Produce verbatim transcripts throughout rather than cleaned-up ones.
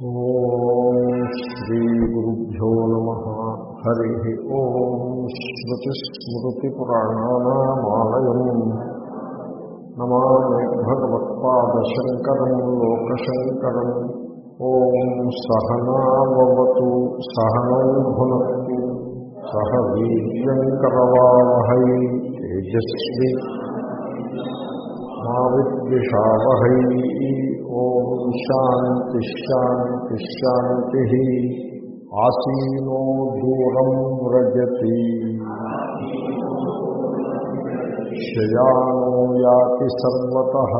ఓం శ్రీ గురుభ్యో నమః. హరి ఓం. శ్రుతిస్మృతిపురాణానామాలయం నమామి భగవత్పాదశంకరం లోకశంకరం. ఓం సహనావతు సహనౌ భునక్తు సహ వీర్యంకరవావహై తేజస్వి మా విద్విషావహై. ఓం శాంతి శాంతి శాంతి. ఆసీనో దూరం వ్రజతి శయానో యాతి సర్వతః.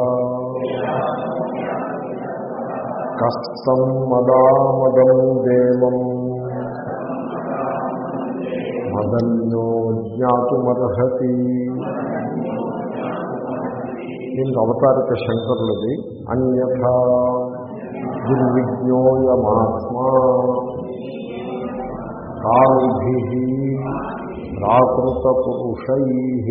కస్తం మదామదం దేవం మదన్యో జ్ఞాతుమర్హతి. దీనికి అవతారిక శంకరులది. అన్యథా దుర్విజ్ఞోయమాత్మా కామిభిః ప్రాకృత పురుషైః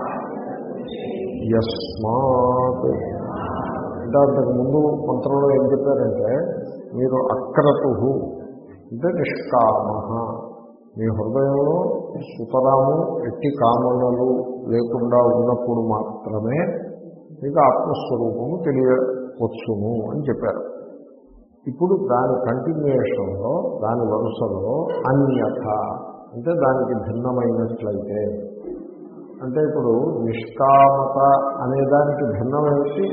యస్మాత్. అంటే అంతకుముందు మంత్రంలో ఏం చెప్పారంటే, మీరు అక్రతుః అంటే నిష్కామః, మీ హృదయంలో సుతరాము ఎట్టి కామనలు లేకుండా ఉన్నప్పుడు మాత్రమే మీకు ఆత్మస్వరూపము తెలియవచ్చును అని చెప్పారు. ఇప్పుడు దాని కంటిన్యూషన్లో, దాని వరుసలో అన్యథ అంటే దానికి భిన్నమైనట్లయితే, అంటే ఇప్పుడు నిష్కామత అనేదానికి భిన్నమైనది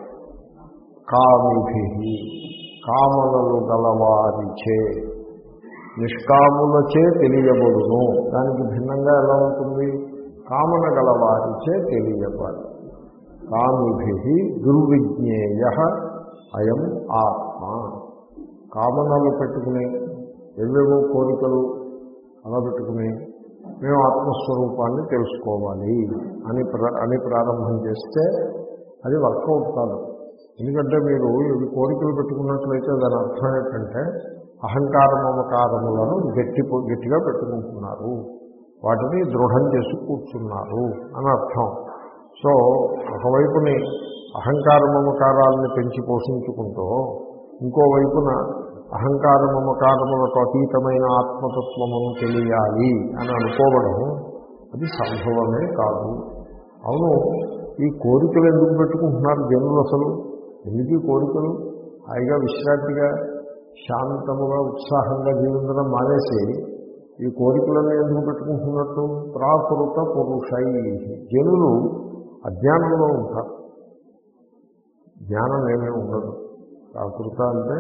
కామిభిః కామనలు గలవారిచే, నిష్కాములచే తెలియబడును. దానికి భిన్నంగా ఎలా ఉంటుంది? కామన గలవారిచే తెలియబడు. కామిభిః దుర్విజ్ఞేయ అయం ఆత్మ. కామనలు పెట్టుకుని ఎవేవో కోరికలు అలా పెట్టుకుని మేము ఆత్మస్వరూపాన్ని తెలుసుకోవాలి అని ప్ర అని ప్రారంభం చేస్తే అది వర్కౌట్ కాదు. ఎందుకంటే మీరు ఇవి కోరికలు పెట్టుకున్నట్లయితే దాని అర్థం ఏంటంటే అహంకార మమకారములను గట్టి గట్టిగా పెట్టుకుంటున్నారు, వాటిని దృఢం చేసి కూర్చున్నారు అని అర్థం. సో ఒకవైపుని అహంకార మమకారాలను పెంచి పోషించుకుంటూ ఇంకోవైపున అహంకార మమకారములకు అతీతమైన ఆత్మతత్వమును తెలియాలి అని అనుకోవడం అది సంభవమే కాదు. అవును, ఈ కోరికలు ఎందుకు పెట్టుకుంటున్నారు జనులు? అసలు ఎందుకు ఈ కోరికలు? హాయిగా విశ్రాంతిగా శాంతముగా ఉత్సాహంగా జీవించడం మానేసి ఈ కోరికలను ఎందుకు పెట్టుకుంటున్నట్టు? ప్రాకృత పురుషై. జనులు అజ్ఞానంలో ఉంటారు, జ్ఞానం ఏమీ ఉండదు. ప్రాకృత అంటే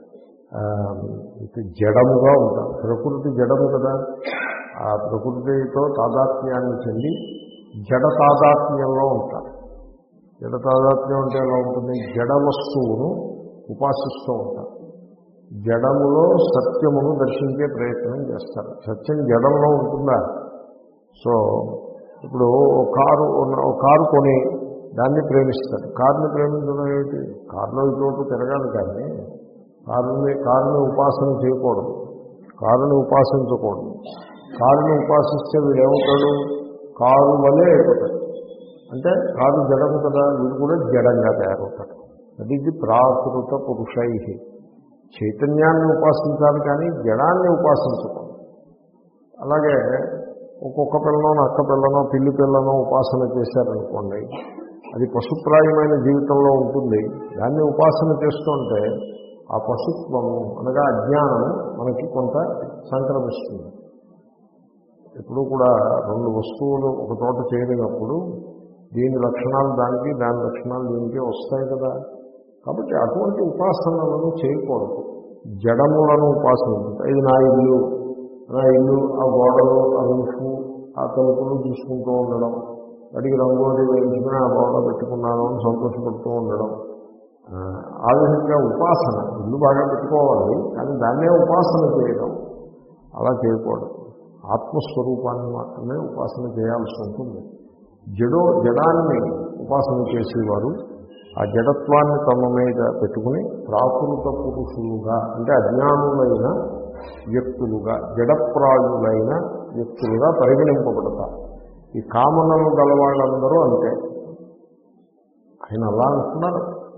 జడముగా ఉంటారు. ప్రకృతి జడము కదా, ఆ ప్రకృతితో తాదాత్మ్యాన్ని చెంది జడ తాదాత్మ్యంలో ఉంటారు. జడ తాదాత్మ్యం అంటే ఎలా ఉంటుంది? జడ వస్తువును ఉపాసిస్తూ ఉంటారు. జడములో సత్యమును దర్శించే ప్రయత్నం చేస్తారు. సత్యం జడంలో ఉంటుందా? సో ఇప్పుడు ఒక కారు ఒక కారు కొని దాన్ని ప్రేమిస్తారు. కారుని ప్రేమించడం ఏమిటి? కారులో ఇటువంటి తిరగాలి, కానీ కారుని కారుని ఉపాసన చేయకూడదు, కారుని ఉపాసించకూడదు. కారుని ఉపాసిస్తే వీడేమవుతాడు? కారు వలే అయిపోతాడు. అంటే కారు జడము కదా, వీడు కూడా జడంగా తయారవుతాడు. అది ప్రాకృత పురుషై. చైతన్యాన్ని ఉపాసించాలి కానీ జడాన్ని ఉపాసించకూడదు. అలాగే ఒక్కొక్క పిల్లనో నక్క పిల్లనో పిల్లి పిల్లనో ఉపాసన చేశారనుకోండి, అది పశుప్రాయమైన జీవితంలో ఉంటుంది. దాన్ని ఉపాసన చేస్తుంటే ఆ పశుత్వము అనగా అజ్ఞానము మనకి కొంత సంక్రమిస్తుంది. ఎప్పుడు కూడా రెండు వస్తువులు ఒక చోట చేరినప్పుడు దీని లక్షణాలు దానికి, దాని లక్షణాలు దీనికి వస్తాయి కదా. కాబట్టి అటువంటి ఉపాసనలను చేయకూడదు. జడములను ఉపాసించాలి. ఇది నా ఇల్లు, నా ఇల్లు, ఆ గోడలు, ఆ రూఫు, ఆ తలుపులు చూసుకుంటూ ఉండడం, వాటికి రంగోలి వేయించుకుని ఆ గోడ పెట్టుకున్నాను అని సంతోషపడుతూ ఉండడం, ఆ విధంగా ఉపాసన. ఇల్లు బాగా పెట్టుకోవాలి కానీ దాన్నే ఉపాసన చేయడం అలా చేయకూడదు. ఆత్మస్వరూపాన్ని మాత్రమే ఉపాసన చేయాల్సి ఉంటుంది. జడో జడాన్ని ఉపాసన చేసేవారు ఆ జడత్వాన్ని తమ మీద పెట్టుకుని ప్రాకృత పురుషులుగా, అంటే అజ్ఞానులైన వ్యక్తులుగా, జడప్రాయులైన వ్యక్తులుగా పరిగణింపబడతారు. ఈ కామనలు గల వాళ్ళందరూ అంతే. ఆయన అలా అంటున్నారు.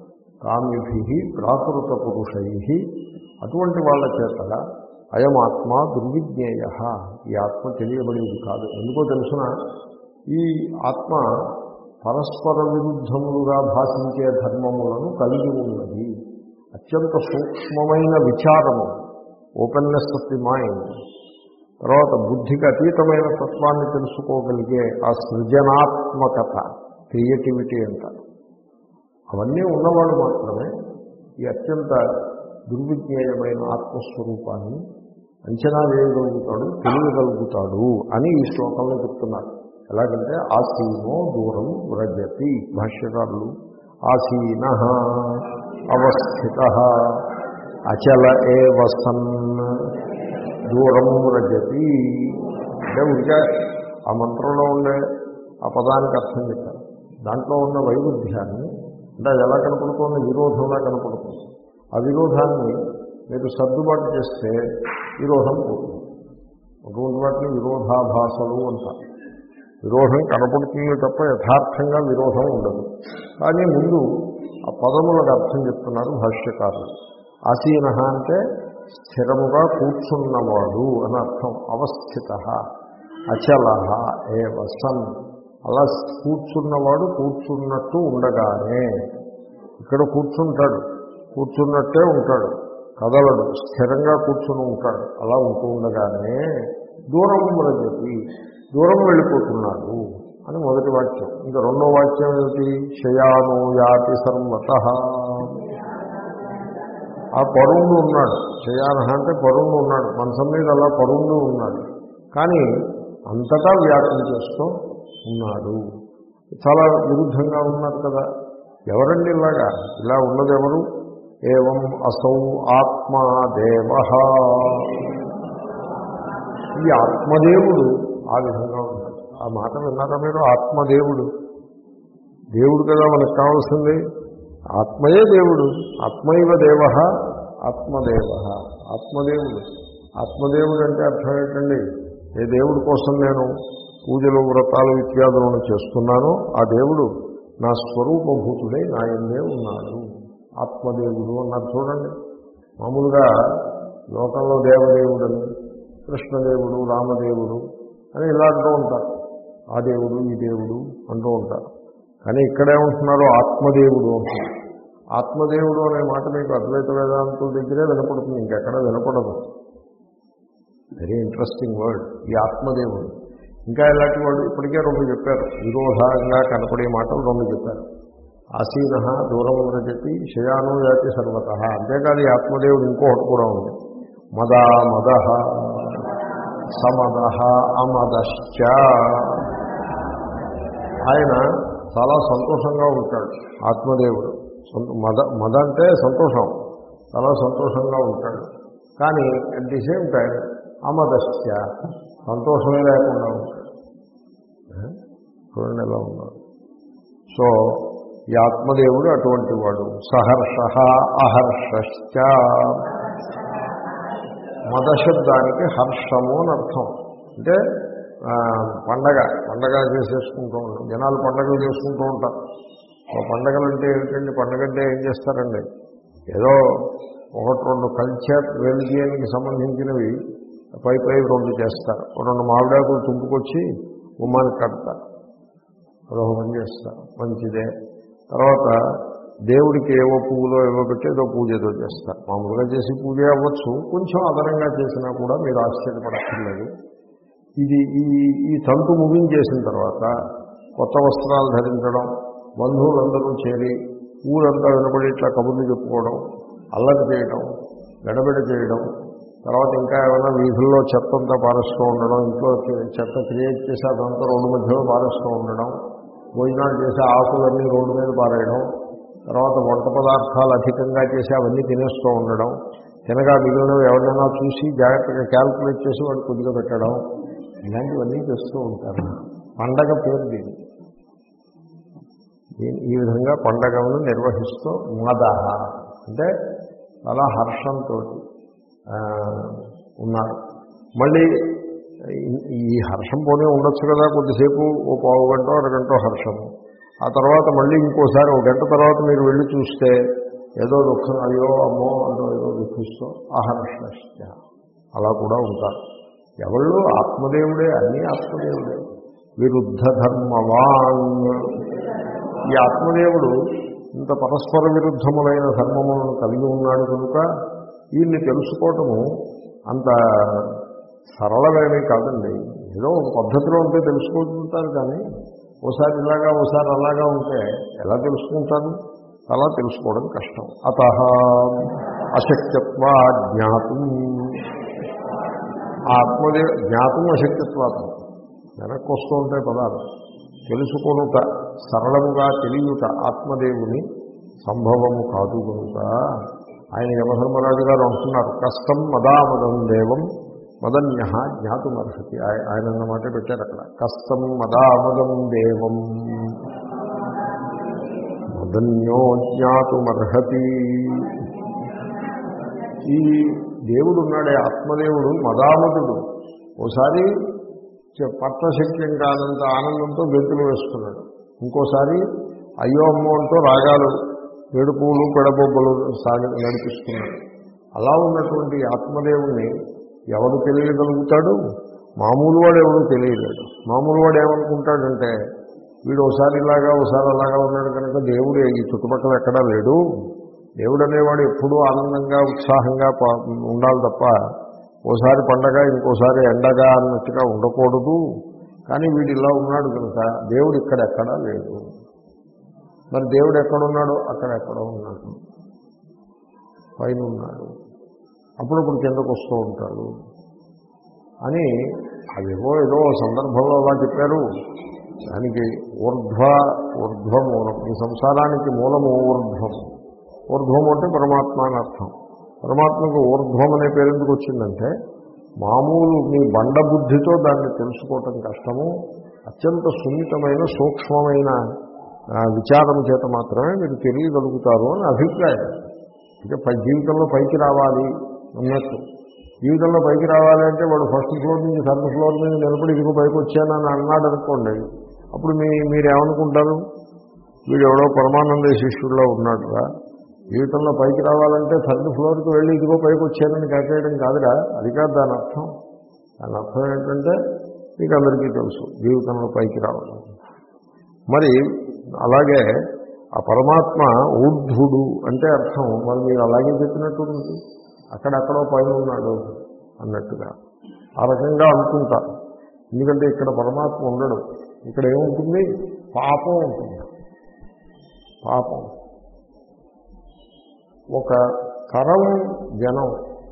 కామిభి ప్రాకృత పురుషై అటువంటి వాళ్ళ చేత అయమాత్మ దుర్విజ్ఞేయ ఈ ఆత్మ తెలియబడేది కాదు. ఎందుకో తెలుసిన ఈ ఆత్మ పరస్పర విరుద్ధములుగా భాషించే ధర్మములను కలిగి ఉన్నది. అత్యంత సూక్ష్మమైన విచారము, ఓపెన్నెస్ ఆఫ్ ది మైండ్, తర్వాత బుద్ధికి అతీతమైన తత్వాన్ని తెలుసుకోగలిగే ఆ సృజనాత్మకత, క్రియేటివిటీ అంటారు. అవన్నీ ఉన్నవాడు మాత్రమే ఈ అత్యంత దుర్విజ్ఞేయమైన ఆత్మస్వరూపాన్ని అంచనా వేయగలుగుతాడు, తెలియగలుగుతాడు అని ఈ శ్లోకంలో చెప్తున్నారు. ఎలాగంటే ఆసీనో దూరం వ్రజతి, భాష్యకారులు ఆసీన అవస్థిత అచల ఏవ సన్ దూరం వ్రజతి. అంటే ఉంటే ఆ మంత్రంలో ఉండే ఆ పదానికి అర్థం చెప్పారు. దాంట్లో ఉన్న వైరుధ్యాన్ని, అంటే అది ఎలా కనపడుతుంది, విరోధంలా కనపడుతుంది. ఆ విరోధాన్ని మీరు సర్దుబాటు చేస్తే విరోధం పోతుంది. అటువంటి వాటిని విరోధాభాసలు అంటారు. విరోధం కనపడుతుంది తప్ప యథార్థంగా విరోధం ఉండదు. కానీ ముందు ఆ పదములకు అర్థం చెప్తున్నారు భాష్యకారులు. ఆసీన అంటే స్థిరముగా కూర్చున్నవాడు అని అర్థం. అవస్థిత అచల ఏవ సన్, అలా కూర్చున్నవాడు కూర్చున్నట్టు ఉండగానే, ఇక్కడ కూర్చుంటాడు, కూర్చున్నట్టే ఉంటాడు, కదలడు, స్థిరంగా కూర్చుని ఉంటాడు. అలా ఉంటూ ఉండగానే దూరం వ్రజతి, దూరం వెళ్ళిపోతున్నాడు అని మొదటి వాక్యం. ఇంకా రెండో వాక్యం ఏమిటి, శయానో యాతి సర్వత, ఆ పరుండు ఉన్నాడు. శయాన అంటే పరుండు ఉన్నాడు, మనసం మీద అలా పరుండు ఉన్నాడు, కానీ అంతటా వ్యాప్తి చేస్తూ ఉన్నాడు. చాలా విరుద్ధంగా ఉన్నారు కదా. ఎవరండి ఇలాగా? ఇలా ఉన్నది ఎవరు? ఏవం అసౌ ఆత్మాదేవ, ఈ ఆత్మదేవుడు ఆ విధంగా ఉన్నాడు. ఆ మాట విన్నారా మీరు? ఆత్మదేవుడు, దేవుడు కదా మనకు కావాల్సింది. ఆత్మయే దేవుడు, ఆత్మైవ దేవ ఆత్మదేవ, ఆత్మదేవుడు. ఆత్మదేవుడు అంటే అర్థం ఏంటండి? ఏ దేవుడి కోసం నేను పూజలు వ్రతాలు ఇత్యాదులను చేస్తున్నానో ఆ దేవుడు నా స్వరూపభూతుడై నా యందే ఉన్నాడు. ఆత్మదేవుడు అన్నారు చూడండి. మామూలుగా లోకంలో దేవదేవుడని, కృష్ణదేవుడు, రామదేవుడు అని ఇలా అంటూ ఉంటారు. ఆ దేవుడు ఈ దేవుడు అంటూ ఉంటారు. కానీ ఇక్కడేమంటున్నారో ఆత్మదేవుడు అంటున్నారు. ఆత్మదేవుడు అనే మాట మీకు అద్వైత వేదాంతుల దగ్గరే వినపడుతుంది, ఇంకెక్కడ వినపడదు. వెరీ ఇంట్రెస్టింగ్ వర్డ్ ఈ ఆత్మదేవుడు. ఇంకా ఇలాంటి వాళ్ళు ఇప్పటికే రెండు చెప్పారు, విరోధంగా కనపడే మాటలు రెండు చెప్పారు. ఆసీన దూరం వ్రజతి శయానో యాతి సర్వత. అంతేకాదు ఈ ఆత్మదేవుడు ఇంకొకటి కూడా ఉంది, మదా మద సమద అమదశ్చ. ఆయన చాలా సంతోషంగా ఉంటాడు ఆత్మదేవుడు. మద మద అంటే సంతోషం, చాలా సంతోషంగా ఉంటాడు. కానీ అట్ ది సేమ్ టైం అమదశ్చ, సంతోషమే లేకుండా ఉంటాడు. చూడండి ఎలా ఉన్నాడు. సో ఈ ఆత్మదేవుడు అటువంటి వాడు. సహర్ష అహర్షశ్చ, మదశబ్దానికి హర్షము అని అర్థం. అంటే పండగ పండగ చేసేసుకుంటూ ఉంటాం. జనాలు పండగలు చేసుకుంటూ ఉంటారు. సో పండగలు అంటే ఏమిటండి? పండగ అంటే ఏం చేస్తారండి? ఏదో ఒకటి రెండు కల్చర్ రిలిజియన్కి సంబంధించినవి పై పై రెండు చేస్తారు. రెండు మామిడాకులు తుంపుకొచ్చి గుమ్మానికి కడతారు, అదొక పని చేస్తారు, మంచిదే. తర్వాత దేవుడికి ఏవో పువ్వులో ఏవో పెట్టి ఏదో పూజ ఏదో చేస్తారు. మామూలుగా చేసి పూజ అవ్వచ్చు, కొంచెం అదనంగా చేసినా కూడా మీరు ఆశ్చర్యపడక్కర్లేదు. ఇది ఈ ఈ తంతు ముగించేసిన తర్వాత కొత్త వస్త్రాలు ధరించడం, బంధువులందరూ చేరి ఊరంతా వినబడి ఇట్లా కబుర్లు చెప్పుకోవడం, అల్లరి చేయడం, గడబిడ చేయడం, తర్వాత ఇంకా ఏమైనా వీధుల్లో చెత్త అంతా పారేస్తూ ఉండడం, ఇంట్లో చెత్త క్రియేట్ చేసి అదంతా రోడ్డు మధ్యలో పారేస్తూ ఉండడం, భోజనాలు చేసి ఆకులన్నీ రోడ్డు మీద పారేయడం, తర్వాత వంట పదార్థాలు అధికంగా చేసి అవన్నీ తినేస్తూ ఉండడం, తినగా మిగిలినవి ఎవరైనా చూసి జాగ్రత్తగా క్యాల్కులేట్ చేసి వాడు కొద్దిగా పెట్టడం, ఇలాంటివన్నీ చేస్తూ ఉంటారు. పండగ పేరు దీన్ని. ఈ విధంగా పండగలను నిర్వహిస్తూ మదహ అంటే చాలా హర్షంతో ఉన్నారు. మళ్ళీ ఈ హర్షం పోనీ ఉండొచ్చు కదా, కొద్దిసేపు ఓ పావు గంట అరగంట హర్షము. ఆ తర్వాత మళ్ళీ ఇంకోసారి ఒక గంట తర్వాత మీరు వెళ్ళి చూస్తే ఏదో దుఃఖం అయ్యో అమ్మో అంటూ ఏదో దుఃఖిస్తూ అహర్షశ్చ అలా కూడా ఉంటారు. ఎవళ్ళు ఆత్మదేవుడే, అన్నీ ఆత్మదేవుడే. విరుద్ధ ధర్మవాన్, ఈ ఆత్మదేవుడు ఇంత పరస్పర విరుద్ధములైన ధర్మములను కలిగి ఉన్నాడు కనుక వీళ్ళని తెలుసుకోవటము అంత సరళమేమీ కాదండి. ఏదో ఒక పద్ధతిలో ఉంటే తెలుసుకుంటుంటారు, కానీ ఓసారి ఇలాగా ఓసారి అలాగా ఉంటే ఎలా తెలుసుకుంటారు? అలా తెలుసుకోవడం కష్టం. అతః అశక్యత్వా జ్ఞాతం, ఆత్మదేవ జ్ఞాతం అశక్యత్వాతం వెనక్కి వస్తూ ఉంటాయి పదాలు. తెలుసుకొనుట, సరళముగా తెలియట ఆత్మదేవుని సంభవము కాదు కనుక ఆయన యమధర్మరాజు గారు అంటున్నారు, కష్టం మదామదం దేవం మదన్య జ్ఞాతుమర్హతి. ఆయన అన్నమాట పెట్టారు అక్కడ. కష్టం మదామదం దేవం మదన్యో జ్ఞాతుమర్హతి. ఈ దేవుడు ఉన్నాడే ఆత్మదేవుడు మదామదుడు. ఓసారి పట్టశక్యం కానంత ఆనందంతో గెంతులు వేస్తున్నాడు, ఇంకోసారి అయ్యో అమ్మో అంటూ రాగాలు ఏడుపులు పెడబొబ్బలు సాగి నడిపిస్తున్నాడు. అలా ఉన్నటువంటి ఆత్మదేవుణ్ణి ఎవడు తెలియగలుగుతాడు? మామూలు వాడు ఎవడు తెలియలేడు. మామూలు వాడు ఏమనుకుంటాడంటే వీడు ఒకసారి ఇలాగా ఒకసారి అలాగా ఉన్నాడు కనుక దేవుడు ఈ చుట్టుపక్కల ఎక్కడా లేడు, దేవుడు అనేవాడు ఎప్పుడూ ఆనందంగా ఉత్సాహంగా ఉండాలి తప్ప ఓసారి పండగ ఇంకోసారి ఎండగా అన్నట్టుగా ఉండకూడదు. కానీ వీడు ఇలా ఉన్నాడు కనుక దేవుడు ఇక్కడ ఎక్కడా లేడు. మరి దేవుడు ఎక్కడున్నాడు? అక్కడ ఎక్కడో ఉన్నాడు, పైన ఉన్నాడు, అప్పుడప్పుడు కిందకు వస్తూ ఉంటాడు అని అదేవో ఏదో సందర్భంలో అలా చెప్పారు. దానికి ఊర్ధ్వ ఊర్ధ్వ మూలం. ఈ సంసారానికి మూలము ఊర్ధ్వం. ఊర్ధ్వం అంటే పరమాత్మ అని అర్థం. పరమాత్మకు ఊర్ధ్వం అనే పేరు ఎందుకు వచ్చిందంటే మామూలు మీ బండ బుద్ధితో దాన్ని తెలుసుకోవటం కష్టము. అత్యంత సున్నితమైన సూక్ష్మమైన విచారం చేత మాత్రమే మీరు తెలియగలుగుతారు అని అభిప్రాయం. అంటే పై జీవితంలో పైకి రావాలి అన్నట్టు. జీవితంలో పైకి రావాలి అంటే వాడు ఫస్ట్ ఫ్లోర్ నుంచి థర్డ్ ఫ్లోర్ మీద నిలబడి ఇదిగో పైకి వచ్చానని అన్నాడు అనుకోండి, అప్పుడు మీ మీరేమనుకుంటారు? వీడు ఎవడో పరమానంద శిష్యుల్లో ఉన్నాడురా, జీవితంలో పైకి రావాలంటే థర్డ్ ఫ్లోర్కి వెళ్ళి ఇదిగో పైకి వచ్చానని కట్టేయడం కాదురా. అది కాదు దాని అర్థం. దాని అర్థం ఏంటంటే మీకు అందరికీ తెలుసు, జీవితంలో పైకి రావడం. మరి అలాగే ఆ పరమాత్మ ఊర్ధ్వుడు అంటే అర్థం మరి మీరు అలాగే చెప్పినట్టు ఉంది, అక్కడెక్కడో పైన ఉన్నాడు అన్నట్టుగా ఆ రకంగా అనుకుంటారు. ఎందుకంటే ఇక్కడ పరమాత్మ ఉండడు. ఇక్కడ ఏముంటుంది? పాపం ఉంటుంది. పాపం ఒక తరం జనం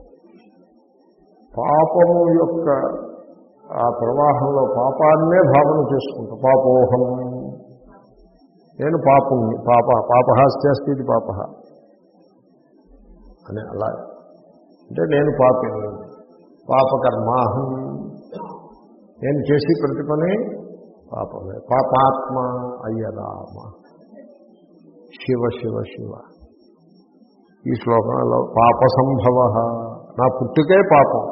పాపము యొక్క ఆ ప్రవాహంలో పాపాన్నే భావన చేసుకుంటాం. పాపోహం, నేను పాపుణ్ణి, పాప పాపహాస్యాస్తి పాప అని అలా అంటే నేను పాపిని, పాపకర్మాహం, నేను చేసి ప్రతి పని పాపమే. పాపాత్మ అయ్యరామ. శివ శివ శివ. ఈ శ్లోకంలో పాప సంభవ, నా పుట్టుకే పాపం.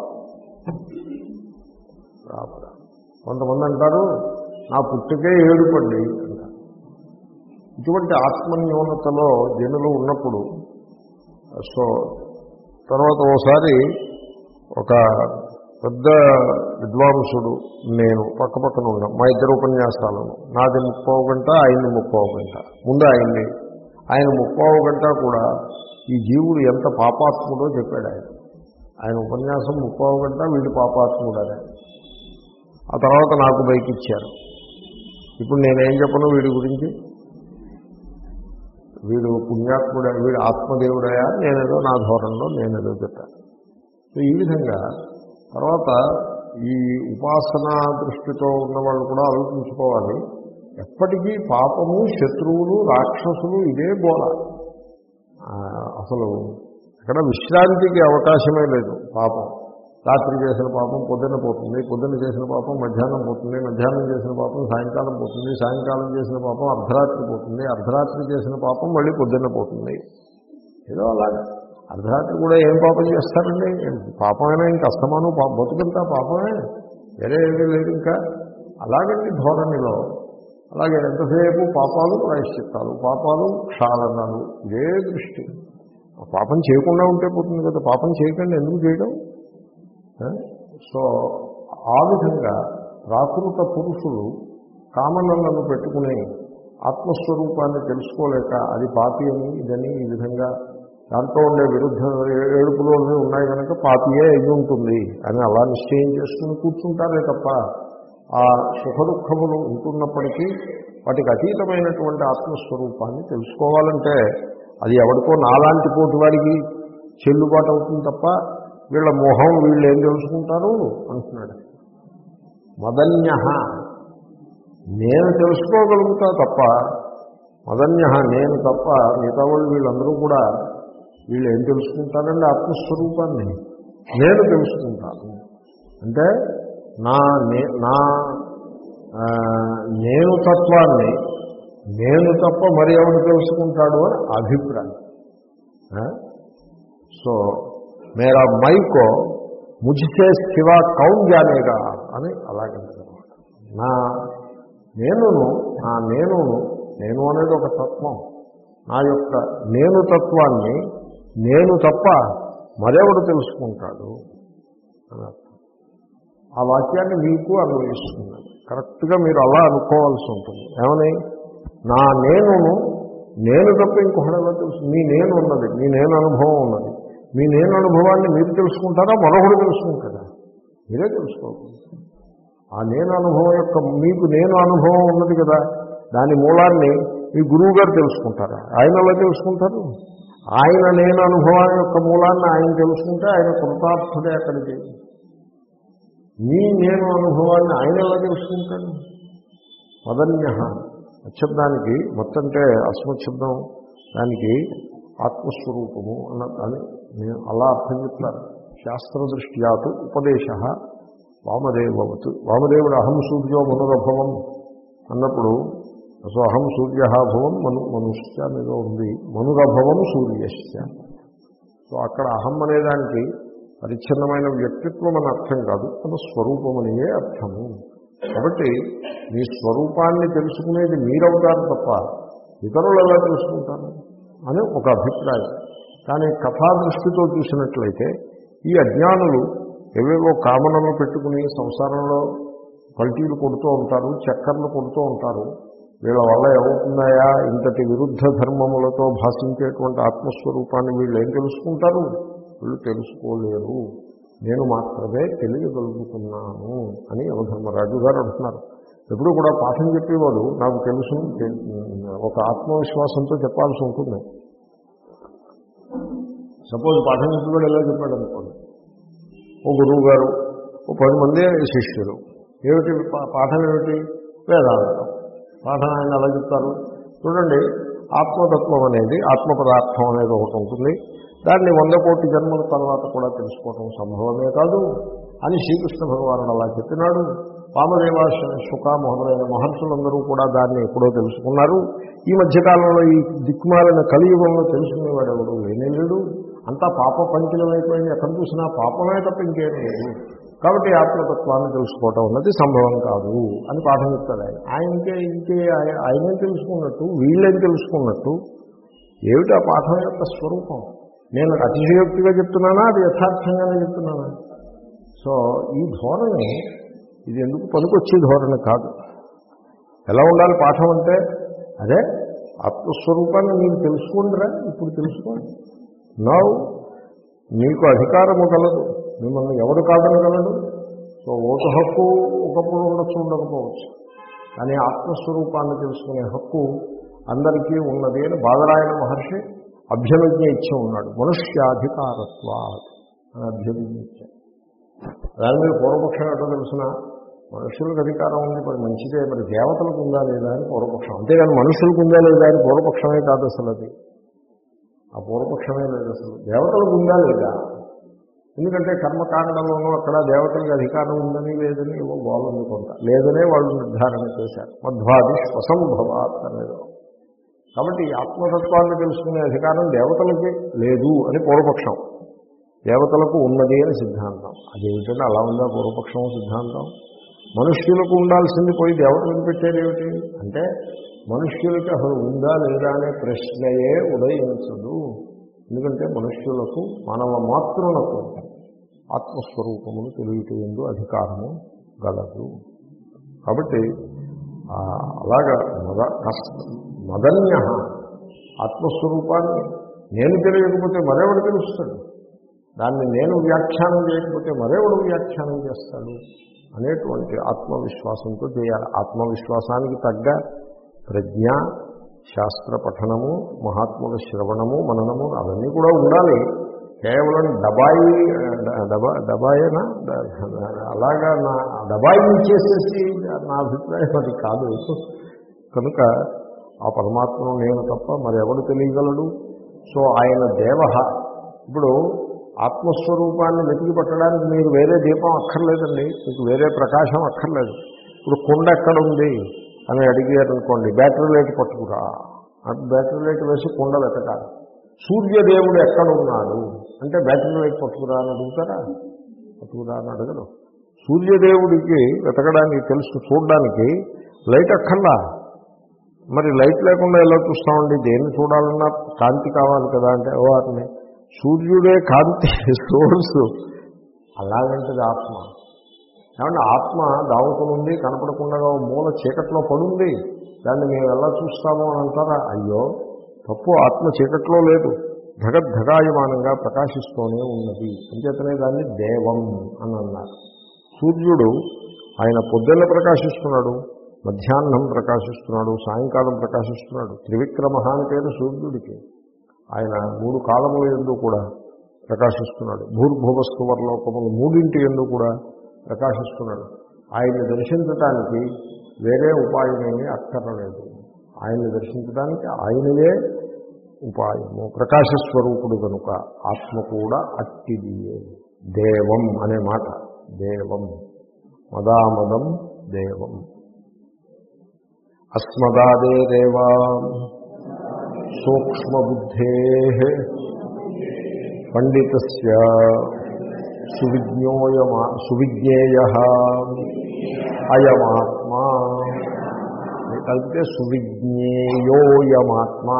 కొంతమంది అంటారు నా పుట్టుకే ఏడుపండి అంటారు. ఇటువంటి ఆత్మన్యూనతలో జనులు ఉన్నప్పుడు సో తర్వాత ఓసారి ఒక పెద్ద విద్వాంసుడు నేను పక్క పక్కన ఉన్నాం, మా ఇద్దరు ఉపన్యాసాలను, నాది ముప్పావు గంట, ఆయన్ని ముప్పావు గంట. ముందు ఆయన్ని ఆయన ముప్పావు గంట కూడా ఈ జీవుడు ఎంత పాపాత్ముడో చెప్పాడు ఆయన. ఆయన ఉపన్యాసం ముప్పావు గంట, వీడు పాపాత్ముడనే. ఆ తర్వాత నాకు బైక్ ఇచ్చారు. ఇప్పుడు నేనేం చెప్పను వీడి గురించి, వీడు పుణ్యాత్ముడ, వీడు ఆత్మదేవుడయా, నేనేదో నా ధోరణిలో నేనేదో చెప్పాను. సో ఈ విధంగా తర్వాత ఈ ఉపాసనా దృష్టితో ఉన్నవాళ్ళు కూడా ఆలోచించుకోవాలి. ఎప్పటికీ పాపము, శత్రువులు, రాక్షసులు ఇదే గోళ. అసలు ఇక్కడ విశ్రాంతికి అవకాశమే లేదు. పాపం రాత్రి చేసిన పాపం పొద్దున్న పోతుంది, పొద్దున్న చేసిన పాపం మధ్యాహ్నం పోతుంది, మధ్యాహ్నం చేసిన పాపం సాయంకాలం పోతుంది, సాయంకాలం చేసిన పాపం అర్ధరాత్రి పోతుంది, అర్ధరాత్రి చేసిన పాపం మళ్ళీ పొద్దున్న పోతుంది. ఏదో అలాగే అర్ధరాత్రి కూడా ఏం పాపం చేస్తారండి? పాపమైనా ఇంకా అస్తమానం పాప బతుకంతా పాపమే, వేరే ఏమీ లేదు ఇంకా. అలాగండి ధోరణిలో అలాగే ఎంతసేపు పాపాలు ప్రాయశ్చిత్తాలు, పాపాలు క్షాళనలు, ఇదే దృష్టి. పాపం చేయకుండా ఉంటే పోతుంది కదా, పాపం చేయకుండా ఎందుకు చేయడం? సో ఆ విధంగా ప్రాకృత పురుషులు కామనలను పెట్టుకుని ఆత్మస్వరూపాన్ని తెలుసుకోలేక అది పాపి అని ఇదని ఈ విధంగా దాంట్లో ఉండే విరుద్ధ ఏడుపులు ఉన్నాయి కనుక పాపియే అయి ఉంటుంది అని అలా నిశ్చయం చేసుకుని కూర్చుంటారే తప్ప ఆ సుఖ దుఃఖములు ఉంటున్నప్పటికీ వాటికి అతీతమైనటువంటి ఆత్మస్వరూపాన్ని తెలుసుకోవాలంటే అది ఎవరికో నాలాంటి పోటీ వాడికి చెల్లుబాటు అవుతుంది తప్ప వీళ్ళ మోహం వీళ్ళు ఏం తెలుసుకుంటారు అంటున్నాడు. మదన్య నేను తెలుసుకోగలుగుతా తప్ప, మదన్య నేను తప్ప మిగతా వాళ్ళు వీళ్ళందరూ కూడా వీళ్ళు ఏం తెలుసుకుంటారండి? ఆత్మస్వరూపాన్ని నేను తెలుసుకుంటాను. అంటే నా నా నేను తత్వాన్ని నేను తప్ప మరి ఎవరు తెలుసుకుంటాడు అని అభిప్రాయం. సో మేరా మైకో ముజిసే శివ కౌన్ జానేగా అని అలాగంటారు. నా నేనును నా నేనును నేను అనేది ఒక తత్వం, నా యొక్క నేను తత్వాన్ని నేను తప్ప మరెవడు తెలుసుకుంటాడు అని అర్థం. ఆ వాక్యాన్ని మీకు అన్వయిస్తున్నాను. కరెక్ట్గా మీరు అలా అనుకోవాల్సి ఉంటుంది. ఏమని? నా నేనును నేను తప్ప ఇంకొకటి ఎలా తెలుసు? మీ నేను ఉన్నది, మీ నేను అనుభవం ఉన్నది. మీ నేను అనుభవాన్ని మీరు తెలుసుకుంటారా మరొకడు తెలుసుకుంటారా? మీరే తెలుసుకోవాలి. ఆ నేను అనుభవం యొక్క మీకు నేను అనుభవం ఉన్నది కదా, దాని మూలాన్ని మీ గురువు గారు తెలుసుకుంటారా? ఆయన ఎలా తెలుసుకుంటారు? ఆయన నేను అనుభవం యొక్క మూలాన్ని ఆయన తెలుసుకుంటే ఆయన కృతార్థుడే అక్కడికి. మీ నేను అనుభవాన్ని ఆయన ఎలా తెలుసుకుంటాడు? మదన్య అశబ్దానికి మొత్తంటే అస్మశబ్దం దానికి ఆత్మస్వరూపము అన్న అని నేను అలా అర్థం చెప్తాను. శాస్త్రదృష్ట్యాతు ఉపదేశ వామదేవవత్. వామదేవుడు అహం సూర్యో మనురభవం అన్నప్పుడు సో అహం సూర్య భవం మను మనుష్య అనేదో ఉంది, మనురభవం సూర్యశ్చ. సో అక్కడ అహం అనేదానికి పరిచ్ఛిన్నమైన వ్యక్తిత్వం అని అర్థం కాదు, తన స్వరూపం అనే అర్థము. కాబట్టి మీ స్వరూపాన్ని తెలుసుకునేది మీరవుతారు తప్ప ఇతరులు ఎలా తెలుసుకుంటారు అని ఒక అభిప్రాయం. కానీ కథా దృష్టితో చూసినట్లయితే ఈ అజ్ఞానులు ఏవేవో కామనలు పెట్టుకుని సంసారంలో పల్టీలు కొడుతూ ఉంటారు, చక్కర్లు కొడుతూ ఉంటారు. వీళ్ళ వల్ల ఏమవుతున్నాయా? ఇంతటి విరుద్ధ ధర్మములతో భాషించేటువంటి ఆత్మస్వరూపాన్ని వీళ్ళు ఏం తెలుసుకుంటారు? వీళ్ళు తెలుసుకోలేరు. నేను మాత్రమే తెలియగలుగుతున్నాను అని యమధర్మరాజు గారు అంటున్నారు. ఎప్పుడు కూడా పాఠం చెప్పేవాడు నాకు తెలుసు ఒక ఆత్మవిశ్వాసంతో చెప్పాల్సి ఉంటుంది. సపోజ్ పాఠం చెప్పేవాడు ఎలా చెప్పాడు అనుకోండి, ఓ గురువు గారు ఓ పది మంది శిష్యులు, ఏమిటి పాఠం ఏమిటి? వేదాంతం పాఠం. ఆయన ఎలా చెప్తారు చూడండి, ఆత్మతత్వం అనేది ఆత్మ పదార్థం అనేది ఒకటి ఉంటుంది, దాన్ని వంద కోటి జన్మల తర్వాత కూడా తెలుసుకోవటం సంభవమే కాదు అని శ్రీకృష్ణ భగవానుడు అలా చెప్పినాడు. వామదేవ శుక మొదలైన మహర్షులందరూ కూడా దాన్ని ఎప్పుడో తెలుసుకున్నారు. ఈ మధ్యకాలంలో ఈ దిక్మాలిన కలియుగంలో తెలుసుకునేవాడు ఎవడు లేనేలేడు. అంతా పాప పంకిలమైపోయింది, ఎక్కడ చూసినా పాపమే తప్ప ఇంకేం లేదు. కాబట్టి ఆత్మతత్వాన్ని తెలుసుకోవటం ఉన్నది సంభవం కాదు అని పాఠం చెప్తాడు ఆయన. ఆయనకే ఇంకే ఆయనేం తెలుసుకున్నట్టు వీళ్ళేం తెలుసుకున్నట్టు ఏమిటి ఆ పాఠం యొక్క స్వరూపం? నేను అతిశయోక్తిగా చెప్తున్నానా అది యథార్థంగానే చెప్తున్నానా? సో ఈ ధోరణి ఇది ఎందుకు పనికొచ్చే ధోరణి కాదు. ఎలా ఉండాలి పాఠం అంటే, అదే ఆత్మస్వరూపాన్ని మీరు తెలుసుకోండిరా, ఇప్పుడు తెలుసుకోండి. నౌ మీకు అధికారము కలదు, మిమ్మల్ని ఎవరు కాదనగలడు. సో ఓటు హక్కు ఒకప్పుడు ఉండొచ్చు, ఉండకపోవచ్చు, కానీ ఆత్మస్వరూపాన్ని తెలుసుకునే హక్కు అందరికీ ఉన్నది అని బాదరాయణ మహర్షి అభ్యనుజ్ఞ ఇచ్చి ఉన్నాడు. మనుష్యాధికారత్వా అని అభ్యనుజ్ఞ ఇచ్చాడు. దాని మీద పూర్వపక్షం ఏంటో తెలిసిన, మనుషులకు అధికారం ఉంది, మరి మంచిదే, మరి దేవతలకు ఉందా లేదా అని పూర్వపక్షం. అంతేగాని మనుషులకు ఉందా లేదా అని పూర్వపక్షమే కాదు అసలు. అది ఆ పూర్వపక్షమే లేదు అసలు. దేవతలకు ఉందా లేదా? ఎందుకంటే కర్మకాండంలోనూ అక్కడ దేవతలకు అధికారం ఉందని లేదని ఏవో గోళంది కొంత లేదనే వాళ్ళు నిర్ధారణ చేశారు. మధ్వాది స్వసంభవాత్ అనేది. కాబట్టి ఈ ఆత్మతత్వాన్ని తెలుసుకునే అధికారం దేవతలకి లేదు అని పూర్వపక్షం, దేవతలకు ఉన్నది అని సిద్ధాంతం. అదేమిటంటే అలా ఉందా పూర్వపక్షం సిద్ధాంతం? మనుష్యులకు ఉండాల్సింది పోయి దేవతలకు పెట్టేదేమిటి అంటే మనుష్యులకి అసలు ఉందా లేదా అనే ప్రశ్నయే ఉదయించదు. ఎందుకంటే మనుష్యులకు మానవ మాతృలకు ఆత్మస్వరూపమును తెలియటందు అధికారము గలదు. కాబట్టి అలాగా మద మదన్య ఆత్మస్వరూపాన్ని నేను తెలియకపోతే మరెవడు తెలుస్తాడు, దాన్ని నేను వ్యాఖ్యానం చేయకపోతే మరెవడు వ్యాఖ్యానం చేస్తాడు అనేటువంటి ఆత్మవిశ్వాసంతో చేయాలి. ఆత్మవిశ్వాసానికి తగ్గ ప్రజ్ఞ, శాస్త్ర పఠనము, మహాత్ముల శ్రవణము, మననము అవన్నీ కూడా ఉండాలి. కేవలం డబాయి డబా డబాయేనా అలాగా నా డబాయి చేసేసి నా అభిప్రాయం అది కాదు. కనుక ఆ పరమాత్మను నేను తప్ప మరెవడు తెలియగలడు. సో ఆయన దేవ. ఇప్పుడు ఆత్మస్వరూపాన్ని వెతికి పట్టడానికి మీరు వేరే దీపం అక్కర్లేదండి, మీకు వేరే ప్రకాశం అక్కర్లేదు. ఇప్పుడు కుండ ఎక్కడుంది అని అడిగారనుకోండి, బ్యాటరీ లైట్ పట్టుకురా, బ్యాటరీ లైట్ వేసి కుండ వెతకాలి. సూర్యదేవుడు ఎక్కడున్నాడు అంటే బ్యాటరీ లైట్ పట్టుకురా అని అడుగుతారా? పట్టుకురా అని అడగరు. సూర్యదేవుడికి వెతకడానికి తెలుసు, చూడడానికి లైట్ అక్కర్లా. మరి లైట్ లేకుండా ఎలా చూస్తామండి? దేన్ని చూడాలన్నా కాంతి కావాలి కదా అంటే ఓ అతని సూర్యుడే కాంతి సోర్సు. అలాగంటది ఆత్మ. ఏమంటే ఆత్మ దావుతుంది కనపడకుండా మూల చీకట్లో పడుంది, దాన్ని మేము ఎలా చూస్తామో అని అంటారా? అయ్యో తప్పు. ఆత్మ చీకట్లో లేదు, ధగద్ధగాయమానంగా ప్రకాశిస్తూనే ఉన్నది. అంచేతనే దాన్ని దేవం అని అన్నారు. సూర్యుడు ఆయన పొద్దున్న ప్రకాశిస్తున్నాడు, మధ్యాహ్నం ప్రకాశిస్తున్నాడు, సాయంకాలం ప్రకాశిస్తున్నాడు. త్రివిక్రమ అని పేరు సూర్యుడికి. ఆయన మూడు కాలముల యందు కూడా ప్రకాశిస్తున్నాడు. భూర్భువస్సువర్లోకములు మూడింటి యందు కూడా ప్రకాశిస్తున్నాడు. ఆయన్ని దర్శించటానికి వేరే ఉపాయమేమీ అక్కర్లేదు. ఆయన్ని దర్శించడానికి ఆయనవే ఉపాయము. ప్రకాశస్వరూపుడు కనుక ఆత్మ కూడా అట్టిదియే. దేవం అనే మాట, దేవం మదామదం దేవం. అస్మదాదేరేవా సూక్ష్మబుద్ధే పండితస్య సువిజ్ఞోయమా సువిజ్ఞేయః అయమాత్మా. కలిపితే సువిజ్ఞేయోయమాత్మా.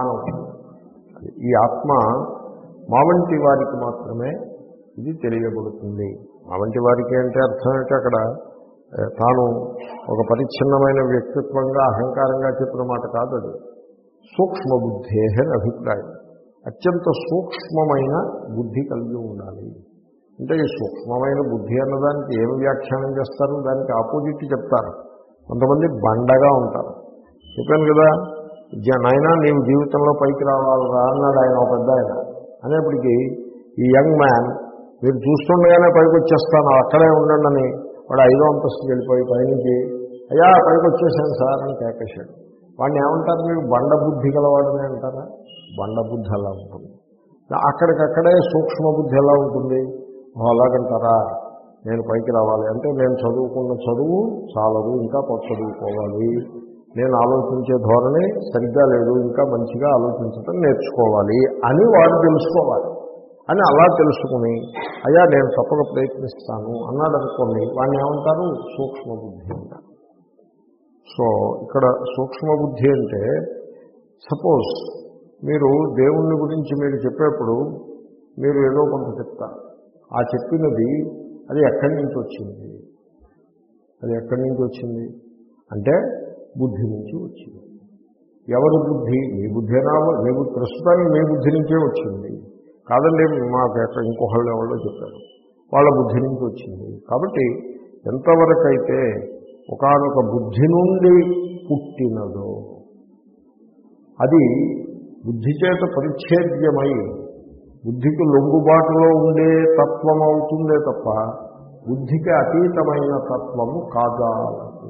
ఈ ఆత్మ మా వంటి వారికి మాత్రమే ఇది తెలియబడుతుంది. మా వంటి వారికి అంటే అర్థం ఏంటి? అక్కడ తాను ఒక పరిచ్ఛిన్నమైన వ్యక్తిత్వంగా అహంకారంగా చెప్పిన మాట కాదు అది. సూక్ష్మబుద్ధే అని అభిప్రాయం. అత్యంత సూక్ష్మమైన బుద్ధి కలిగి ఉండాలి. అంటే ఈ సూక్ష్మమైన బుద్ధి అన్నదానికి ఏమి వ్యాఖ్యానం చేస్తారు? దానికి ఆపోజిట్ చెప్తారు. కొంతమంది బండగా ఉంటారు. చెప్పాను కదా, నాయనా నీవు జీవితంలో పైకి రావాలరా అన్నాడు ఆయన ఒక పెద్ద ఆయన. అనేప్పటికీ ఈ యంగ్ మ్యాన్ మీరు చూస్తుండగానే పైకి వచ్చేస్తాను అక్కడే ఉండండి అని వాడు ఐదో అంతస్తుకి వెళ్ళిపోయి పైనుంచి అయ్యా పైకి వచ్చేసాను సార్ అని కేకేశాడు. వాడిని ఏమంటారు? మీరు బండబుద్ధి గలవాడని అంటారా? బండబుద్ధి అలా ఉంటుంది. అక్కడికక్కడే సూక్ష్మబుద్ధి ఎలా ఉంటుంది? అలాగంటారా? నేను పైకి రావాలి అంటే నేను చదువుకున్న చదువు చాలదు, ఇంకా కొత్త చదువుకోవాలి. నేను ఆలోచించే ధోరణి సరిగ్గా లేదు, ఇంకా మంచిగా ఆలోచించడం నేర్చుకోవాలి అని వాడు తెలుసుకోవాలి. అని అలా తెలుసుకుని అయ్యా నేను తప్పక ప్రయత్నిస్తాను అన్నాడు అనుకోండి, వాడిని ఏమంటారు? సూక్ష్మబుద్ధి అంటారు. సో ఇక్కడ సూక్ష్మబుద్ధి అంటే సపోజ్ మీరు దేవుణ్ణి గురించి మీరు చెప్పేప్పుడు మీరు ఏదో కొంత చెప్తారు. ఆ చెప్పినది అది ఎక్కడి నుంచి వచ్చింది? అది ఎక్కడి నుంచి వచ్చింది అంటే బుద్ధి నుంచి వచ్చింది. ఎవరి బుద్ధి? మీ బుద్ధేనా? మీ బుద్ధి ప్రస్తుతానికి మీ బుద్ధి నుంచే వచ్చింది కాదండి, మాకు ఎక్కడ ఇంకొకళ్ళు ఎవరో చెప్పారు, వాళ్ళ బుద్ధి నుంచి వచ్చింది. కాబట్టి ఎంతవరకైతే ఒకానొక బుద్ధి నుండి పుట్టినదో అది బుద్ధి చేత పరిచ్ఛేద్యమై బుద్ధికి లొంగుబాటులో ఉండే తత్వం అవుతుందే తప్ప బుద్ధికి అతీతమైన తత్వము కాదాలదు.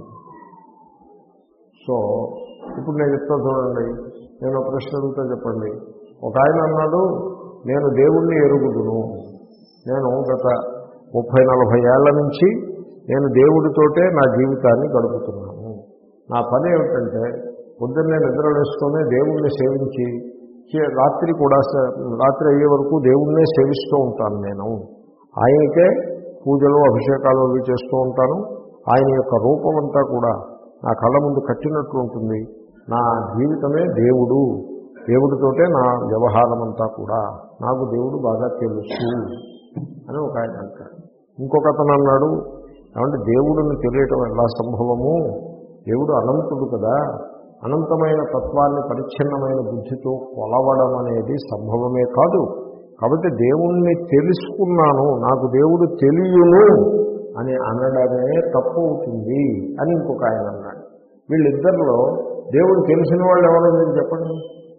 సో ఇప్పుడు నేను చెప్తా చూడండి, నేను ప్రశ్న అడుగుతా చెప్పండి. ఒక ఆయన అన్నాడు నేను దేవుణ్ణి ఎరుగుదును, నేను గత ముప్పై నలభై ఏళ్ల నుంచి నేను దేవుడితోటే నా జీవితాన్ని గడుపుతున్నాను. నా పని ఏమిటంటే పొద్దున్నే నిద్రలేస్తూనే దేవుణ్ణి సేవించి రాత్రి కూడా రాత్రి అయ్యే వరకు దేవుణ్ణే సేవిస్తూ ఉంటాను. నేను ఆయనకే పూజలు అభిషేకాలు అవి చేస్తూ ఉంటాను. ఆయన యొక్క రూపం అంతా కూడా నా కళ్ళ ముందు కట్టినట్లు ఉంటుంది. నా జీవితమే దేవుడు దేవుడితోటే నా వ్యవహారం అంతా కూడా, నాకు దేవుడు బాగా తెలుసు అని ఒక ఆయన అంటాడు. ఇంకొక అతను అన్నాడు, ఏమంటే దేవుడిని తెలియటం ఎలా సంభవము, దేవుడు అనంతుడు కదా, అనంతమైన తత్వాన్ని పరిచ్ఛిన్నమైన బుద్ధితో కొలవడం అనేది సంభవమే కాదు, కాబట్టి దేవుణ్ణి తెలుసుకున్నాను, నాకు దేవుడు తెలియను అని అనడమే తప్పు అవుతుంది అని ఇంకొక ఆయన అన్నాడు. వీళ్ళిద్దరిలో దేవుడు తెలిసిన వాళ్ళు ఎవరో మీరు చెప్పండి.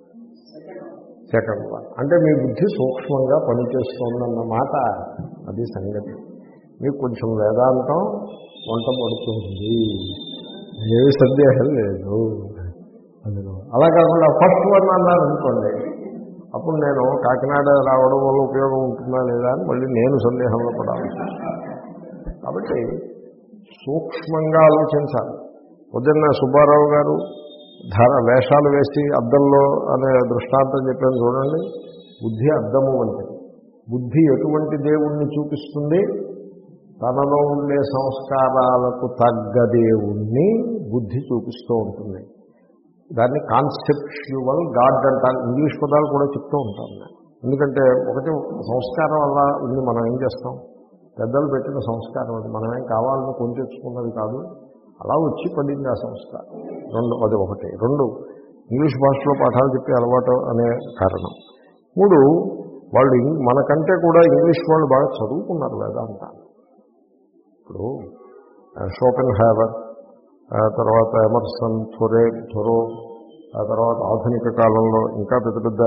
Second one. అంటే మీ బుద్ధి సూక్ష్మంగా పనిచేస్తోందన్నమాట. అది సంగతి. మీకు కొంచెం వేదాంతం వంట పడుతుంది, ఏ సందేహం లేదు అందులో. అలా కాకుండా ఫస్ట్ వన్ అన్నారు అనుకోండి, అప్పుడు నేను కాకినాడ రావడం వల్ల ఉపయోగం ఉంటుందా లేదా అని మళ్ళీ నేను సందేహంలో పడాలి. కాబట్టి సూక్ష్మంగా ఆలోచించాలి. పొద్దున్న సుబ్బారావు గారు ధర వేషాలు వేసి అద్దంలో అనే దృష్టాంతం చెప్పాను చూడండి. బుద్ధి అద్దము వంటిది. బుద్ధి ఎటువంటి దేవుణ్ణి చూపిస్తుంది? తనలో ఉండే సంస్కారాలకు తగ్గ దేవుణ్ణి బుద్ధి చూపిస్తూ ఉంటుంది. దాన్ని కాన్సెప్చువల్ గాడ్ అంటారు. ఇంగ్లీష్ పదాలు కూడా చెప్తూ ఉంటాను నేను. ఎందుకంటే ఒకటి సంస్కారం వల్ల ఉంది, మనం ఏం చేస్తాం, పెద్దలు పెట్టిన సంస్కారం అది, మనమేం కావాలని కొని తెచ్చుకున్నది కాదు, అలా వచ్చి పడింది ఆ సంస్కారం. రెండు, అది ఒకటి. రెండు, ఇంగ్లీష్ భాషలో పాఠాలు చెప్పే అలవాటు అనే కారణం. మూడు, వాళ్ళు మనకంటే కూడా ఇంగ్లీష్ వాళ్ళు బాగా చదువుకున్నారు వేదాంత. ఇప్పుడు షోపెన్ హ్యావర్, తర్వాత ఎమర్సన్, థొరే థొరో, ఆ తర్వాత ఆధునిక కాలంలో ఇంకా పెద్ద పెద్ద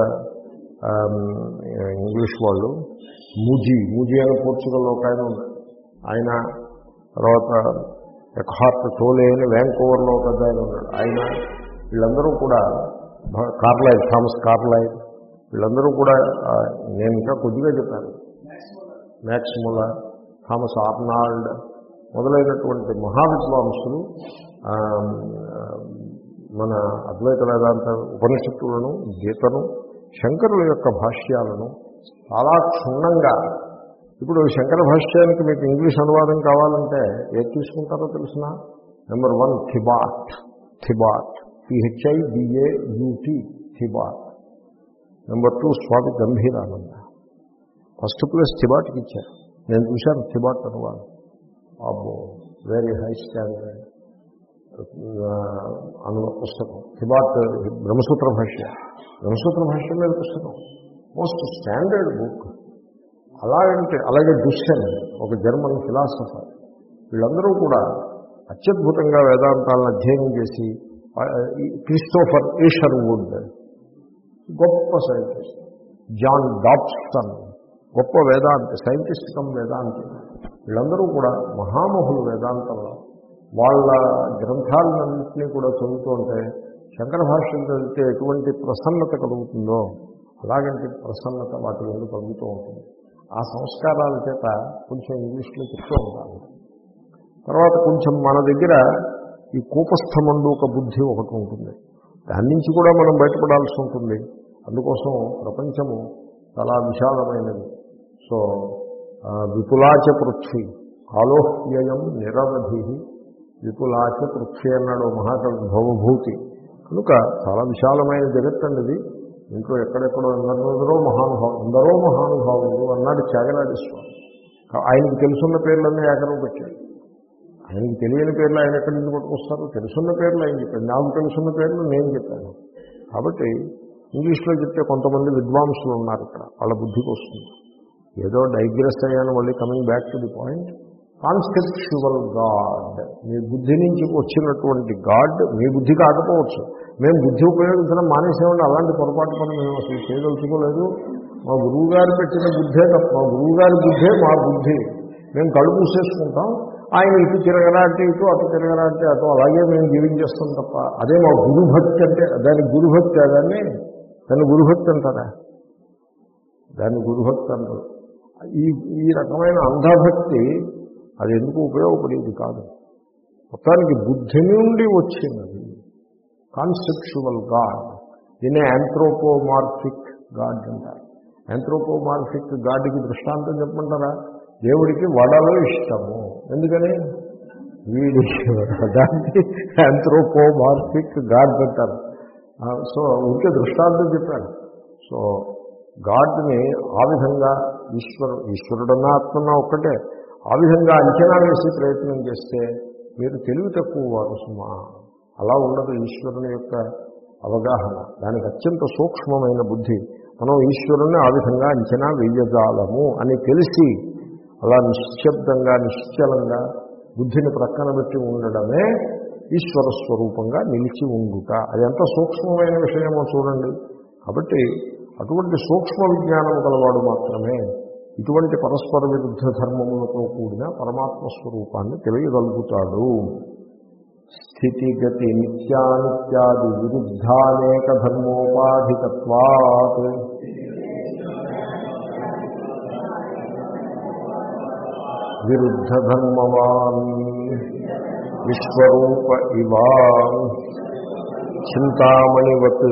ఇంగ్లీష్ వాళ్ళు, మూజీ మూజీ అని పోర్చుగల్లో ఒక ఆయన ఉన్నాడు, ఆయన, తర్వాత ఎక్హార్ట్ టోలే అని వ్యాంకోవర్లో ఒక పెద్ద ఆయన ఉన్నాడు ఆయన, వీళ్ళందరూ కూడా, కార్లైల్, థామస్ కార్లైల్, వీళ్ళందరూ కూడా, నేను ఇంకా కొద్దిగా చెప్పాను, మ్యాక్స్ ముల్లర్, థామస్ ఆర్నాల్డ్ మొదలైనటువంటి మహావిద్వాంసులు మన అద్వైత వేదాంత ఉపనిషత్తులను, గీతను, శంకరుల యొక్క భాష్యాలను చాలా క్షుణ్ణంగా, ఇప్పుడు శంకర భాష్యానికి మీకు ఇంగ్లీష్ అనువాదం కావాలంటే ఏది తీసుకుంటారో తెలిసిన? Number one Thibaut, Thibaut PHI BA UT, Thibaut. Number two Swami Gambhirananda. First place థిబాట్కి ఇచ్చారు. నేను చూశాను థిబాట్ అనువాదం. అబ్బో, వెరీ హై స్టాండర్డ్ అను పుస్తకం థిబాట్, బ్రహ్మసూత్ర భాష్య, బ్రహ్మసూత్ర భాష్య మీద పుస్తకం, మోస్ట్ స్టాండర్డ్ బుక్. అలాగంటే అలాగే దుష్యన్, ఒక జర్మన్ ఫిలాసఫర్, వీళ్ళందరూ కూడా అత్యద్భుతంగా వేదాంతాలను అధ్యయనం చేసి, క్రిస్టోఫర్ ఈషర్వుడ్ గొప్ప సైంటిస్ట్, జాన్ డాబ్సన్ గొప్ప వేదాంతి, సైంటిస్ట్ కమ్ వేదాంతి, వీళ్ళందరూ కూడా మహామహులు వేదాంతంలో. వాళ్ళ గ్రంథాలన్నింటినీ కూడా చదువుతూ ఉంటే శంకర భాష్యం చదివితే ఎటువంటి ప్రసన్నత కలుగుతుందో అలాగంటే ప్రసన్నత వాటి మీద కలుగుతూ ఉంటుంది. ఆ సంస్కారాల చేత కొంచెం ఇంగ్లీష్లో చెప్తూ ఉంటాను. తర్వాత కొంచెం మన దగ్గర ఈ కూపస్థమందు ఒక బుద్ధి ఒకటి ఉంటుంది, దాని నుంచి కూడా మనం బయటపడాల్సి ఉంటుంది. అందుకోసం ప్రపంచము చాలా విశాలమైనది. సో విపులాచ పృథ్వీ కాలోహ్యయం నిరవధి, విపులాచ పృథ్వీ అన్నాడు మహాకవి భవభూతి. కనుక చాలా విశాలమైన జగత్తు ఇది. ఇంట్లో ఎక్కడెక్కడో ఎందరో మహానుభావులు, ఎందరో మహానుభావులు అన్నాడు త్యాగరాజ స్వామి. ఆయనకి తెలుసున్న పేర్లన్నీ ఏకరం పెట్టాడు. ఆయనకి తెలియని పేర్లు ఆయన ఎక్కడి నుంచి పట్టుకొస్తారు? తెలుసున్న పేర్లు ఆయన చెప్పాడు, నాకు తెలుసున్న పేర్లు నేను చెప్పాను. కాబట్టి ఇంగ్లీష్లో చెప్తే కొంతమంది విద్వాంసులు ఉన్నారు ఇక్కడ, వాళ్ళ బుద్ధికి వస్తుంది. ఏదో డైగ్రెస్ అయ్యాను, మళ్ళీ coming back to the point. Conceptual god, మీ బుద్ధి నుంచి వచ్చినటువంటి గాడ్ మీ బుద్ధి కాకపోవచ్చు. మేము బుద్ధి ఉపయోగించడం మానేసేవాళ్ళు, అలాంటి పొరపాటు పని మేము అసలు చేయదలుచుకోలేదు. మా గురువు గారు పెట్టిన బుద్ధే తప్ప, మా గురువు గారి బుద్ధే మా బుద్ధి. మేము కళ్ళు మూసేసుకుంటాం, ఆయన ఇటు తిరగరా అంటే ఇటు, అటు తిరగరా అంటే అటు, అలాగే మేము జీవించేస్తాం తప్ప. అదే మా గురుభక్తి అంటే, దాని గురుభక్తి అదాన్ని దాన్ని గురుభక్తి అంటారా? దాన్ని గురుభక్తి అంటారు. ఈ ఈ రకమైన అంధభక్తి అది ఎందుకు ఉపయోగపడేది కాదు. మొత్తానికి బుద్ధి నుండి వచ్చినది కాన్సెప్చువల్ గాడ్. దీన్నే యాంథ్రోపోమార్ఫిక్ గాడ్ అంటారు. యాంథ్రోపోమార్ఫిక్ గాడ్కి దృష్టాంతం చెప్పమంటారా? దేవుడికి వడలు ఇష్టము. ఎందుకని? వీడికి దానికి యాంథ్రోపోమార్ఫిక్ గాడ్ అంటారు. సో ఉంటే దృష్టాంతం చెప్పాను. సో గాడ్ని ఆ విధంగా ఈశ్వరు ఈశ్వరుడన్నా ఆత్మన్నా ఒక్కటే ఆ విధంగా అంచనా వేసి ప్రయత్నం చేస్తే మీరు తెలివి తక్కువ వారు సుమా. అలా ఉండదు ఈశ్వరుని యొక్క అవగాహన. దానికి అత్యంత సూక్ష్మమైన బుద్ధి. మనం ఈశ్వరుని ఆ విధంగా అంచనా వేయజాలము అని తెలిసి అలా నిశ్శబ్దంగా నిశ్చలంగా బుద్ధిని ప్రక్కన పెట్టి ఉండడమే ఈశ్వర స్వరూపంగా నిలిచి ఉండుట. అది ఎంత సూక్ష్మమైన విషయమో చూడండి. కాబట్టి అటువంటి సూక్ష్మ విజ్ఞానం గలవాడు మాత్రమే ఇటువంటి పరస్పర విరుద్ధ ధర్మములతో కూడిన పరమాత్మ స్వరూపాన్ని తెలియగలుగుతాడు. స్థితిగతి నిత్యానిత్యాది విరుద్ధానేక ధర్మోపాధికత్వాత్ విరుద్ధ ధర్మవాన్ విశ్వరూప ఇవా చింతామణివత్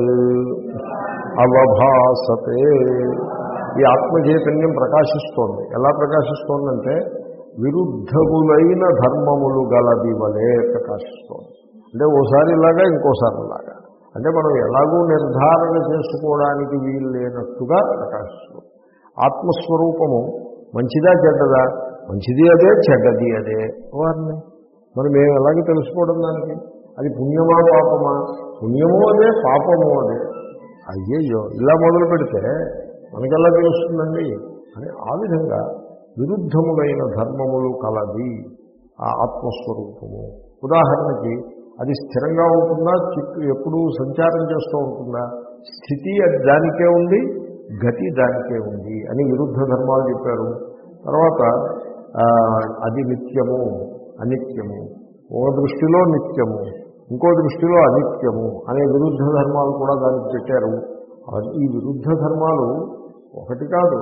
అవభాసతే. ఈ ఆత్మచైతన్యం ప్రకాశిస్తోంది. ఎలా ప్రకాశిస్తోందంటే విరుద్ధములైన ధర్మములు గలది వలే ప్రకాశిస్తోంది. అంటే ఓసారి ఇలాగా ఇంకోసారి ఇలాగా. అంటే మనం ఎలాగూ నిర్ధారణ చేసుకోవడానికి వీలు లేనట్టుగా ప్రకాశిస్తుంది. ఆత్మస్వరూపము మంచిదా చెడ్డదా? మంచిది అదే, చెడ్డది అదే. వారిని మరి మేము ఎలాగ తెలుసుకోవడం దానికి? అది పుణ్యమా పాపమా? పుణ్యమూ అదే, పాపము అదే. అయ్యయ్యో ఇలా మొదలు పెడితే మనకెలా తెలుస్తుందండి అని ఆ విధంగా విరుద్ధములైన ధర్మములు కలది ఆ ఆత్మస్వరూపము. ఉదాహరణకి అది స్థిరంగా ఉంటుందా, చిక్కు ఎప్పుడూ సంచారం చేస్తూ ఉంటుందా? స్థితి అది దానికే ఉంది, గతి దానికే ఉంది అని విరుద్ధ ధర్మాలు చెప్పారు. తర్వాత అది నిత్యము అనిత్యము, ఒక దృష్టిలో నిత్యము ఇంకో దృష్టిలో అనిత్యము అనే విరుద్ధ ధర్మాలు కూడా దానికి పెట్టారు. ఈ విరుద్ధ ధర్మాలు ఒకటి కాదు,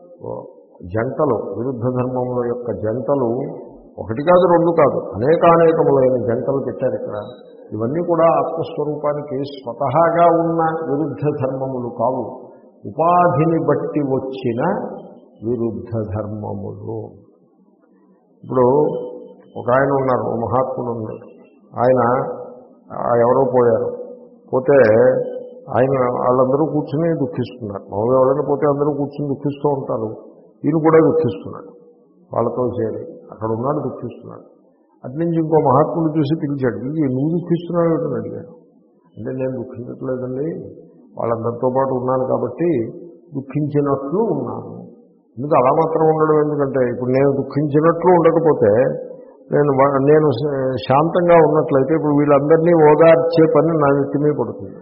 జంటలు, విరుద్ధ ధర్మముల యొక్క జంటలు ఒకటి కాదు రెండు కాదు, అనేకానేకములైన జంటలు పెట్టారు ఇక్కడ. ఇవన్నీ కూడా ఆత్మస్వరూపానికి స్వతహాగా ఉన్న విరుద్ధ ధర్మములు కావు, ఉపాధిని బట్టి వచ్చిన విరుద్ధ ధర్మములు. ఇప్పుడు ఒక ఆయన ఉన్నారు, ఓ మహాత్ముడు ఉన్నాడు. ఆయన ఎవరో పోయారు. పోతే ఆయన వాళ్ళందరూ కూర్చుని దుఃఖిస్తున్నారు. మామూలుగా ఎవరైనా పోతే అందరూ కూర్చుని దుఃఖిస్తూ ఉంటారు. ఈయన కూడా దుఃఖిస్తున్నాడు. వాళ్ళతో చేరి అక్కడ ఉన్నాడు, దుఃఖిస్తున్నాడు. అటు నుంచి ఇంకో మహాత్ముడు చూసి పిలిచాడు. ఇది నువ్వు దుఃఖిస్తున్నావు అని అడిగాడు. అంటే నేను దుఃఖించట్లేదండి, వాళ్ళందరితో పాటు ఉన్నాను కాబట్టి దుఃఖించినట్లు ఉన్నాను. ఎందుకు అలా మాత్రం ఉండడం? ఎందుకంటే ఇప్పుడు నేను దుఃఖించినట్లు ఉండకపోతే నేను నేను శాంతంగా ఉన్నట్లయితే ఇప్పుడు వీళ్ళందరినీ ఓదార్చే పని నా నెత్తిమీ పడుతుంది.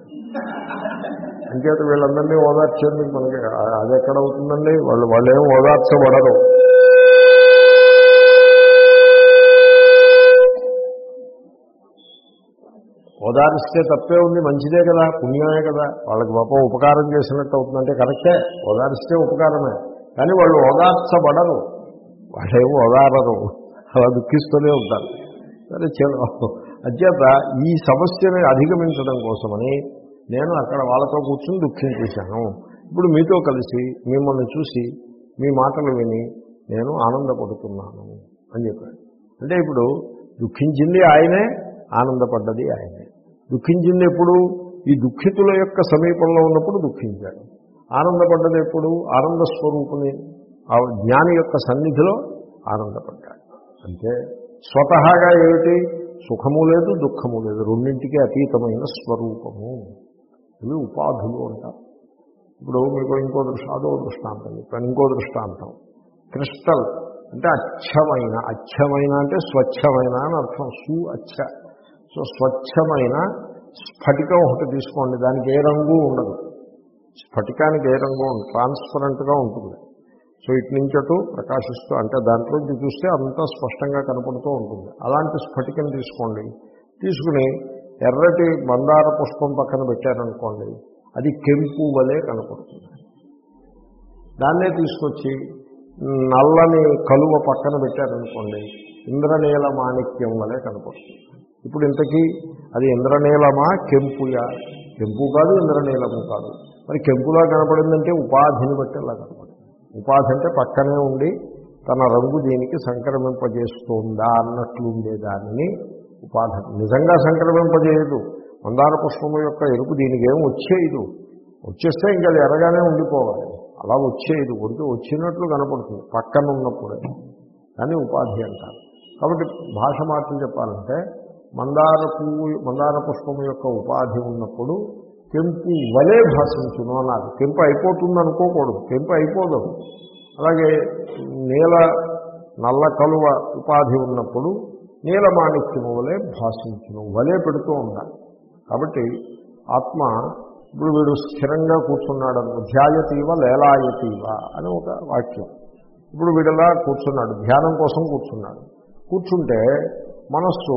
అంచేత వీళ్ళందరినీ ఓదార్చేందుకు మనకి అది ఎక్కడ అవుతుందండి? వాళ్ళు వాళ్ళేమో ఓదార్చబడరు. ఓదారిస్తే తప్పే ఉంది, మంచిదే కదా, పుణ్యమే కదా, వాళ్ళకి పాపం ఉపకారం చేసినట్టు అవుతుందంటే కరెక్టే, ఓదారిస్తే ఉపకారమే. కానీ వాళ్ళు ఓదార్చబడరు, వాళ్ళేమో ఓదారరు, అలా దుఃఖిస్తూనే ఉంటారు. సరే చలో, అధ్యత ఈ సమస్యని అధిగమించడం కోసమని నేను అక్కడ వాళ్ళతో కూర్చొని దుఃఖించేశాను. ఇప్పుడు మీతో కలిసి మిమ్మల్ని చూసి మీ మాటలు విని నేను ఆనందపడుతున్నాను అని చెప్పాడు. అంటే ఇప్పుడు దుఃఖించింది ఆయనే, ఆనందపడ్డది ఆయనే. దుఃఖించింది ఎప్పుడు? ఈ దుఃఖితుల యొక్క సమీపంలో ఉన్నప్పుడు దుఃఖించాడు. ఆనందపడ్డది ఎప్పుడు? ఆనంద స్వరూపుని ఆ జ్ఞాని యొక్క సన్నిధిలో ఆనందపడ్డాడు. అంటే స్వతహాగా ఏమిటి? సుఖము లేదు, దుఃఖము లేదు, రెండింటికి అతీతమైన స్వరూపము. ఇవి ఉపాధులు అంటారు. ఇప్పుడు మీకు ఇంకో దృష్టి అదో దృష్టాంతం చెప్పాను. ఇంకో దృష్టాంతం క్రిస్టల్ అంటే అచ్చమైన, అచ్చమైన అంటే స్వచ్ఛమైన అని అర్థం. సు అచ్చ. సో స్వచ్ఛమైన స్ఫటికం ఒకటి తీసుకోండి, దానికి ఏ రంగు ఉండదు. స్ఫటికానికి ఏ రంగు ఉండదు, ట్రాన్స్పరెంట్గా ఉంటుంది. సో ఇటు నుంచి అటు ప్రకాశిస్తూ, అంటే దాంట్లోంచి చూస్తే అంతా స్పష్టంగా కనపడుతూ ఉంటుంది. అలాంటి స్ఫటికం తీసుకోండి, తీసుకుని ఎర్రటి మందార పుష్పం పక్కన పెట్టారనుకోండి, అది కెంపు వలె కనపడుతుంది. దాన్నే తీసుకొచ్చి నల్లని కలువ పక్కన పెట్టారనుకోండి, ఇంద్రనీల మాణిక్యం వలె కనపడుతుంది. ఇప్పుడు ఇంతకీ అది ఇంద్రనీలమా కెంపుయా? కెంపు కాదు, ఇంద్రనీలము కాదు. మరి కెంపులా కనపడిందంటే ఉపాధిని బట్టి అలా కనపడింది. ఉపాధి అంటే పక్కనే ఉండి తన రంగు దీనికి సంక్రమింపజేస్తుందా అన్నట్లు ఉండేదానిని ఉపాధి. నిజంగా సంక్రమింపజేయదు, మందార పుష్పము యొక్క ఎరుపు దీనికి ఏం వచ్చేయదు. వచ్చేస్తే ఇంకా అది ఎర్రగానే ఉండిపోవాలి. అలా వచ్చేయదు, కొంచెం వచ్చినట్లు కనపడుతుంది పక్కన ఉన్నప్పుడే. కానీ ఉపాధి అంటారు. కాబట్టి భాష మాటలు చెప్పాలంటే మందార పువ్వు మందార పుష్పము యొక్క ఉపాధి ఉన్నప్పుడు కెంపు వలే భాషించును అన్నారు. కెంపు అయిపోతుంది అనుకోకూడదు, కెంపు అయిపోదు. అలాగే నీల నల్ల కలువ ఉపాధి ఉన్నప్పుడు నీలమాణిక్యము వలే భాషించును, వలే పెడుతూ ఉండాలి. కాబట్టి ఆత్మ ఇప్పుడు వీడు స్థిరంగా కూర్చున్నాడు, ధ్యాయతీవ లేలాయతీవ అని ఒక వాక్యం. ఇప్పుడు వీడిలా కూర్చున్నాడు, ధ్యానం కోసం కూర్చున్నాడు. కూర్చుంటే మనస్సు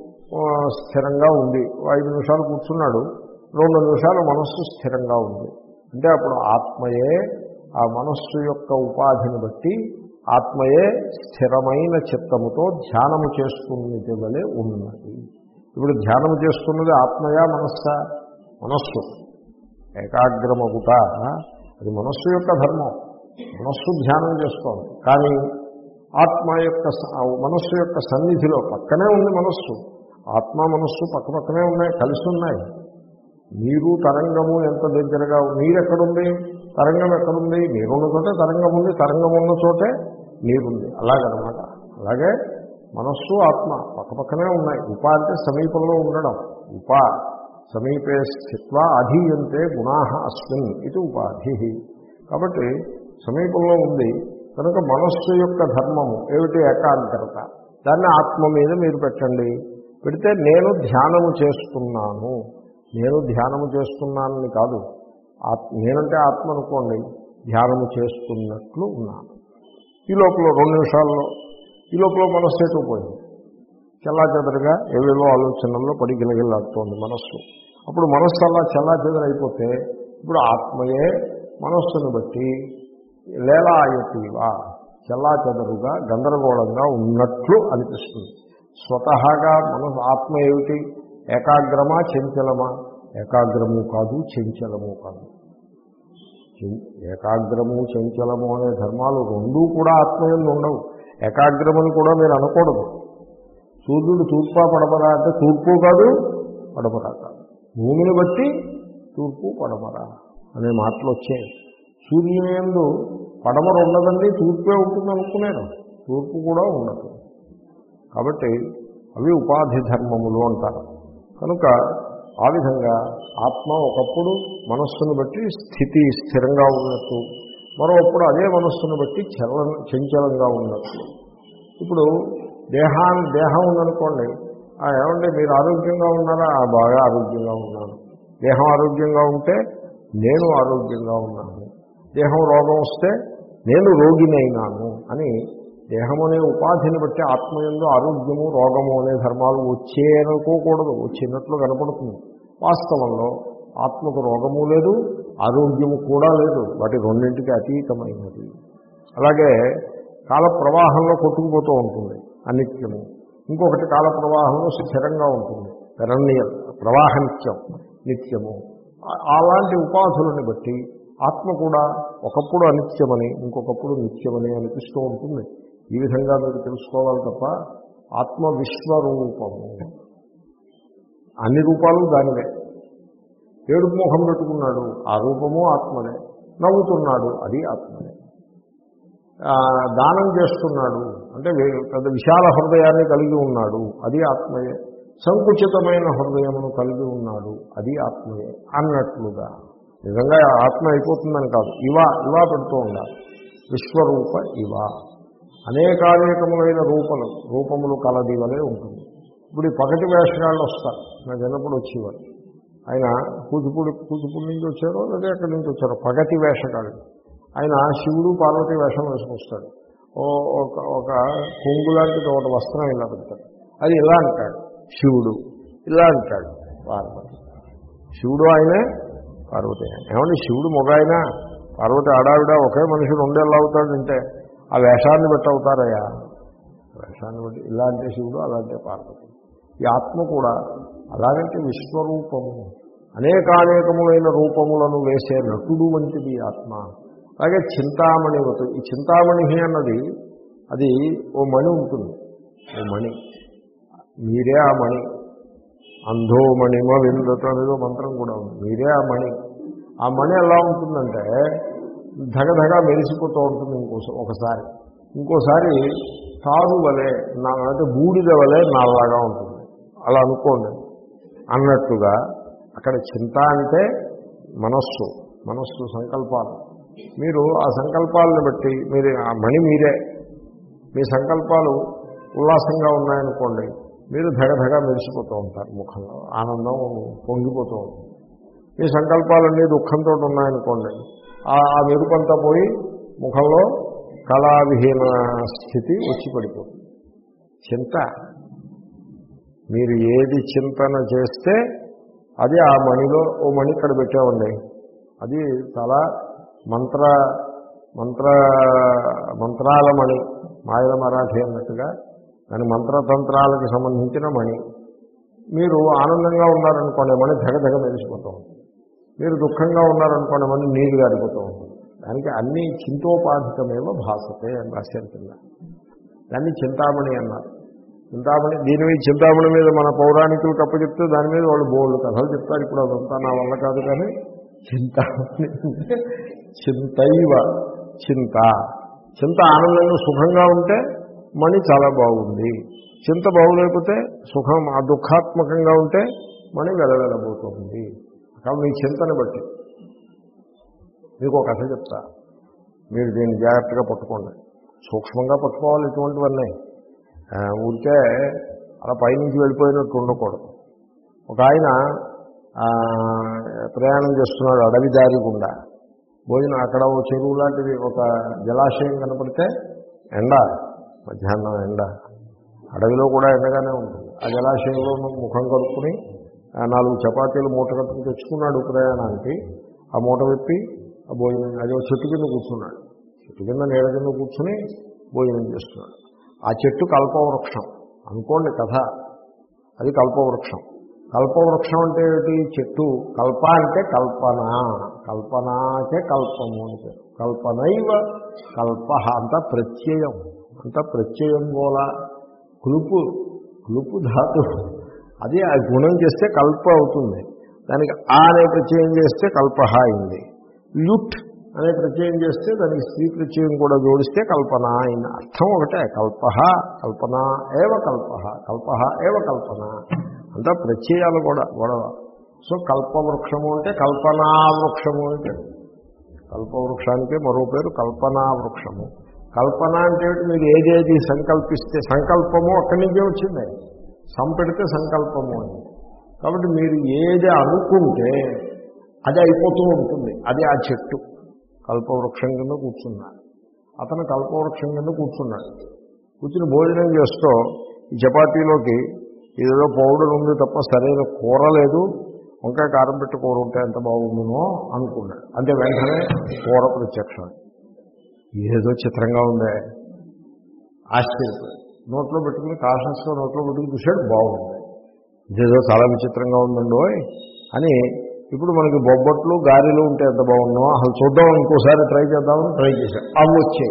స్థిరంగా ఉంది. ఐదు నిమిషాలు కూర్చున్నాడు, రెండు నిమిషాలు మనస్సు స్థిరంగా ఉంది అంటే అప్పుడు ఆత్మయే ఆ మనస్సు యొక్క ఉపాధిని బట్టి ఆత్మయే స్థిరమైన చిత్తముతో ధ్యానము చేస్తున్నది వలె ఉన్నది. ఇప్పుడు ధ్యానము చేస్తున్నది ఆత్మయా మనస్సా? మనస్సు. ఏకాగ్రమగుట అది మనస్సు యొక్క ధర్మం. మనస్సు ధ్యానం చేస్తోంది. కానీ ఆత్మ యొక్క మనస్సు యొక్క సన్నిధిలో పక్కనే ఉంది మనస్సు. ఆత్మ మనస్సు పక్క పక్కనే ఉన్నాయి, కలిసి ఉన్నాయి. నీరు తరంగము ఎంత దగ్గరగా, నీరు ఎక్కడుంది, తరంగం ఎక్కడుంది? నీరున్న చోటే తరంగం ఉంది, తరంగం ఉన్న చోటే నీరుంది. అలాగనమాట. అలాగే మనస్సు ఆత్మ పక్క పక్కనే ఉన్నాయి. ఉప అంటే సమీపంలో ఉండడం. ఉప సమీపే స్థిత్వా అధీయంతే గుణాః అస్మిన్ ఇది ఉపాధి. కాబట్టి సమీపంలో ఉంది కనుక మనస్సు యొక్క ధర్మము ఏమిటి? ఏకాగ్రత. దాన్ని ఆత్మ మీద మీరు పెట్టండి. పెడితే నేను ధ్యానము చేస్తున్నాను, నేను ధ్యానము చేస్తున్నానని కాదు, ఆత్మ నేనంటే ఆత్మ అనుకోండి, ధ్యానము చేస్తున్నట్లు ఉన్నాను. ఈ లోపల రెండు నిమిషాల్లో ఈ లోపల మనస్సు ఎటు పోయింది, చల్లా చెదరగా ఏవేవో ఆలోచనల్లో పడి గిలగిల్లాడుతోంది మనస్సు. అప్పుడు మనస్సు అలా చల్లా చెదరైపోతే ఇప్పుడు ఆత్మయే మనస్సును బట్టి లేలాయతీవా చల్లా చెదరుగా గందరగోళంగా ఉన్నట్లు అనిపిస్తుంది. స్వతహాగా మనసు ఆత్మ ఏమిటి? ఏకాగ్రమా చంచలమా? ఏకాగ్రము కాదు, చంచలము కాదు. ఏకాగ్రము చంచలము అనే ధర్మాలు రెండూ కూడా ఆత్మయంలో ఉండవు. ఏకాగ్రమని కూడా మీరు అనకూడదు. సూర్యుడు తూర్పా పడమరా అంటే తూర్పు కాదు, పడమరా కాదు. భూమిని బట్టి తూర్పు పడమరా అనే మాటలు వచ్చాయి. సూర్యుని యందు పడమర ఉండదండి, తూర్పే ఉంటుంది అనుకునేను. తూర్పు కూడా ఉండదు. కాబట్టి అవి ఉపాధి ధర్మములు అంటారు. కనుక ఆ విధంగా ఆత్మ ఒకప్పుడు మనస్సును బట్టి స్థితి స్థిరంగా ఉన్నట్టు, మరోప్పుడు అదే మనస్సును బట్టి చల చంచలంగా ఉన్నట్టు. ఇప్పుడు దేహాన్ని దేహం ఉందనుకోండి, ఏమంటే మీరు ఆరోగ్యంగా ఉన్నారా? బాగా ఆరోగ్యంగా ఉన్నాను. దేహం ఆరోగ్యంగా ఉంటే నేను ఆరోగ్యంగా ఉన్నాను. దేహం రోగం వస్తే నేను రోగినైనాను అని దేహం అనే ఉపాధిని బట్టి ఆత్మయందు ఆరోగ్యము రోగము అనే ధర్మాలు వచ్చేయనుకోకూడదు. వచ్చినట్లు కనపడుతుంది. వాస్తవంలో ఆత్మకు రోగము లేదు, ఆరోగ్యము కూడా లేదు. వాటి రెండింటికి అతీతమైనది. అలాగే కాల ప్రవాహంలో కొట్టుకుపోతూ ఉంటుంది అనిత్యము. ఇంకొకటి కాల ప్రవాహంలో స్థిరంగా ఉంటుంది పెరన్నీయ ప్రవాహ నిత్యం నిత్యము. అలాంటి ఉపాధులను బట్టి ఆత్మ కూడా ఒకప్పుడు అనిత్యమని ఇంకొకప్పుడు నిత్యమని అనిపిస్తూ ఉంటుంది. ఈ విధంగా మీరు తెలుసుకోవాలి తప్ప ఆత్మ విశ్వరూపము. అన్ని రూపాలు దానివే. ఏడుపు ముఖం పెట్టుకున్నాడు, ఆ రూపము ఆత్మనే. నవ్వుతున్నాడు, అది ఆత్మనే. దానం చేస్తున్నాడు అంటే పెద్ద విశాల హృదయాన్ని కలిగి ఉన్నాడు, అది ఆత్మయే. సంకుచితమైన హృదయమును కలిగి ఉన్నాడు, అది ఆత్మయే అన్నట్లుగా. నిజంగా ఆత్మ అయిపోతుందని కాదు, ఇవా ఇవా పెడుతూ ఉండాలి. విశ్వరూప ఇవా అనేకానేకములైన రూపలు రూపములు కలది వలె ఉంటుంది. ఇప్పుడు ఈ పగటి వేషగాళ్ళు వస్తారు. నా చిన్నప్పుడు వచ్చేవారు. ఆయన కూచిపూడి కూచిపూడి నుంచి వచ్చారో లేదా ఎక్కడి నుంచి వచ్చారో పగటి వేషగాళ్ళు. ఆయన శివుడు పార్వతి వేషం వేసుకొస్తాడు. ఒక ఒక కొంగు లాంటిది ఒక వస్త్రం ఇలా పెడతాడు. అది ఇలా అంటాడు శివుడు, ఇలా అంటాడు పార్వతి. శివుడు ఆయనే, పార్వతి. ఏమంటే శివుడు మొగ అయినా పార్వతి ఆడావిడ ఒకే మనిషి రెండేళ్ళు అవుతాడంటే ఆ వేషాన్ని బట్టి అవుతారయ్యా. వేషాన్ని బట్టి ఇలా అంటే శివుడు, అలా అంటే పార్వతి. ఈ ఆత్మ కూడా అలాగంటే విశ్వరూపము, అనేకానేకములైన రూపములను వేసే నటుడు వంటిది ఆత్మ. అలాగే చింతామణి. ఈ చింతామణి అన్నది అది ఓ మణి ఉంటుంది. ఓ మణి, మీరే ఆ మణి. అంధో మణిమ విందత అనేదో మంత్రం కూడా ఉంది. మీరే ఆ మణి. ఆ మణి ఎలా ఉంటుందంటే ధగధగా మెరిసిపోతూ ఉంటుంది. ఇంకో ఒకసారి ఇంకోసారి తారు వలె నా అంటే బూడిద వలె నాలాగా ఉంటుంది. అలా అనుకోండి. అన్నట్టుగా అక్కడ చింత అంటే మనస్సు, మనస్సు సంకల్పాలు. మీరు ఆ సంకల్పాలను బట్టి మీరు ఆ మణి మీరే. మీ సంకల్పాలు ఉల్లాసంగా ఉన్నాయనుకోండి, మీరు ధగధగా మెరిసిపోతూ ఉంటారు. ముఖంలో ఆనందం పొంగిపోతూ ఉంటుంది. మీ సంకల్పాలన్నీ దుఃఖంతో ఉన్నాయనుకోండి, ఆ మెరుపంతా పోయి ముఖంలో కళావిహీన స్థితి వచ్చి పడిపోతుంది. చింత, మీరు ఏది చింతన చేస్తే అది ఆ మణిలో ఓ మణి ఇక్కడ పెట్టామండి, అది చాలా మంత్ర మంత్ర మంత్రాల మణి, మాయల మరాఠీ అన్నట్టుగా దాని మంత్రతంత్రాలకు సంబంధించిన మణి. మీరు ఆనందంగా ఉన్నారనుకోండి, మణి ధగధగ మెరిసిపోతూ ఉంటుంది. మీరు దుఃఖంగా ఉన్నారనుకోండి, మణి నీరు గారిపోతూ ఉంటుంది. దానికి అన్ని చింతోపాధికమేమో భాసతే అని రాశారు కింద. దాన్ని చింతామణి అన్నారు. చింతామణి, దీని మీద చింతామణి మీద మన పౌరాణికులు కప్పచెప్తే దాని మీద వాళ్ళు బోల్డ్ కథలు చెప్తారు. ఇప్పుడు అదంతా నా వల్ల కాదు. కానీ చింతామణి చింతైవ చింత, చింత ఆనందంగా సుఖంగా ఉంటే మణి చాలా బాగుంది. చింత బాగులేకపోతే సుఖం ఆ దుఃఖాత్మకంగా ఉంటే మణి వెలవెలబోతుంది. కాబట్టి మీ చింతను బట్టి మీకు ఒక కథ చెప్తా, మీరు దీన్ని జాగ్రత్తగా పట్టుకోండి. సూక్ష్మంగా పట్టుకోవాలి ఇటువంటివన్నీ. ఊరికే అలా పైనుంచి వెళ్ళిపోయినట్టు ఉండకూడదు. ఒక ఆయన ప్రయాణం చేస్తున్నాడు అడవి దారి గుండా. భోజనం అక్కడ ఓ చెరువు లాంటిది ఒక జలాశయం కనపడితే, ఎండ మధ్యాహ్నం ఎండ, అడవిలో కూడా ఎండగానే ఉంటుంది. ఆ జలాశయంలో ముఖం కడుక్కుని నాలుగు చపాతీలు మూట కట్టుకుని తెచ్చుకున్నాడు ప్రయాణానికి. ఆ మూట విప్పి ఆ భోజనం, అది చెట్టు కింద కూర్చున్నాడు. చెట్టు కింద నీడ కింద కూర్చుని భోజనం చేస్తున్నాడు. ఆ చెట్టు కల్పవృక్షం అనుకోండి కథ. అది కల్పవృక్షం. కల్పవృక్షం అంటే ఏమిటి? చెట్టు. కల్ప అంటే కల్పన, కల్పనాకే కల్పము అంటే కల్పనైవ కల్ప. అంతా ప్రత్యయం, అంతా ప్రత్యయం గోళ. కులుపు కులుపు ధాతు, అది ఆ గుణం చేస్తే కల్ప అవుతుంది. దానికి ఆ అనే ప్రత్యయం చేస్తే కల్ప అయింది. లుట్ అనే ప్రత్యయం చేస్తే దానికి స్త్రీ ప్రత్యయం కూడా జోడిస్తే కల్పన అయింది. అర్థం ఒకటే, కల్ప కల్పన ఏవ కల్ప, కల్ప ఏవ కల్పన. అంతా ప్రత్యయాలు కూడా గొడవ. సో కల్పవృక్షము అంటే కల్పనా వృక్షము అంటే, కల్పవృక్షానికి మరో పేరు కల్పనా వృక్షము. కల్పన అంటే మీరు ఏదేది సంకల్పిస్తే, సంకల్పము అక్కడి నుంచే వచ్చింది. సంపెడితే సంకల్పము అని. కాబట్టి మీరు ఏది అనుకుంటే అది అయిపోతూ ఉంటుంది. అది ఆ చెట్టు. కల్పవృక్షం కింద కూర్చున్నాడు అతను. కల్పవృక్షం కింద కూర్చున్నాడు. కూర్చుని భోజనం చేస్తూ ఈ చపాతీలోకి ఏదో పౌడర్ ఉంది తప్ప సరైన కూర లేదు, వంకాయ కారం పెట్టి కూర ఉంటే ఎంత బాగుండునో అనుకున్నాడు. అంటే వెంటనే కూర ప్రత్యక్షం. ఏదో చిత్రంగా ఉందే, ఆశ్చర్యపోయాడు. నోట్లో పెట్టుకుని కాషన్స్లో నోట్లో పెట్టుకుని చూశాడు, బాగుంది. ఇదేదో చాలా విచిత్రంగా ఉందండో అని. ఇప్పుడు మనకి బొబ్బట్లు గారెలు ఉంటే ఎంత బాగుందో అసలు చూద్దాం, ఇంకోసారి ట్రై చేద్దామని ట్రై చేశాడు. అవి వచ్చాయి.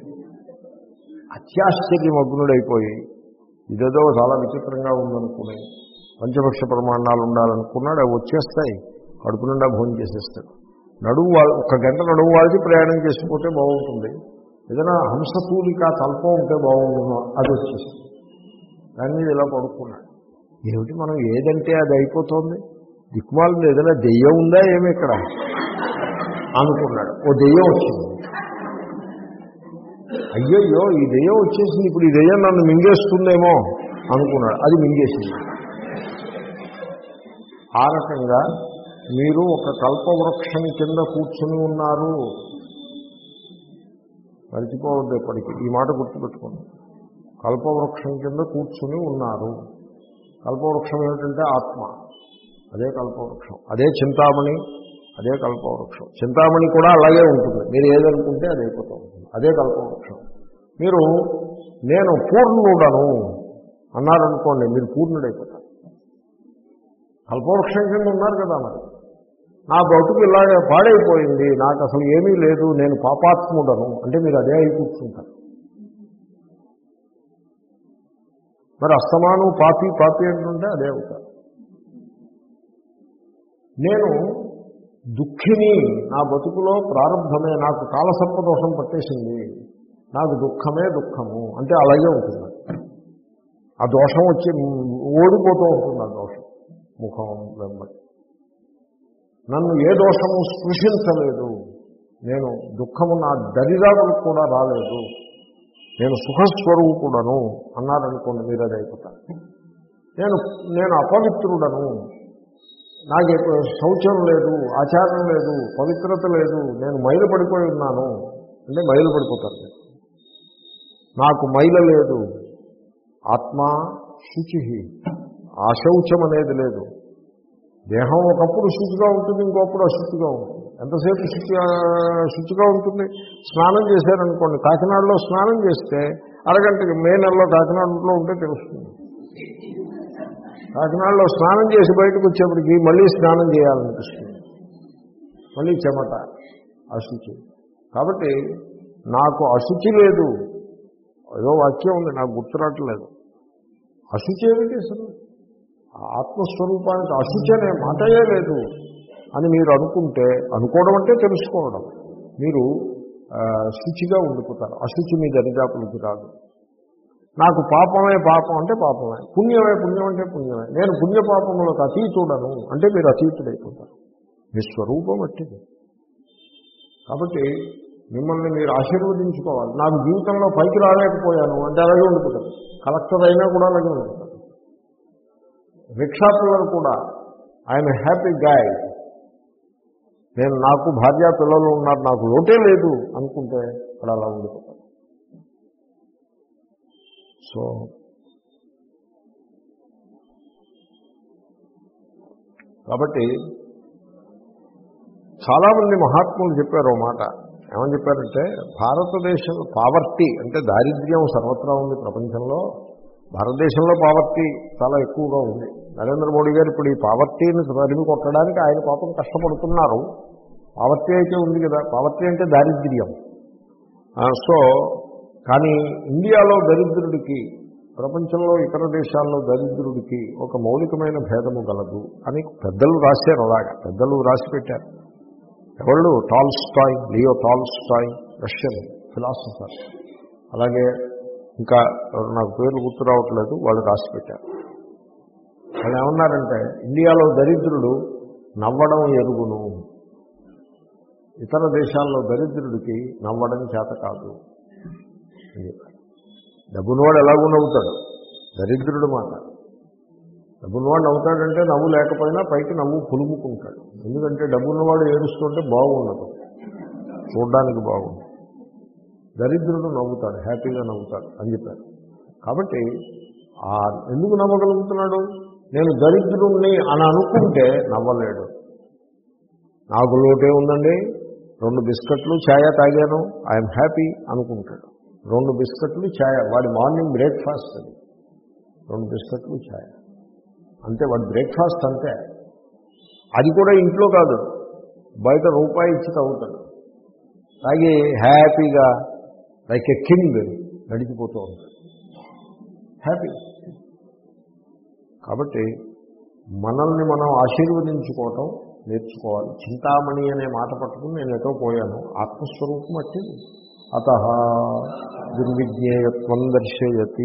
అత్యాశ్చర్యమగ్నుడైపోయి ఇదేదో చాలా విచిత్రంగా ఉందనుకుని పంచపక్ష ప్రమాణాలు ఉండాలనుకున్నాడు. అవి వచ్చేస్తాయి, కడుపు నిండా భోజనం చేసేస్తాడు. నడువు వాళ్ళు ఒక గంట నడువు వాళ్ళకి ప్రయాణం చేసిపోతే బాగుంటుంది. ఏదైనా హంసతూలిక తల్పం ఉంటే బాగుంటుందో అది వచ్చేస్తుంది. దాని మీద ఇలా పడుకున్నాడు. ఏమిటి మనం ఏదంటే అది అయిపోతుంది, దిక్మాల ఏదైనా దెయ్యం ఉందా ఏమి ఇక్కడ అనుకున్నాడు. ఓ దెయ్యం వచ్చింది. అయ్యయ్యో ఈ దెయ్యం వచ్చేసింది, ఇప్పుడు ఈ దెయ్యం నన్ను మింగేస్తుందేమో అనుకున్నాడు. అది మింగేసింది. ఆ రకంగా మీరు ఒక కల్పవృక్షం కింద కూర్చుని ఉన్నారు. మరిచిపోవద్దు ఎప్పటికీ, ఈ మాట గుర్తుపెట్టుకోండి. కల్పవృక్షం కింద కూర్చుని ఉన్నారు. కల్పవృక్షం ఏమిటంటే ఆత్మ. అదే కల్పవృక్షం. అదే చింతామణి, అదే కల్పవృక్షం. చింతామణి కూడా అలాగే ఉంటుంది. మీరు ఏదనుకుంటే అది అయిపోతూ ఉంటుంది. అదే కల్పవృక్షం. మీరు నేను పూర్ణుడను అన్నారనుకోండి, మీరు పూర్ణుడైపోతారు. కల్పవృక్షం కింద ఉన్నారు కదా. మరి నా బతుకు ఇలాగే పాడైపోయింది, నాకు అసలు ఏమీ లేదు, నేను పాపాత్ముడను అంటే మీరు అదే అయి కూర్చుంటారు. మరి అస్తమానం పాపి పాపి అంటుంటే అదే అవుతారు. నేను దుఃఖిని, నా బతుకులో ప్రారంభమే, నాకు కాలసర్పదోషం పట్టేసింది, నాకు దుఃఖమే దుఃఖము అంటే అలాగే ఉంటుంది. ఆ దోషం వచ్చి ఓడిపోతూ ఉంటుంది. ఆ దోషం ముఖం వెంబడి నన్ను ఏ దోషము స్పృశించలేదు. నేను దుఃఖము నా దరిదాపులకు కూడా రాలేదు. నేను సుఖస్వరూపుడను అన్నారనుకోండి, మీరు అది అయిపోతారు. నేను నేను అపవిత్రుడను, నాకు శౌచం లేదు, ఆచారం లేదు, పవిత్రత లేదు, నేను మైలు పడిపోయి ఉన్నాను అంటే మైలు పడిపోతారు. నాకు మైల లేదు, ఆత్మ శుచి, అశౌచం అనేది లేదు. దేహం ఒకప్పుడు శుచిగా ఉంటుంది, ఇంకొప్పుడు అశుచిగా ఉంటుంది. ఎంతసేపు శుచి శుచిగా ఉంటుంది? స్నానం చేశారనుకోండి, కాకినాడలో స్నానం చేస్తే అరగంటకి, మే నెలలో కాకినాడలో ఉంటే తెలుస్తుంది. కాకినాడలో స్నానం చేసి బయటకు వచ్చేప్పటికి మళ్ళీ స్నానం చేయాలనిపిస్తుంది, మళ్ళీ చెమట, అశుచి. కాబట్టి నాకు అశుచి లేదు. ఏదో వాక్యం ఉంది, నాకు గుర్తురావట్లేదు. అశుచి ఏమిటి అసలు? ఆత్మస్వరూపానికి అశుచి అనే మాటయే లేదు అని మీరు అనుకుంటే, అనుకోవడం అంటే తెలుసుకోవడం, మీరు శుచిగా ఉండిపోతారు. అశుచి మీ దరిదాపులకి రాదు. నాకు పాపమే పాపం అంటే పాపమే, పుణ్యమే పుణ్యం అంటే పుణ్యమే, నేను పుణ్యపాపములకు అతీతుడను అంటే మీరు అతీతుడైపోతారు. మీ స్వరూపం అట్టిది. కాబట్టి మిమ్మల్ని మీరు ఆశీర్వదించుకోవాలి. నాకు జీవితంలో పైకి రాలేకపోయాను అంటే అలాగే ఉండిపోతారు. కలెక్టర్ అయినా కూడా అలాగే ఉండిపోతారు. రిక్షా పిల్లలు కూడా ఐఎమ్ హ్యాపీ గాయ్, నేను నాకు భార్య పిల్లలు ఉన్నారు, నాకు లోటే లేదు అనుకుంటే అక్కడ అలా ఉండిపోతారు. సో కాబట్టి చాలామంది మహాత్ములు చెప్పారు మాట. ఏమని చెప్పారంటే, భారతదేశం పావర్టీ అంటే దారిద్ర్యం సర్వత్రా ఉంది ప్రపంచంలో. భారతదేశంలో పావర్టీ చాలా ఎక్కువగా ఉంది. నరేంద్ర మోడీ గారు ఇప్పుడు ఈ పావర్టీని తరిమి కొట్టడానికి ఆయన పాపం కష్టపడుతున్నారు. పావర్టీ అయితే ఉంది కదా, పావర్టీ అంటే దారిద్ర్యం. సో కానీ ఇండియాలో దరిద్రుడికి, ప్రపంచంలో ఇతర దేశాల్లో దరిద్రుడికి ఒక మౌలికమైన భేదము గలదు అని పెద్దలు రాశారు. అలాగా పెద్దలు రాసి పెట్టారు. ఎవళ్ళు? Tolstoy, Leo Tolstoy, Russian philosopher. అలాగే ఇంకా నాకు పేర్లు గుర్తు రావట్లేదు, వాళ్ళు రాసి పెట్టారు. వాళ్ళు ఏమన్నారంటే, ఇండియాలో దరిద్రుడు నవ్వడం ఎరుగును, ఇతర దేశాల్లో దరిద్రుడికి నవ్వడం చేత కాదు అని చెప్పారు. డబ్బున్నవాడు ఎలాగూ నవ్వుతాడు, దరిద్రుడు మాట. డబ్బున్నవాడు నవ్వుతాడంటే నవ్వు లేకపోయినా పైకి నవ్వు పులుముకుంటాడు. ఎందుకంటే డబ్బున్నవాడు ఏడుస్తుంటే బాగుండదు, చూడ్డానికి బాగుండదు. దరిద్రుడు నవ్వుతాడు, హ్యాపీగా నవ్వుతాడు అని చెప్పారు. కాబట్టి ఎందుకు నవ్వగలుగుతున్నాడు? నేను దరిద్రుణ్ణి అని అనుకుంటే నవ్వలేడు. నాకు లోటే ఉందండి, రెండు బిస్కెట్లు ఛాయ తాగాను, ఐఎమ్ హ్యాపీ అనుకుంటాడు. రెండు బిస్కెట్లు ఛాయ, వాడి మార్నింగ్ బ్రేక్ఫాస్ట్ అది. రెండు బిస్కెట్లు ఛాయ అంతే, వాడి బ్రేక్ఫాస్ట్ అంతే. అది కూడా ఇంట్లో కాదు, బయట రూపాయి ఇచ్చి తాగుతాడు. తాగి హ్యాపీగా లైక్ ఎ కింగ్ నడిచిపోతూ ఉంటాడు, హ్యాపీ. కాబట్టి మనల్ని మనం ఆశీర్వదించుకోవటం నేర్చుకోవాలి. చింతామణి అనే మాట పట్టుకుని నేను ఎటో పోయాను. ఆత్మస్వరూపం అట్టిది. అత దుర్విజ్ఞేయత్వం దర్శయతి.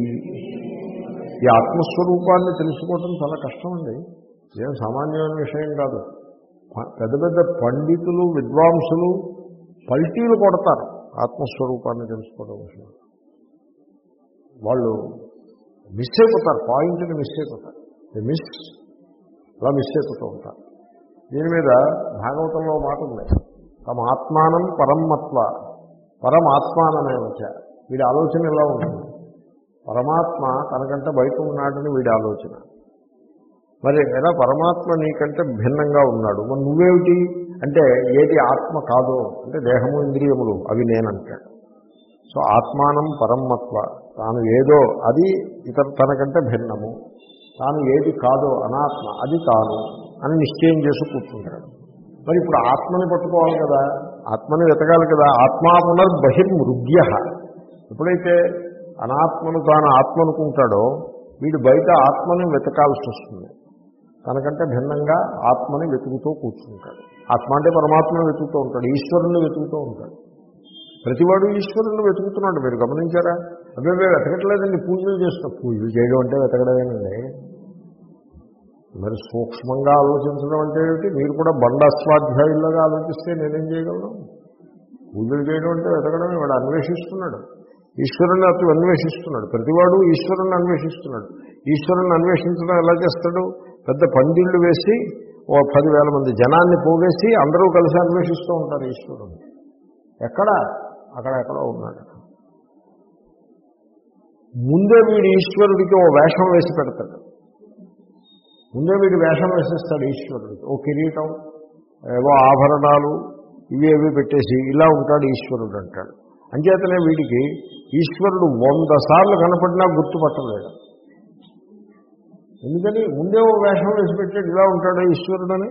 ఈ ఆత్మస్వరూపాన్ని తెలుసుకోవటం చాలా కష్టం అండి, ఏం సామాన్యమైన విషయం కాదు. పెద్ద పెద్ద పండితులు, విద్వాంసులు పల్టీలు కొడతారు ఆత్మస్వరూపాన్ని తెలుసుకోవడం విషయం. వాళ్ళు మిస్ అయిపోతారు, పాయింట్ని మిస్ అయిపోతారు. మిస్ అలా మిస్ అయిపోతూ ఉంటారు. దీని మీద భాగవతంలో మాట ఉంది, తమ ఆత్మానం పరమత్వ పరమాత్మానమే వచ్చారు. వీడి ఆలోచన ఎలా ఉంటుంది? పరమాత్మ తనకంటే బయట ఉన్నాడని వీడి ఆలోచన. మరి ఎలా పరమాత్మ నీకంటే భిన్నంగా ఉన్నాడు, మరి నువ్వేమిటి అంటే ఏది ఆత్మ కాదో అంటే దేహము ఇంద్రియములు అవి నేనంటాడు. సో ఆత్మానం పరమత్వ, తాను ఏదో అది ఇతర తనకంటే భిన్నము, తాను ఏది కాదో అనాత్మ అది తాను అని నిశ్చయం చేసి కూర్చుంటాడు. మరి ఇప్పుడు ఆత్మని పట్టుకోవాలి కదా, ఆత్మని వెతకాలి కదా. ఆత్మా పునర్బహిర్మృగ్య. ఎప్పుడైతే అనాత్మను తాను ఆత్మ అనుకుంటాడో వీడు బయట ఆత్మని వెతకాల్సి వస్తుంది. తనకంటే భిన్నంగా ఆత్మని వెతుకుతూ కూర్చుంటాడు. ఆత్మ అంటే పరమాత్మను వెతుకుతూ ఉంటాడు, ఈశ్వరుణ్ణి వెతుకుతూ ఉంటాడు. ప్రతివాడు ఈశ్వరుణ్ణి వెతుకుతున్నాడు. మీరు గమనించారా? అదే వెతకట్లేదండి, పూజలు చేస్తాం. పూజలు చేయడం అంటే వెతకడమేనండి. మరి సూక్ష్మంగా ఆలోచించడం అంటే ఏమిటి? మీరు కూడా బండాస్వాధ్యాయుల్లాగా ఆలోచిస్తే నేనేం చేయగలను? పూజలు చేయడం అంటే వెతకడమే. వాడు అన్వేషిస్తున్నాడు, ఈశ్వరుణ్ణి అతను అన్వేషిస్తున్నాడు. ప్రతివాడు ఈశ్వరుణ్ణి అన్వేషిస్తున్నాడు. ఈశ్వరుణ్ణి అన్వేషించడం ఎలా చేస్తాడు? పెద్ద పందిళ్ళు వేసి ఓ పదివేల మంది జనాన్ని పోగేసి అందరూ కలిసి అన్వేషిస్తూ ఉంటారు ఈశ్వరుని. ఎక్కడ? అక్కడ ఎక్కడో ఉన్నాడు. ముందే వీడు ఈశ్వరుడికి ఓ వేషం వేసి పెడతాడు. ముందే వీడు వేషం వేసేస్తాడు ఈశ్వరుడికి. ఓ కిరీటం, ఏవో ఆభరణాలు, ఇవి ఏవి పెట్టేసి ఇలా ఉంటాడు ఈశ్వరుడు అంటాడు. అంచేతనే వీడికి ఈశ్వరుడు వంద సార్లు కనపడినా గుర్తుపట్టలేడు. ఎందుకని? ముందే ఓ వేషం వేసి పెట్టాడు, ఇలా ఉంటాడు ఈశ్వరుడని.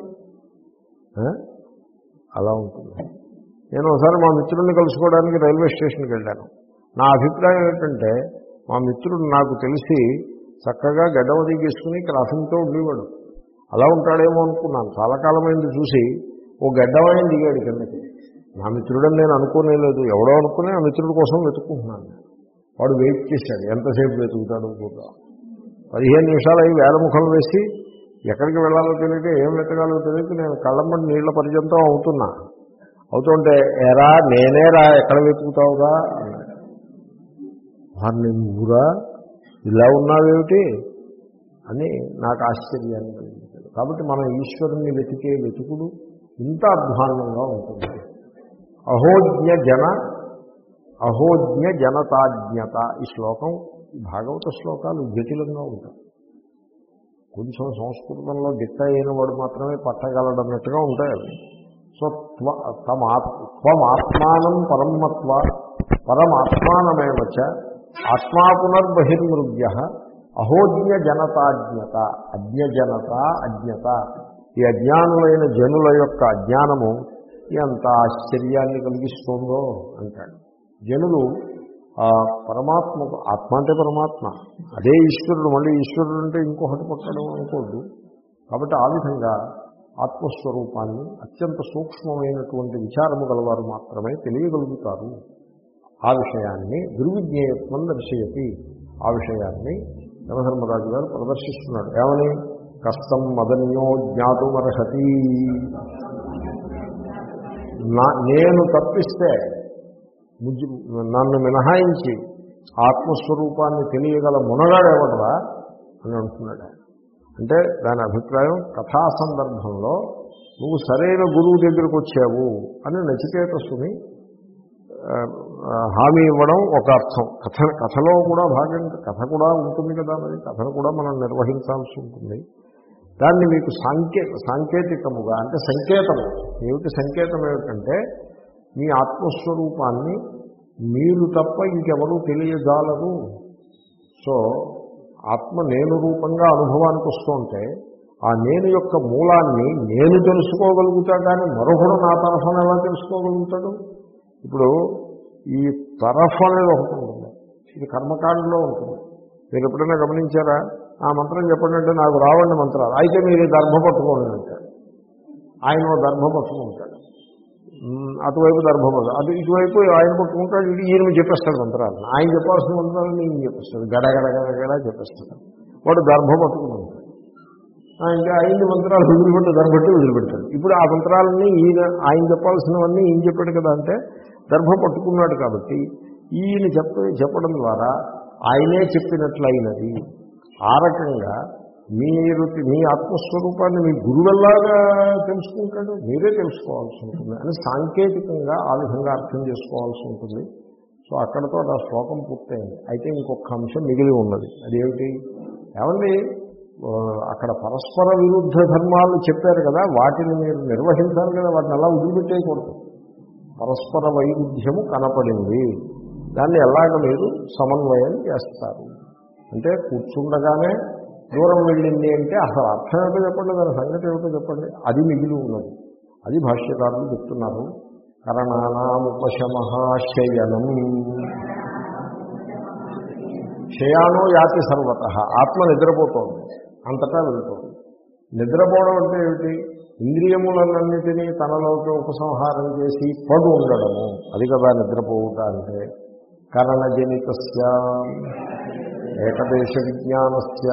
అలా ఉంటుంది. నేను ఒకసారి మా మిత్రుడిని కలుసుకోవడానికి రైల్వే స్టేషన్కి వెళ్ళాను. నా అభిప్రాయం ఏంటంటే, మా మిత్రుడు నాకు తెలిసి చక్కగా గడ్డవ దిగేసుకుని క్రాఫింగ్తో ఉండేవాడు. అలా ఉంటాడేమో అనుకున్నాను. చాలా కాలమైంది చూసి ఓ గడ్డమైన దిగాడు కిందకి. నా మిత్రుడని నేను అనుకోలేదు, ఎవడో అనుకుని ఆ మిత్రుడి కోసం వెతుక్కుంటున్నాను. వాడు వెయిట్ చేశాడు. ఎంతసేపు వెతుకుతాడు కూడా. పదిహేను నిమిషాలు అవి వేల ముఖం వేసి ఎక్కడికి వెళ్ళాలో తెలియక ఏం వెతకాలో తెలియక నేను కళ్ళమ్మడి నీళ్ల పర్యంతం అవుతున్నా. అవుతుంటే ఎరా నేనే రా ఎక్కడ వెతుకుతావుగా అన్నాడు. వారిని నువ్వురా ఇలా ఉన్నావేమిటి అని నాకు ఆశ్చర్యాన్ని కలిగించాడు. కాబట్టి మనం ఈశ్వరుణ్ణి వెతికే వెతుకుడు ఇంత అధ్వాన్నంగా ఉంటుంది. అహోజ్ఞ జన అహోజ్ఞ జనతాజ్ఞత. ఈ శ్లోకం, భాగవత శ్లోకాలు జటిలంగా ఉంటాయి. కొంచెం సంస్కృతంలో దిట్ట అయిన వాడు మాత్రమే పట్టగలడన్నట్టుగా ఉంటాయి అవి. సో త్వ త్వమాత్మానం పరమత్వ పరమాత్మానమేవచ ఆత్మా పునర్బహిర్మృగ్య అహోజ్ఞ జనతాజ్ఞత. అజ్ఞజనత అజ్ఞత. ఈ అజ్ఞానులైన జనుల యొక్క అజ్ఞానము ఎంత ఆశ్చర్యాన్ని కలిగిస్తుందో అంటాడు. జనులు పరమాత్మ, ఆత్మ అంటే పరమాత్మ, అదే ఈశ్వరుడు. మళ్ళీ ఈశ్వరుడు అంటే ఇంకొకటి పట్టడం అనుకోద్దు. కాబట్టి ఆ విధంగా ఆత్మస్వరూపాన్ని అత్యంత సూక్ష్మమైనటువంటి విచారము గలవారు మాత్రమే తెలియగలుగుతారు. ఆ విషయాన్ని దుర్విజ్ఞేయత్వం దర్శయతి. ఆ విషయాన్ని యమధర్మరాజు గారు ప్రదర్శిస్తున్నాడు. ఏమని? కష్టం మదన్యో జ్ఞాతుమర్హతి. నేను తప్పిస్తే నన్ను మినహాయించి ఆత్మస్వరూపాన్ని తెలియగల మునగాడేవడరా అని అంటున్నాడు. అంటే దాని అభిప్రాయం, కథా సందర్భంలో నువ్వు సరైన గురువు దగ్గరికి వచ్చావు అని నచికేతసుని హామీ ఇవ్వడం ఒక అర్థం. కథ కథలో కూడా భాగంగా కథ కూడా ఉంటుంది కదా, మరి కథను కూడా మనం నిర్వహించాల్సి ఉంటుంది. దాన్ని మీకు సాంకే సాంకేతికముగా అంటే సంకేతము ఏమిటి? సంకేతం ఏమిటంటే మీ ఆత్మస్వరూపాన్ని మీరు తప్ప ఇంకెవరూ తెలియజాలరు. సో ఆత్మ నేను రూపంగా అనుభవానికి వస్తుంటే ఆ నేను యొక్క మూలాన్ని నేను తెలుసుకోగలుగుతా, కానీ మరొకడు నా తరఫున ఎలా తెలుసుకోగలుగుతాడు? ఇప్పుడు ఈ తరఫు అనేది ఒకటి ఉంటుంది. ఇది కర్మకాండలో ఉంటుంది. మీరు ఎప్పుడైనా గమనించారా? ఆ మంత్రం చెప్పండి అంటే నాకు రావండి మంత్రాలు, అయితే మీరు దర్భ పట్టుకోండి అంటాడు. ఆయన దర్భ పట్టుకుంటాడు, అటువైపు దర్భ పట్టు, అటు ఇటువైపు ఆయన పట్టుకుంటాడు. ఇది ఈయన చెప్పేస్తాడు మంత్రాలు. ఆయన చెప్పాల్సిన మంత్రాలను ఈయన చెప్పేస్తాడు, గడగడగడగడ చెప్పేస్తాడు. వాడు దర్భ పట్టుకుని ఉంటాడు. ఇంకా ఐదు మంత్రాలు వదిలిపెట్టి దర్భట్టి వదిలిపెడతాడు. ఇప్పుడు ఆ మంత్రాలని ఈయన ఆయన చెప్పాల్సినవన్నీ ఈయన చెప్పాడు కదా, అంటే దర్భ పట్టుకున్నాడు. కాబట్టి ఈయన చెప్ప చెప్పడం ద్వారా ఆయనే చెప్పినట్లయినది. ఆ రకంగా మీరు మీ ఆత్మస్వరూపాన్ని మీ గురువల్లాగా తెలుసుకుంటాడు, మీరే తెలుసుకోవాల్సి ఉంటుంది అని సాంకేతికంగా ఆ విధంగా అర్థం చేసుకోవాల్సి ఉంటుంది. సో అక్కడతో ఆ శ్లోకం పూర్తయింది. అయితే ఇంకొక అంశం మిగిలి ఉన్నది. అదేమిటి? ఏమండి, అక్కడ పరస్పర విరుద్ధ ధర్మాలు చెప్పారు కదా, వాటిని మీరు నిర్వహించాలి కదా, వాటిని అలా వదిలిపెట్టేయకూడదు. పరస్పర వైరుధ్యము కనపడింది, దాన్ని ఎలాగ మీరు సమన్వయం చేస్తారు అంటే కూర్చుండగానే దూరం వెళ్ళింది అంటే అసలు అర్థం ఏమిటో చెప్పండి, దాని సంగతి ఏమిటో చెప్పండి. అది మిగిలి ఉన్నది. అది భాష్యకారులు చెప్తున్నారు. కరణానాముపశమః శయానో యాతి సర్వతః. ఆత్మ నిద్రపోతోంది, అంతటా వెళ్తోంది. నిద్రపోవడం అంటే ఏమిటి? ఇంద్రియములన్నిటినీ తనలోకి ఉపసంహారం చేసి పడు ఉండడము, అది కదా నిద్రపోవుట అంటే. కరణజనితస్య ఏకదేశ విజ్ఞానస్య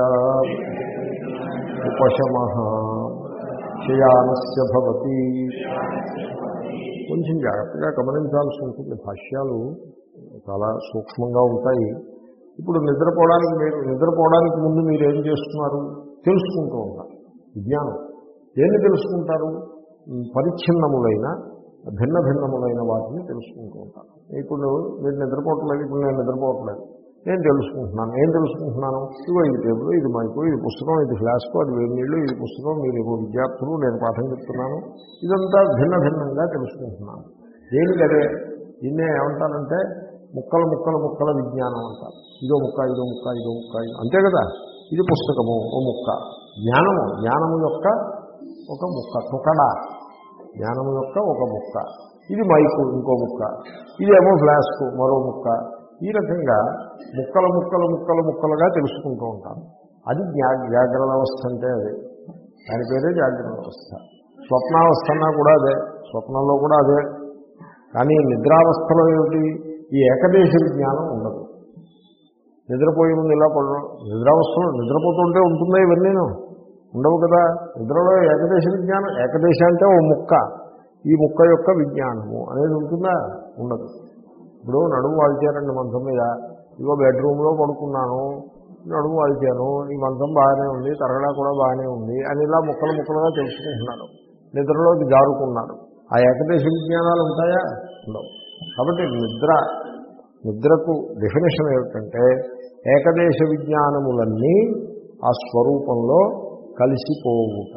ఉపశమః శయానస్య భవతి. కొంచెం జాగ్రత్తగా గమనించాల్సి ఉంటుంది, భాష్యాలు చాలా సూక్ష్మంగా ఉంటాయి. ఇప్పుడు నిద్రపోవడానికి మీరు నిద్రపోవడానికి ముందు మీరు ఏం చేస్తున్నారు? తెలుసుకుంటూ ఉంటారు. విజ్ఞానం దేన్ని తెలుసుకుంటారు? పరిచ్ఛిన్నములైన భిన్న భిన్నములైన వాటిని తెలుసుకుంటూ ఉంటారు. ఇప్పుడు మీరు నిద్రపోవట్లేదు, ఇప్పుడు నేను నిద్రపోవట్లేదు, నేను తెలుసుకుంటున్నాను. ఏం తెలుసుకుంటున్నాను? ఇదిగో ఇది టేబుల్, ఇది మైకు, ఇది పుస్తకం, ఇది ఫ్లాస్కో, అది వేడి నీళ్ళు, ఇది పుస్తకం, మీరు ఏవో విద్యార్థులు, నేను పాఠం చెప్తున్నాను. ఇదంతా భిన్న భిన్నంగా తెలుసుకుంటున్నాను. దేనికి అదే దీన్నే ఏమంటారంటే ముక్కలు ముక్కలు ముక్కల విజ్ఞానం అంటారు. ఇదో ముక్క, ఇదో ముక్క, ఇదో ముక్క, అంతే కదా. ఇది పుస్తకము ఓ ముక్క, జ్ఞానము జ్ఞానము యొక్క ఒక ముక్క, తుకడా జ్ఞానము యొక్క ఒక ముక్క. ఇది మైకు ఇంకో ముక్క, ఇదేమో ఫ్లాస్కు మరో ముక్క. ఈ రకంగా ముక్కలు ముక్కలు ముక్కలు ముక్కలుగా తెలుసుకుంటూ ఉంటాం. అది జ్ఞా జాగ్రత్త అవస్థ అంటే అది, దాని పేరే జాగ్రత్త అవస్థ. స్వప్నావస్థ అన్నా కూడా అదే, స్వప్నంలో కూడా అదే. కానీ నిద్రావస్థలో ఏమిటి? ఈ ఏకదేశ విజ్ఞానం ఉండదు. నిద్రపోయే ముందు ఇలా పడడం, నిద్రావస్థలో నిద్రపోతుంటే ఉంటుందా ఇవన్నీను? ఉండవు కదా. నిద్రలో ఏకదేశ విజ్ఞానం, ఏకదేశ అంటే ఓ ముక్క, ఈ ముక్క యొక్క విజ్ఞానము అనేది ఉంటుందా? ఉండదు. ఇప్పుడు నడుము వాల్చారండి మంచం మీద, ఇగో బెడ్రూమ్లో పడుకున్నాను, నడుము వాల్చాను, ఈ మంచం బాగానే ఉంది, తరగడా కూడా బాగానే ఉంది అని ఇలా ముక్కలు ముక్కలుగా తెలుసుకుంటున్నారు. నిద్రలోకి జారుకున్నారు. ఆ ఏకదేశ విజ్ఞానాలు ఉంటాయా? ఉండవు. కాబట్టి నిద్ర నిద్రకు డెఫినేషన్ ఏమిటంటే ఏకదేశ విజ్ఞానములన్నీ ఆ స్వరూపంలో కలిసిపోవుట.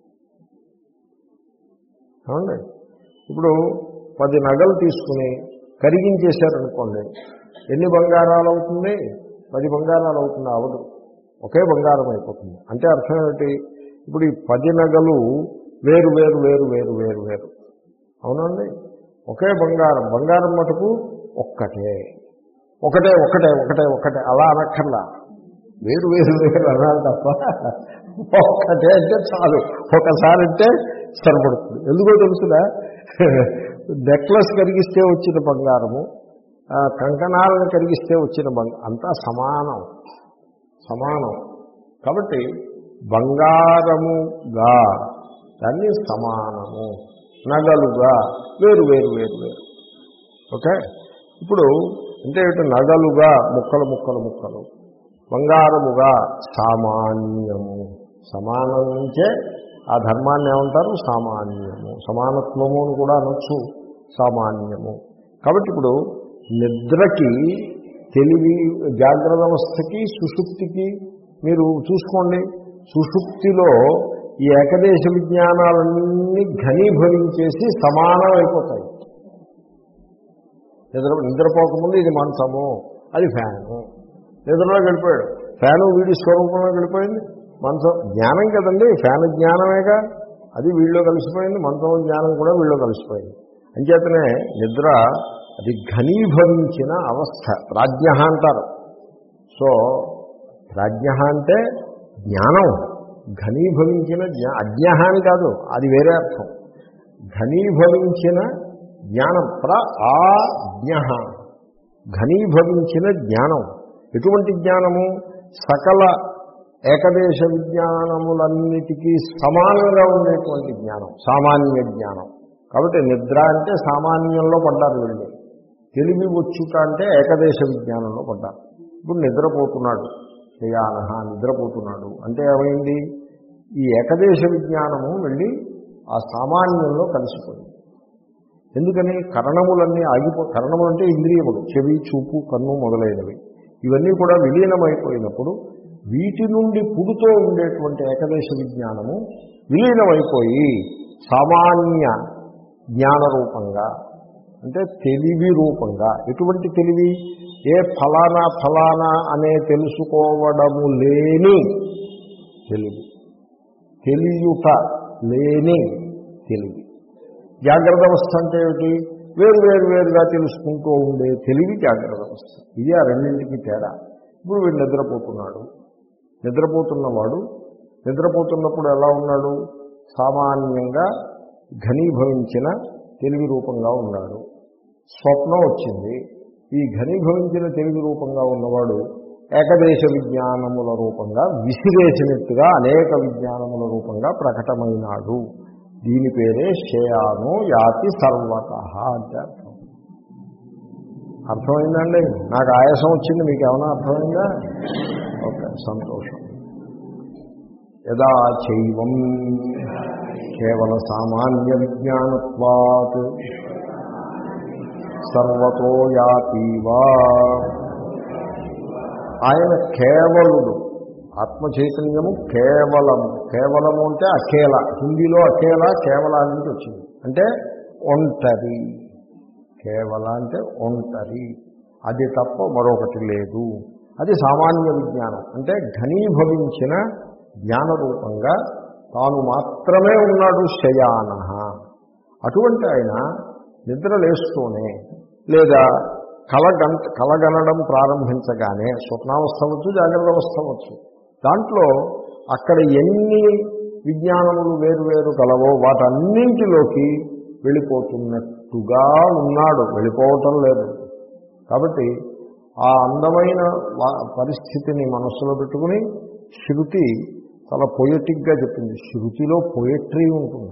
అవునండి. ఇప్పుడు పది నగలు తీసుకుని కరిగించేశారనుకోండి, ఎన్ని బంగారాలు అవుతుంది? పది బంగారాలు అవుతుంది. అవదు, ఒకే బంగారం అయిపోతుంది. అంటే అర్థం ఏమిటి? ఇప్పుడు ఈ పది నగలు వేరు వేరు వేరు వేరు వేరు వేరు అవునండి. ఒకే బంగారం, బంగారం మటుకు ఒక్కటే ఒకటే ఒకటే ఒకటే ఒకటే అలా అనక్కర్లా, వేరు వేరు వేరు అనాలి తప్ప ఒక్కటే అంటే చాలు. ఒకసారి అంటే సరిపడుతుంది. ఎందుకో తెలుసుదా? నెక్లెస్ కరిగిస్తే వచ్చిన బంగారము, కంకణాలను కరిగిస్తే వచ్చిన బంగారం అంతా సమానం సమానం. కాబట్టి బంగారముగా దాన్ని సమానము, నగలుగా వేరు వేరు వేరు వేరు. ఓకే. ఇప్పుడు అంటే నగలుగా ముక్కలు ముక్కలు ముక్కలు, బంగారముగా సామాన్యము, సమానం నుంచే ఆ ధర్మాన్ని ఏమంటారు? సామాన్యము. సమానత్వము అని కూడా అనొచ్చు, సామాన్యము. కాబట్టి ఇప్పుడు నిద్రకి తెలివి, జాగ్రత్త అవస్థకి సుషుప్తికి మీరు చూసుకోండి. సుషుప్తిలో ఈ ఏకదేశ విజ్ఞానాలన్నీ ఘనీభవించేసి సమానం అయిపోతాయి. నిద్ర నిద్రపోకముందు ఇది మంచము, అది ఫ్యాను, నిద్రలోకి వెళ్ళిపోయాడు, ఫ్యాను వీడి స్వరూపంలోకి వెళ్ళిపోయింది. మంచం జ్ఞానం కదండి, ఫ్యాన్ జ్ఞానమేగా, అది వీళ్ళలో కలిసిపోయింది. మంచం జ్ఞానం కూడా వీళ్ళలో కలిసిపోయింది. అంచేతనే నిద్ర అది ఘనీభవించిన అవస్థ, ప్రాజ్ఞ అంటారు. సో ప్రాజ్ఞ అంటే జ్ఞానం, ఘనీభవించిన జ్ఞా అజ్ఞ అని కాదు, అది వేరే అర్థం. ఘనీభవించిన జ్ఞానం, ప్ర ఆ జ్ఞ, ఘనీభవించిన జ్ఞానం. ఎటువంటి జ్ఞానము? సకల ఏకదేశ విజ్ఞానములన్నిటికీ సమానంగా ఉండేటువంటి జ్ఞానం, సామాన్య జ్ఞానం. కాబట్టి నిద్ర అంటే సామాన్యంలో పడ్డారు వీళ్ళు. తెలివి వచ్చుట అంటే ఏకదేశ విజ్ఞానంలో పడ్డారు. ఇప్పుడు నిద్రపోతున్నాడు, శయానః నిద్రపోతున్నాడు అంటే ఏమైంది? ఈ ఏకదేశ విజ్ఞానము వెళ్ళి ఆ సామాన్యంలో కలిసిపోయింది. ఎందుకని? కరణములన్నీ ఆగిపో కరణములు అంటే ఇంద్రియములు, చెవి, చూపు, కన్ను మొదలైనవి. ఇవన్నీ కూడా విలీనమైపోయినప్పుడు వీటి నుండి పుడుతూ ఉండేటువంటి ఏకదేశ విజ్ఞానము విలీనమైపోయి సామాన్య జ్ఞాన రూపంగా, అంటే తెలివి రూపంగా. ఎటువంటి తెలివి? ఏ ఫలానా ఫలానా అనే తెలుసుకోవడము లేని తెలివి, తెలియుట లేని తెలివి. జాగ్రత్త అవస్థ అంటే ఏమిటి? వేరు వేరు వేరుగా తెలుసుకుంటూ ఉండే తెలివి జాగ్రత్త అవస్థ. ఇది ఆ రెండింటికి తేడా. ఇప్పుడు వీడు నిద్రపోతున్నాడు. నిద్రపోతున్నవాడు నిద్రపోతున్నప్పుడు ఎలా ఉన్నాడు? సామాన్యంగా ఘనీభవించిన తెలివి రూపంగా ఉన్నాడు. స్వప్నం వచ్చింది. ఈ ఘనీభవించిన తెలివి రూపంగా ఉన్నవాడు ఏకదేశ విజ్ఞానముల రూపంగా విసిరేసినట్టుగా అనేక విజ్ఞానముల రూపంగా ప్రకటమైనాడు. దీని పేరే శయానో యాతి సర్వత అంటే అర్థం. అర్థమైందండి? నాకు ఆయాసం వచ్చింది, మీకు ఏమైనా అర్థమైందా? ఓకే, సంతోషం. యదా చైవం కేవల సామాన్య విజ్ఞానత్వాత్ సర్వతో యాతీవా. ఆయన కేవలుడు. ఆత్మ చైతన్యము కేవలము. కేవలము అంటే అఖేల. హిందీలో అఖేల కేవల నుంచి వచ్చింది, అంటే ఒంటరి. కేవల అంటే ఒంటరి, అది తప్ప మరొకటి లేదు. అది సామాన్య విజ్ఞానం, అంటే ఘనీభవించిన జ్ఞానరూపంగా తాను మాత్రమే ఉన్నాడు శయాన. అటువంటి ఆయన నిద్ర లేస్తూనే లేదా కలగం కలగనడం ప్రారంభించగానే, స్వప్నావస్థ వచ్చు, జాగ్రత్త అవస్థ వచ్చు, దాంట్లో అక్కడ ఎన్ని విజ్ఞానములు వేరువేరు కలవో వాటన్నింటిలోకి వెళ్ళిపోతున్నట్టుగా ఉన్నాడు, వెళ్ళిపోవటం లేదు. కాబట్టి ఆ అందమైన పరిస్థితిని మనస్సులో పెట్టుకుని శృతి చాలా పొయటిక్గా చెప్పింది. శృతిలో పొయట్రీ ఉంటుంది.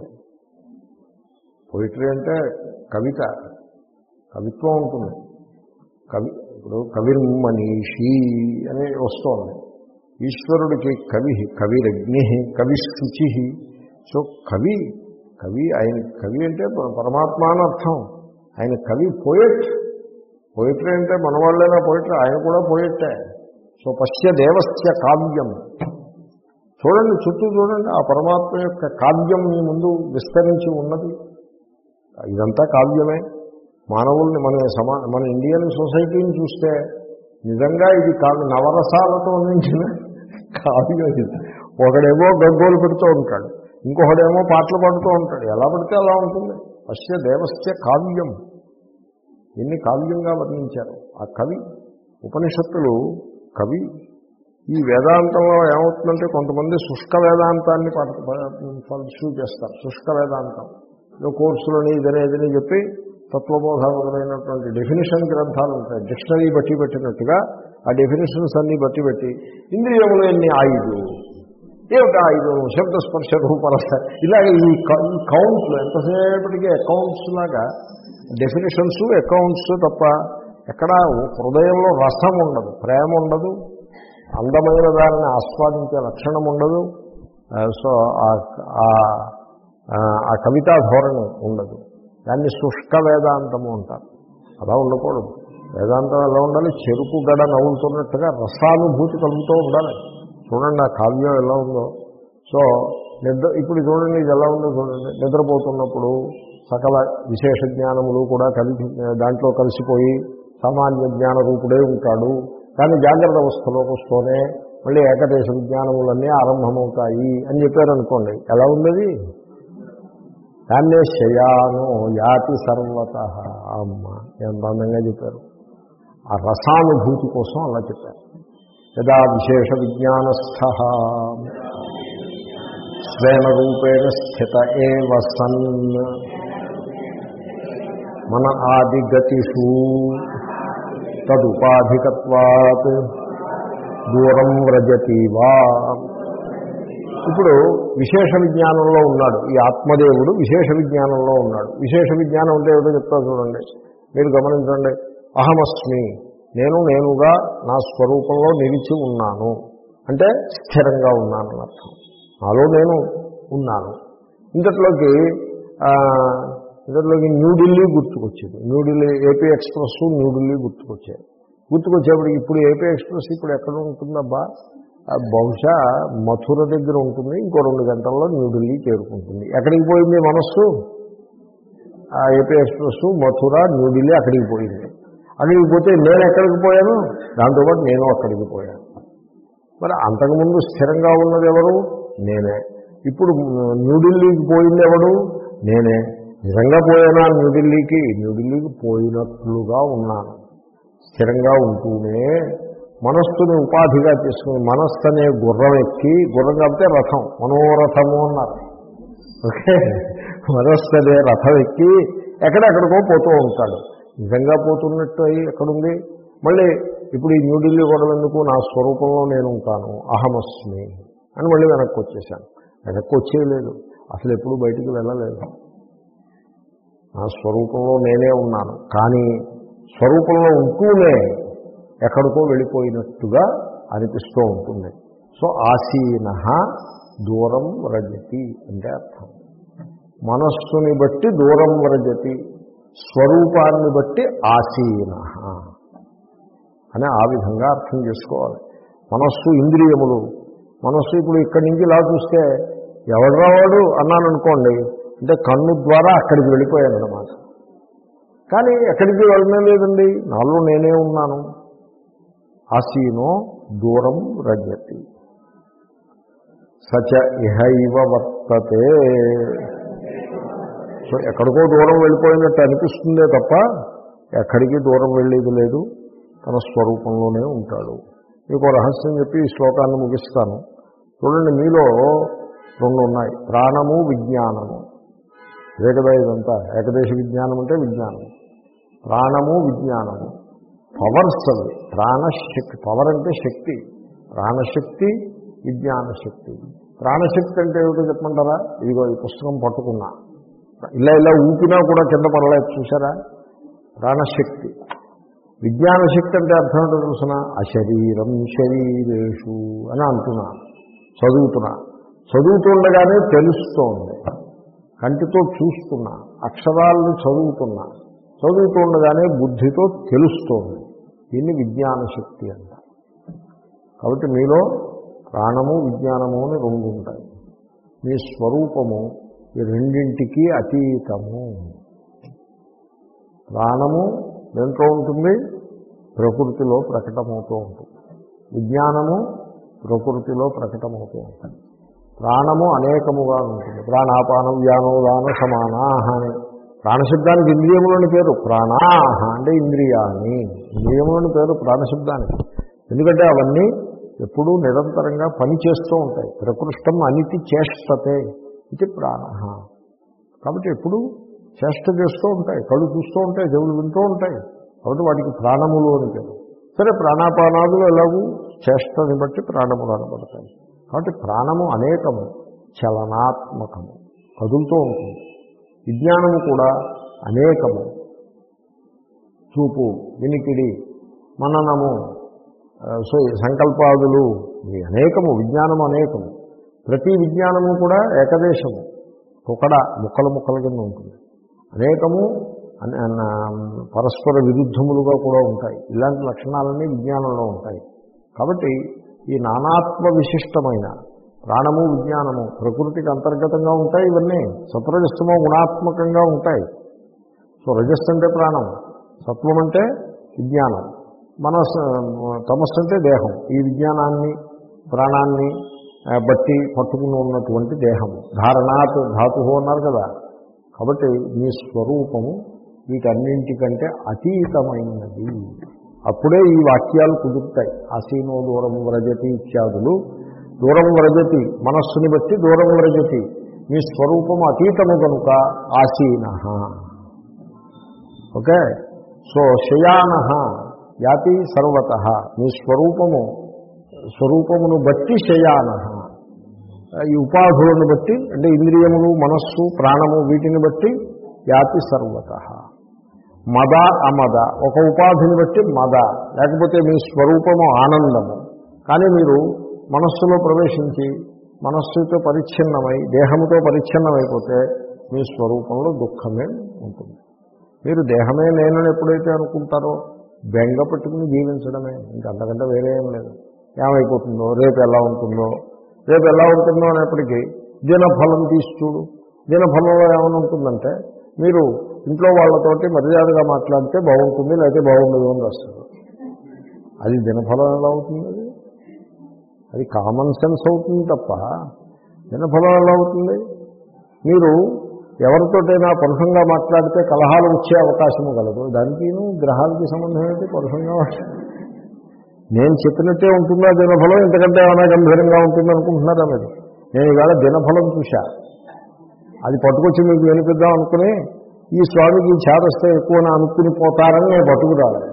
పొయిట్రీ అంటే కవిత, కవిత్వం ఉంటుంది. కవి ఇప్పుడు కవిర్మనీషి అని వస్తోంది. ఈశ్వరుడికి కవి, కవిరగ్ని, కవిశుచి. సో కవి కవి ఆయన కవి అంటే పరమాత్మ అని అర్థం. ఆయన కవి, పోయెట్. పోయిట్రీ అంటే మన వాళ్ళైనా పోయిట్రీ, ఆయన కూడా పోయిట్టే. సో పశ్య దేవస్య కావ్యం. చూడండి, చుట్టూ చూడండి, ఆ పరమాత్మ యొక్క కావ్యం మీ ముందు విస్తరించి ఉన్నది. ఇదంతా కావ్యమే. మానవుల్ని మన సమా మన ఇండియన్ సొసైటీని చూస్తే నిజంగా ఇది కావ్య, నవరసాలతో నించిన కావ్యం ఇది. ఒకడేమో గగ్గోలు పెడుతూ ఉంటాడు, ఇంకొకడేమో పాటలు పాడుతూ ఉంటాడు. ఎలా పడితే అలా ఉంటుంది. పశ్య దేవస్య కావ్యం. ఎన్ని కావ్యంగా వర్ణించారు ఆ కవి. ఉపనిషత్తులు కవి. ఈ వేదాంతంలో ఏమవుతుందంటే కొంతమంది శుష్క వేదాంతాన్ని పర్సూ చేస్తారు. శుష్క వేదాంతం కోర్సులని ఇదనే ఇదని చెప్పి తత్వబోధమైనటువంటి డెఫినిషన్ గ్రంథాలు ఉంటాయి. డిక్షనరీ బట్టి పెట్టినట్టుగా ఆ డెఫినిషన్స్ అన్నీ బట్టి పెట్టి ఇంద్రియములు ఎన్ని ఐదు, ఏమిటి ఐదు, శబ్దస్పర్శ రూపరస, ఇలాగ ఈ కౌంట్స్ ఎంతసేపటికి అకౌంట్స్ లాగా డెఫినిషన్స్ అకౌంట్స్ తప్ప ఎక్కడ హృదయంలో రసం ఉండదు, ప్రేమ ఉండదు, అందమైన దానిని ఆస్వాదించే లక్షణం ఉండదు. సో ఆ కవితా ధోరణి ఉండదు. దాన్ని శుష్క వేదాంతము అంటారు. అలా ఉండకూడదు. వేదాంతం ఎలా ఉండాలి? చెరుకు గడ నవ్వుతున్నట్టుగా రసానుభూతి కలుగుతూ ఉండాలి. చూడండి ఆ కావ్యం ఎలా ఉందో. సో నిద్ర ఇప్పుడు చూడండి ఇది ఎలా ఉందో చూడండి. నిద్రపోతున్నప్పుడు సకల విశేష జ్ఞానములు కూడా కలిసి దాంట్లో కలిసిపోయి సామాన్య జ్ఞాన రూపుడే ఉంటాడు. కానీ జాగ్రత్త అవస్థలోకి వస్తూనే మళ్ళీ ఏకదేశ విజ్ఞానములన్నీ ఆరంభమవుతాయి అని చెప్పారనుకోండి, ఎలా ఉన్నది? దాన్నే శయానో యాతి సర్వత. అమ్మ ఎంత అందంగా చెప్పారు. ఆ రసానుభూతి కోసం అలా చెప్పారు. యదా విశేష విజ్ఞానస్థ స్వేన రూపేణ స్థిత ఏవ సన్ మన ఆదిగతిషు తదుపాధికత్వాత్ దూరం వ్రజతి వా. ఇప్పుడు విశేష విజ్ఞానంలో ఉన్నాడు ఈ ఆత్మదేవుడు. విశేష విజ్ఞానంలో ఉన్నాడు. విశేష విజ్ఞానం అంటే ఏదో చెప్తా చూడండి, మీరు గమనించండి. అహమస్మి, నేను నేనుగా నా స్వరూపంలో నిలిచి ఉన్నాను అంటే స్థిరంగా ఉన్నాను అర్థం. నాలో నేను ఉన్నాను. ఇంతట్లోకి ఇంతట్లోకి న్యూఢిల్లీ గుర్తుకొచ్చేది. New Delhi AP express New Delhi గుర్తుకొచ్చేది. గుర్తుకొచ్చేప్పటికి ఇప్పుడు ఏపీ ఎక్స్ప్రెస్ ఇప్పుడు ఎక్కడ ఉంటుందబ్బా? బహుశా మథుర దగ్గర ఉంటుంది. ఇంకో రెండు గంటల్లో న్యూఢిల్లీ చేరుకుంటుంది. ఎక్కడికి పోయింది మనస్సు? ఆ ఏపీ ఎక్స్ప్రెస్ మథుర న్యూఢిల్లీ అక్కడికి పోయింది. అక్కడికి పోతే నేను ఎక్కడికి పోయాను? దాంతోపాటు నేను అక్కడికి పోయాను. మరి అంతకుముందు స్థిరంగా ఉన్నది ఎవరు? నేనే. ఇప్పుడు న్యూఢిల్లీకి పోయింది ఎవడు? నేనే. నిజంగా పోయానా న్యూఢిల్లీకి? న్యూఢిల్లీకి పోయినట్లుగా ఉన్నాను. స్థిరంగా ఉంటూనే మనస్సుని ఉపాధిగా తీసుకుని మనస్సు అనే గుర్రం ఎక్కి, గుర్రం కాబట్టి రథం, మనోరథము అన్నారు. ఓకే, మనస్సు అనే రథం ఎక్కి ఎక్కడెక్కడికో పోతూ ఉంటాడు. నిజంగా పోతున్నట్టు అయ్యి ఎక్కడుంది? మళ్ళీ ఇప్పుడు ఈ న్యూఢిల్లీ గొడవ ఎందుకు? నా స్వరూపంలో నేను ఉంటాను, అహమస్మి అని మళ్ళీ వెనక్కి వచ్చేసాను. వెనక్కి వచ్చేయలేదు, అసలు ఎప్పుడు బయటికి వెళ్ళలేదు. నా స్వరూపంలో నేనే ఉన్నాను, కానీ స్వరూపంలో ఉంటూనే ఎక్కడికో వెళ్ళిపోయినట్టుగా అనిపిస్తూ ఉంటుంది. సో ఆసీన దూరం వ్రజతి అంటే అర్థం. మనస్సుని బట్టి దూరం వ్రజతి, స్వరూపాన్ని బట్టి ఆసీన అని ఆ విధంగా అర్థం చేసుకోవాలి. మనస్సు ఇంద్రియములు, మనస్సు ఇప్పుడు ఇక్కడి నుంచి ఇలా చూస్తే ఎవడరా వాడు అన్నాను అనుకోండి, అంటే కన్ను ద్వారా అక్కడికి వెళ్ళిపోయాను అన్నమాట. కానీ ఎక్కడికి వెళ్ళనే లేదండి, నాలో నేనే ఉన్నాను. ఆసీనో దూరం వ్రజతి సచ ఇహైవ వర్తతే. సో ఎక్కడికో దూరం వెళ్ళిపోయినట్టు అనిపిస్తుందే తప్ప ఎక్కడికి దూరం వెళ్ళేది లేదు, తన స్వరూపంలోనే ఉంటాడు. మీకు రహస్యం చెప్పి ఈ శ్లోకాన్ని ముగిస్తాను. చూడండి, మీలో రెండు ఉన్నాయి, ప్రాణము విజ్ఞానము. అదే కదా ఇదంతా, ఏకదేశ విజ్ఞానం అంటే విజ్ఞానము, ప్రాణము విజ్ఞానము. పవర్స్ అవి, ప్రాణశక్తి. పవర్ అంటే శక్తి, ప్రాణశక్తి విజ్ఞానశక్తి. ప్రాణశక్తి అంటే ఏమిటో చెప్పమంటారా? ఇదిగో ఈ పుస్తకం పట్టుకున్నా, ఇలా ఇలా ఊపినా కూడా కింద పడలేదు, చూసారా? ప్రాణశక్తి. విజ్ఞానశక్తి అంటే అర్థం ఏంటో తెలుసిన? అశరీరం శరీరేషు అని అంటున్నా, చదువుతున్నా, చదువుతుండగానే తెలుస్తోంది, కంటితో చూస్తున్నా, అక్షరాలను చదువుతున్నా, చదువుతుండగానే బుద్ధితో తెలుస్తోంది. దీన్ని విజ్ఞానశక్తి అంట. కాబట్టి మీలో ప్రాణము విజ్ఞానము అని రెండు ఉంటాయి. మీ స్వరూపము ఈ రెండింటికి అతీతము. ప్రాణము దేంట్లో ఉంటుంది? ప్రకృతిలో ప్రకటమవుతూ ఉంటుంది. విజ్ఞానము ప్రకృతిలో ప్రకటమవుతూ ఉంటుంది. ప్రాణము అనేకముగా ఉంటుంది. ప్రాణాపానం వ్యానోదాన సమానాహ అని ప్రాణశబ్దానికి ఇంద్రియములని పేరు. ప్రాణాహ అంటే ఇంద్రియాన్ని, ఇంద్రియములని పేరు ప్రాణశబ్దానికి. ఎందుకంటే అవన్నీ ఎప్పుడూ నిరంతరంగా పనిచేస్తూ ఉంటాయి. ప్రకృష్టం అనితి చేష్టతే ఇది ప్రాణ. కాబట్టి ఎప్పుడూ చేష్ట చేస్తూ ఉంటాయి, కళ్ళు చూస్తూ ఉంటాయి, చెవులు వింటూ ఉంటాయి. కాబట్టి వాటికి ప్రాణములు అని పేరు. సరే, ప్రాణాపానాదులు ఎలాగూ చేష్టని బట్టి ప్రాణములు అనబడతాయి. కాబట్టి ప్రాణము అనేకము, చలనాత్మకము, కదులుతూ ఉంటుంది. విజ్ఞానము కూడా అనేకము, చూపు, వినికిడి, మననము, సో సంకల్పాదులు, ఇవి అనేకము. విజ్ఞానము అనేకము. ప్రతి విజ్ఞానము కూడా ఏకదేశము, ఒకడ ముక్కల ముక్కల కింద ఉంటుంది. అనేకము పరస్పర విరుద్ధములుగా కూడా ఉంటాయి. ఇలాంటి లక్షణాలన్నీ విజ్ఞానంలో ఉంటాయి. కాబట్టి ఈ నానాత్మ విశిష్టమైన ప్రాణము విజ్ఞానము ప్రకృతికి అంతర్గతంగా ఉంటాయి. ఇవన్నీ సత్వరజస్తమో గుణాత్మకంగా ఉంటాయి. సో రజస్సు అంటే ప్రాణం, సత్వం అంటే విజ్ఞానం, మనస్ తమస్సు అంటే దేహం. ఈ విజ్ఞానాన్ని ప్రాణాన్ని బట్టి పట్టుకుని ఉన్నటువంటి దేహము. ధారణాత్ ధాతు అన్నారు కదా. కాబట్టి మీ స్వరూపము వీటన్నింటికంటే అతీతమైనది. అప్పుడే ఈ వాక్యాలు కుదురుతాయి. ఆసీనో దూరం వ్రజతి ఇత్యాదులు. దూరం వ్రజతి మనస్సుని బట్టి దూరం వ్రజతి. మీ స్వరూపము అతీతము కనుక ఆసీన. ఓకే. సో శయాన యాతి సర్వత. మీ స్వరూపము స్వరూపమును బట్టి శయాన. ఈ ఉపాధులను బట్టి అంటే ఇంద్రియములు, మనస్సు, ప్రాణము వీటిని బట్టి యాతి సర్వత. మద అమద, ఒక ఉపాధిని బట్టి మద, లేకపోతే మీ స్వరూపము ఆనందము. కానీ మీరు మనస్సులో ప్రవేశించి మనస్సుతో పరిచ్ఛిన్నమై దేహముతో పరిచ్ఛిన్నమైపోతే మీ స్వరూపంలో దుఃఖమే ఉంటుంది. మీరు దేహమే నేనని ఎప్పుడైతే అనుకుంటారో బెంగ పెట్టుకుని జీవించడమే, ఇంకంతకంటే వేరే ఏం లేదు. ఏమైపోతుందో, రేపు ఎలా ఉంటుందో, రేపు ఎలా ఉంటుందో అనేప్పటికీ దినఫలం తీసి చూడు. దినఫలంలో ఏమైనా ఉంటుందంటే మీరు ఇంట్లో వాళ్ళతోటి మర్యాదగా మాట్లాడితే బాగుంటుంది, లేకపోతే బాగుండదు అని వస్తుంది. అది దినఫలం ఎలా అవుతుంది? అది అది కామన్ సెన్స్ అవుతుంది తప్ప దినఫలం ఎలా అవుతుంది? మీరు ఎవరితోటైనా పరుషంగా మాట్లాడితే కలహాలు వచ్చే అవకాశము కలదు. దానికి గ్రహాలకి సంబంధం ఏంటి? పరుషంగా నేను చెప్పినట్టే ఉంటుందా దినఫలం, ఇంతకంటే ఏమైనా గంభీరంగా ఉంటుంది అనుకుంటున్నారా మీరు? నేను ఇవాళ దినఫలం చూశా, అది పట్టుకొచ్చి మీకు వినిపిద్దాం అనుకుని ఈ స్వామికి చేరస్తే ఎక్కువ అనుకుని పోతారని నేను పట్టుకురాలేదు.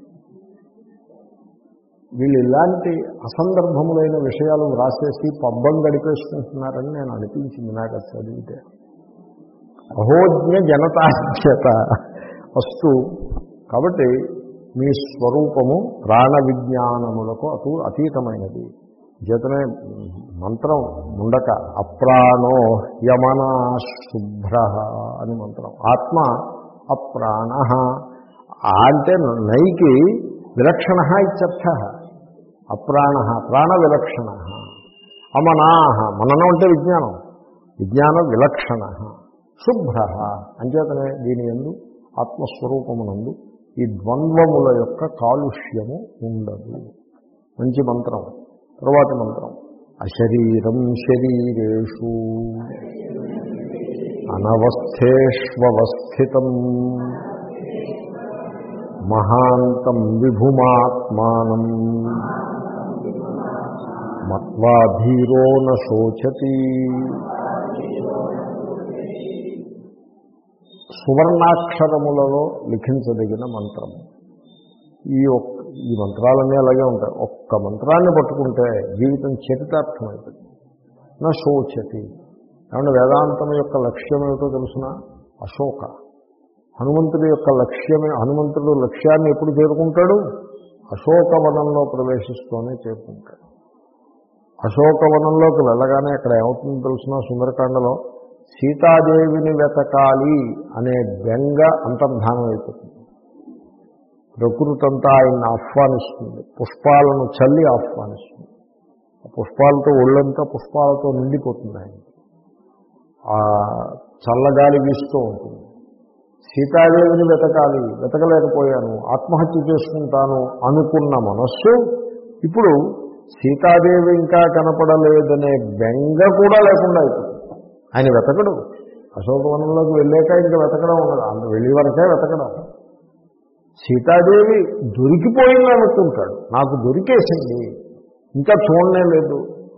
వీళ్ళు ఇలాంటి అసందర్భములైన విషయాలు వ్రాసేసి పబ్బం గడిపేసుకుంటున్నారని నేను అనిపించింది నాకు అది చదివితే. అహోజ్ఞ జనతాజ్ఞత వస్తు. కాబట్టి మీ స్వరూపము ప్రాణ విజ్ఞానములకు అటు అతీతమైనది. చేతనే మంత్రం ఉండక అప్రాణో యమనా శుభ్ర అని మంత్రం. ఆత్మ అప్రాణ అంటే నైకి విలక్షణ ఇత్యర్థ. అప్రాణ ప్రాణ విలక్షణ. అమనా మననం అంటే విజ్ఞానం, విజ్ఞాన విలక్షణ. శుభ్ర అంచేతనే దీని యందు ఆత్మస్వరూపమునందు ఈ ద్వంద్వముల యొక్క కాలుష్యము ఉండదు. మంచి మంత్రం. తరువాతి మంత్రం అశరీరం శరీరేషు అనవస్థేష్వస్థితం మహాంతం విభుమాత్మానం మత్వా ధీరో న శోచతి. సువర్ణాక్షరములలో లిఖించదగిన మంత్రము. ఈ ఒక్క ఈ మంత్రాలన్నీ అలాగే ఉంటాయి. ఒక్క మంత్రాన్ని పట్టుకుంటే జీవితం చరితార్థమైంది. నా శోచతి. ఏమంటే వేదాంతం యొక్క లక్ష్యం ఏమిటో తెలుసిన? అశోక. హనుమంతుడి యొక్క లక్ష్యమే. హనుమంతుడు లక్ష్యాన్ని ఎప్పుడు చేరుకుంటాడు? అశోకవనంలో ప్రవేశిస్తూనే చేరుకుంటాడు. అశోకవనంలోకి వెళ్ళగానే అక్కడ ఏమవుతుందో తెలుసిన? సుందరకాండలో సీతాదేవిని వెతకాలి అనే బెంగ అంతర్ధానం అయిపోతుంది. ప్రకృతి అంతా ఆయన్ని ఆహ్వానిస్తుంది, పుష్పాలను చల్లి ఆహ్వానిస్తుంది. ఆ పుష్పాలతో ఒళ్ళంతా పుష్పాలతో నిండిపోతుంది. ఆయన ఆ చల్లగాలి వీస్తూ ఉంటుంది. సీతాదేవిని వెతకాలి, వెతకలేకపోయాను, ఆత్మహత్య చేసుకుంటాను అనుకున్న మనస్సు ఇప్పుడు సీతాదేవి ఇంకా కనపడలేదనే బెంగ కూడా లేకుండా అయిపోతుంది. ఆయన వెతకడు. అశోకవనంలోకి వెళ్ళాక ఇంకా వెతకడం ఉండదు. అంత వెళ్ళే వరకే వెతకడం. సీతాదేవి దొరికిపోయింది అనుకుంటాడు. నాకు దొరికేసింది, ఇంకా చూడనే లేదు.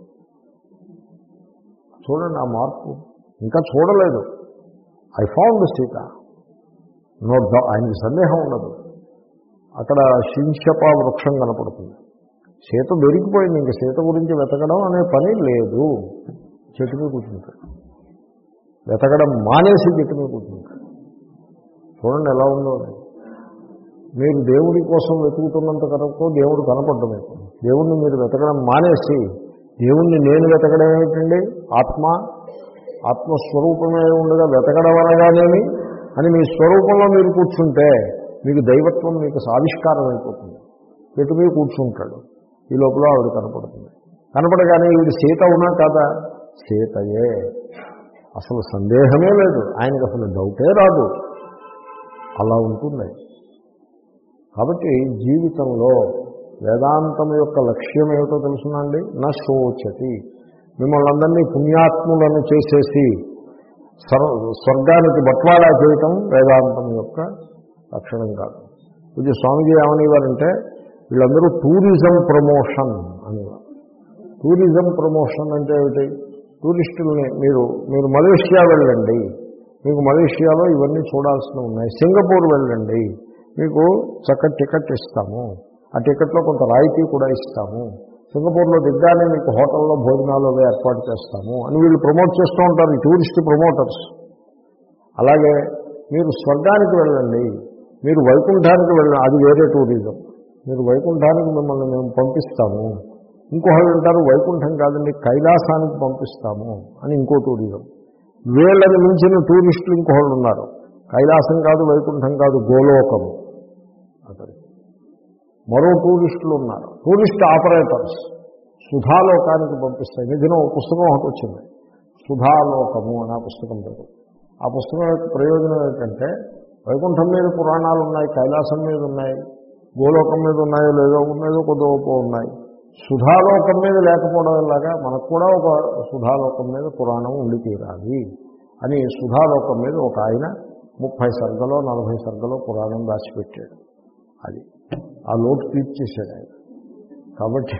చూడండి ఆ మార్పు. ఇంకా చూడలేదు. I found Sita. No doubt. ఆయనకి సందేహం ఉండదు. అక్కడ శింశప వృక్షం కనపడుతుంది. సీత దొరికిపోయింది, ఇంకా సీత గురించి వెతకడం అనే పని లేదు. చెట్టు మీద కూర్చుంటాడు. వెతకడం మానేసి చెట్టు మీద కూర్చుంటాడు. చూడండి ఎలా ఉందో. మీరు దేవుడి కోసం వెతుకుతున్నంత కనుక దేవుడు కనపడ్డం. దేవుణ్ణి మీరు వెతకడం మానేసి దేవుణ్ణి నేను వెతకడం ఏమిటండి? ఆత్మ ఆత్మస్వరూపమే ఉండగా వెతకడం అనగానేమి అని మీ స్వరూపంలో మీరు కూర్చుంటే మీకు దైవత్వం మీకు ఆవిష్కారం అయిపోతుంది. చెట్టు మీద కూర్చుంటాడు. ఈ లోపల ఆవిడ కనపడుతుంది. కనపడగానే ఈవిడ సీత ఉన్నా కాదా? సీతయే. అసలు సందేహమే లేదు. ఆయనకు అసలు డౌటే రాదు. అలా ఉంటుంది. కాబట్టి జీవితంలో వేదాంతం యొక్క లక్ష్యం ఏమిటో తెలుసునండి? నా శోచతి. మిమ్మల్ని అందరినీ పుణ్యాత్ములను చేసేసి స్వర్గానికి బట్వాడా చేయటం వేదాంతం యొక్క లక్షణం కాదు. ఇది స్వామిజీ ఏమనేవారంటే వీళ్ళందరూ టూరిజం ప్రమోషన్ అనేవారు. టూరిజం ప్రమోషన్ అంటే ఏమిటి? టూరిస్టుల్ని మీరు మీరు మలేషియా వెళ్ళండి, మీకు మలేషియాలో ఇవన్నీ చూడాల్సినవి ఉన్నాయి. సింగపూర్ వెళ్ళండి, మీకు చక్కటి టికెట్ ఇస్తాము, ఆ టికెట్లో కొంత రాయితీ కూడా ఇస్తాము, సింగపూర్లో దిగ్గానే మీకు హోటల్లో భోజనాలు అవి ఏర్పాటు చేస్తాము అని వీళ్ళు ప్రమోట్ చేస్తూ ఉంటారు, ఈ టూరిస్ట్ ప్రమోటర్స్. అలాగే మీరు స్వర్గానికి వెళ్ళండి, మీరు వైకుంఠానికి వెళ్ళండి, అది వేరే టూరిజం. మీరు వైకుంఠానికి మిమ్మల్ని మేము పంపిస్తాము. ఇంకొకళ్ళు ఉంటారు వైకుంఠం కాదండి కైలాసానికి పంపిస్తాము అని ఇంకో టూరిజం. వీళ్ళని మించిన టూరిస్టులు ఇంకొకళ్ళు ఉన్నారు. కైలాసం కాదు, వైకుంఠం కాదు, గోలోకము. అతను మరో టూరిస్టులు ఉన్నారు, టూరిస్ట్ ఆపరేటర్స్. సుధాలోకానికి పంపిస్తాయి. నిజంగా ఒక పుస్తకం ఒకటి వచ్చింది, సుధాలోకము అని ఆ పుస్తకం పేరు. ఆ పుస్తకం యొక్క ప్రయోజనం ఏంటంటే వైకుంఠం మీద పురాణాలు ఉన్నాయి, కైలాసం మీద ఉన్నాయి, గోలోకం మీద ఉన్నాయో లేదో ఉన్నాయో కొద్ది గొప్ప ఉన్నాయి. సుధాలోకం మీద లేకపోవడం వల్లగా మనకు కూడా ఒక సుధాలోకం మీద పురాణం ఉండి తీరాలి అని సుధాలోకం మీద ఒక ఆయన ముప్పై సర్గలో నలభై సర్గలో పురాణం దాచిపెట్టాడు. అది ఆ లోటు తీర్చేశాడు ఆయన. కాబట్టి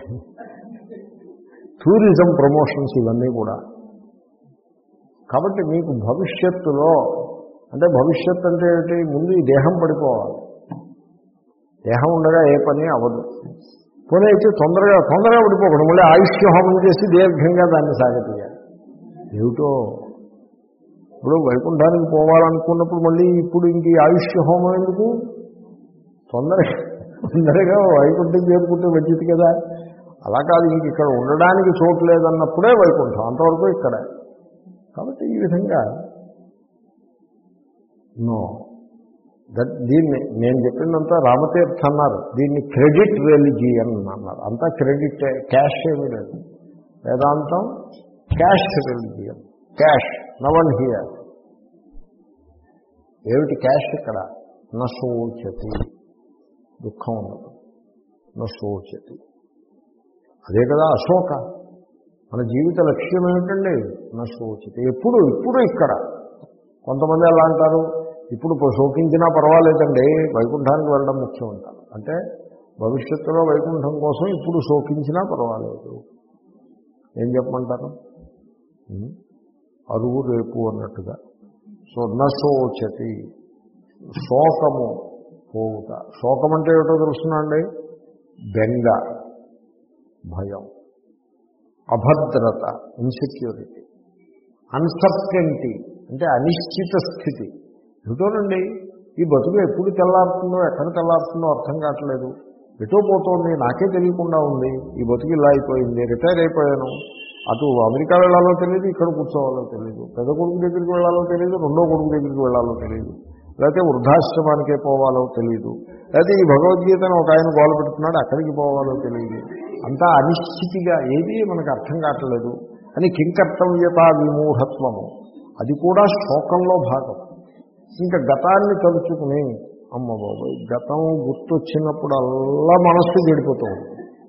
టూరిజం ప్రమోషన్స్ ఇవన్నీ కూడా. కాబట్టి మీకు భవిష్యత్తులో, అంటే భవిష్యత్తు అంటే ఏంటి, ముందు ఈ దేహం పడిపోవాలి. దేహం ఉండగా ఏ పని అవ్వదు. పోనీ అయితే తొందరగా తొందరగా పడిపోకూడదు, మళ్ళీ ఆయుష్య హోమం చేసి దీర్ఘంగా దాన్ని సాగతీయాలి. ఏమిటో ఇప్పుడు వైకుంఠానికి పోవాలనుకున్నప్పుడు మళ్ళీ ఇప్పుడు ఇంక ఈ ఆయుష్య హోమం ఎందుకు, తొందరగా తొందరగా వైకుంఠం చేరుకుంటే మంచిది కదా. అలా కాదు, ఇంక ఇక్కడ ఉండడానికి చోటు లేదన్నప్పుడే వైకుంఠం, అంతవరకు ఇక్కడ. కాబట్టి ఈ విధంగా నో దట్ దీన్ని నేను చెప్పినంతా రామతీర్థ అన్నారు, దీన్ని క్రెడిట్ రిలిజియన్ అన్నారు. అంతా క్రెడిట్, క్యాష్ ఏమీ లేదు. వేదాంతం క్యాష్ రిలిజియన్, క్యాష్ నవన్ హియర్. ఏమిటి క్యాష్ ఇక్కడ? నశోచతి, దుఃఖం ఉండదు. నశోచతి, అదే కదా అశోక. మన జీవిత లక్ష్యం ఏమిటండి? నశోచతి, ఎప్పుడు ఇప్పుడు ఇక్కడ. కొంతమంది ఎలా అంటారు, ఇప్పుడు శోకించినా పర్వాలేదండి, వైకుంఠానికి వెళ్ళడం ముఖ్యం అంటారు. అంటే భవిష్యత్తులో వైకుంఠం కోసం ఇప్పుడు శోకించినా పర్వాలేదు. ఏం చెప్పమంటారు? అరువు రేపు అన్నట్టుగా. సో నశోచతి, శోకము పోవుట. శోకం అంటే ఏమిటో తెలుసునండి? బెంగ, భయం, అభద్రత, ఇన్సెక్యూరిటీ, అన్సర్టెనిటీ అంటే అనిశ్చిత స్థితి. ఏమిటోనండి, ఈ బతుకు ఎప్పుడు తెల్లారుతుందో ఎక్కడ తెల్లారుతుందో అర్థం కావట్లేదు, ఎటో పోతోంది, నాకే తెలియకుండా ఉంది. ఈ బతుకు ఇలా అయిపోయింది, రిటైర్ అయిపోయాను, అటు అమెరికా వెళ్ళాలో తెలియదు, ఇక్కడ కూర్చోవాలో తెలియదు, పెద్ద కొడుకు దగ్గరికి వెళ్ళాలో తెలియదు, రెండో కొడుకు దగ్గరికి వెళ్ళాలో తెలియదు, లేకపోతే వృద్ధాశ్రమానికే పోవాలో తెలియదు, లేకపోతే ఈ భగవద్గీతను ఒక ఆయన గోల పెడుతున్నాడు అక్కడికి పోవాలో తెలియదు. అంతా అనిశ్చితిగా, ఏది మనకు అర్థం కావట్లేదు అని కింకర్తవ్యత విమూఢత్వము, అది కూడా శోకంలో భాగం. ఇంకా గతాన్ని తలుచుకుని అమ్మ బాబోయ్, గతం గుర్తొచ్చినప్పుడల్లా మనస్సు చెడిపోతూ ఉంటుంది.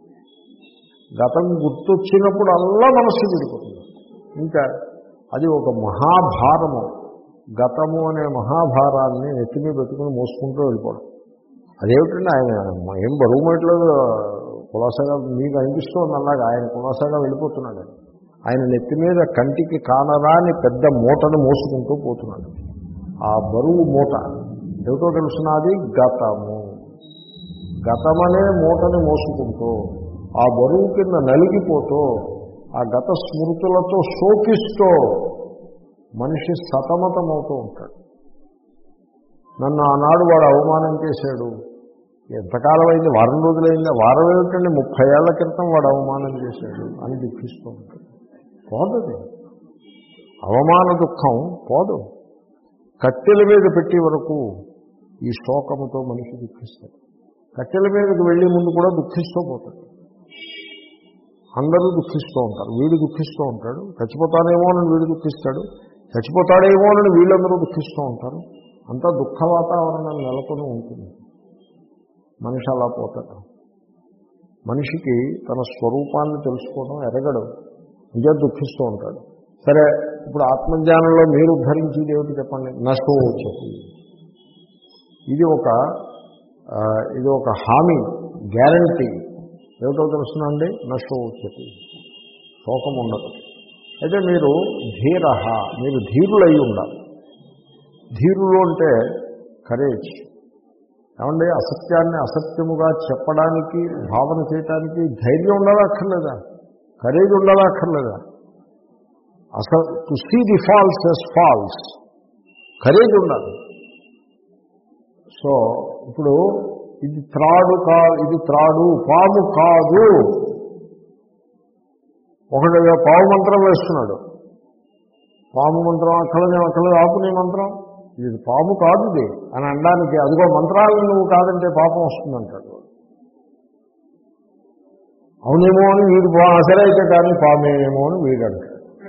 గతం గుర్తొచ్చినప్పుడల్లా మనస్సు చెడిపోతుంది. ఇంకా అది ఒక మహాభారము. గతము అనే మహాభారాన్ని నెత్తిమీ పెట్టుకుని మోసుకుంటూ వెళ్ళిపోవడం. అదేమిటండి, ఆయన ఏం బరువు మెట్లేదు కులాసాగా మీకు అనిపిస్తుంది, అలాగా ఆయన కులాసాగా వెళ్ళిపోతున్నాడు. ఆయన నెత్తి మీద కంటికి కానరాని పెద్ద మూటను మోసుకుంటూ పోతున్నాడు. ఆ బరువు మూట ఏమిటో తెలుసున్నది? గతము. గతమనే మూటని మోసుకుంటూ ఆ బరువు కింద నలిగిపోతూ ఆ గత స్మృతులతో శోకిస్తూ మనిషి సతమతమవుతూ ఉంటాడు. నన్ను ఆనాడు వాడు అవమానం చేశాడు, ఎంతకాలం అయింది, వారం రోజులైంది, వారం ఏమిటండి, ముప్పై ఏళ్ల క్రితం వాడు అవమానం చేశాడు అని దుఃఖిస్తూ ఉంటాడు. పోదది, అవమాన దుఃఖం పోదు. కట్టెల మీద పెట్టే వరకు ఈ శోకముతో మనిషి దుఃఖిస్తాడు. కట్టెల మీదకి వెళ్ళే ముందు కూడా దుఃఖిస్తూ పోతాడు. అందరూ దుఃఖిస్తూ ఉంటారు, వీడు దుఃఖిస్తూ ఉంటాడు, చచ్చిపోతానేమో అని వీడు దుఃఖిస్తాడు, చచ్చిపోతాడేమో అని వీళ్ళందరూ దుఃఖిస్తూ ఉంటారు. అంతా దుఃఖ వాతావరణం నెలకొని ఉంటుంది. మనిషి అలా పోతాడు. మనిషికి తన స్వరూపాన్ని తెలుసుకోవడం ఎరగడు, నిజ దుఃఖిస్తూ ఉంటాడు. సరే, ఇప్పుడు ఆత్మజ్ఞానంలో మీరు ధరించేది ఏమిటి చెప్పండి? నశోచతి. ఇది ఒక ఇది ఒక హామీ, గ్యారంటీ. ఏమిటో తెలుసునండి? నశోచతి, శోకం ఉండదు. అయితే మీరు ధీర, మీరు ధీరులై ఉండాలి. ధీరులు అంటే కరేజ్. ఏమంటే అసత్యాన్ని అసత్యముగా చెప్పడానికి, భావన చేయడానికి ధైర్యం ఉండాలా అక్కర్లేదా? కరేజ్ ఉండాలా అక్కర్లేదా? As to see the false as false, courage ఉండాలి. సో ఇప్పుడు ఇది త్రాడు కా ఇది త్రాడు పాము కాదు. ఒకటి పాము మంత్రం వేస్తున్నాడు, పాము మంత్రం అక్కడనే అక్కడ ఆపునే మంత్రం, ఇది పాము కాదు ఇది అని అనడానికి, అదిగో మంత్రాలను నువ్వు కాదంటే పాపం వస్తుందంటాడు. అవునేమో అని వీడు సరే అయితే కానీ పామేమో అని వీడంటాడు.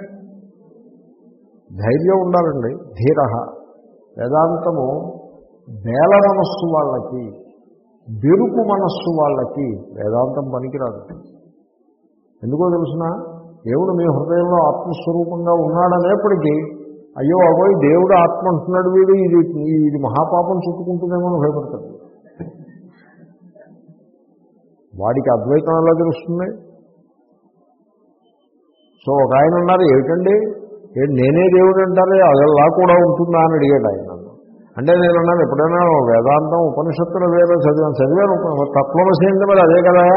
ధైర్యం ఉండాలండి, ధీర. వేదాంతము బేల మనస్సు వాళ్ళకి, బెరుకు మనస్సు వాళ్ళకి వేదాంతం పనికిరాదు. ఎందుకో తెలుసిన, దేవుడు మీ హృదయంలో ఆత్మస్వరూపంగా ఉన్నాడనేప్పటికీ అయ్యో అవ్వయి దేవుడు ఆత్మ అంటున్నాడు, వీడు ఇది ఇది మహాపాపం చుట్టుకుంటుందేమో అని భయపడతాడు. వాడికి అద్వైతం ఎలా తెలుస్తుంది? సో ఒక ఆయన ఉన్నారు, ఏమిటండి ఏంటి నేనే దేవుడు అంటారే అదల్లా కూడా ఉంటుందా అని అడిగాడు ఆయన. అంటే నేను అన్నాను, ఎప్పుడైనా వేదాంతం ఉపనిషత్తులు వేరే చదివాను చదివాను తత్వమసి అంటే మరి అదే కదా.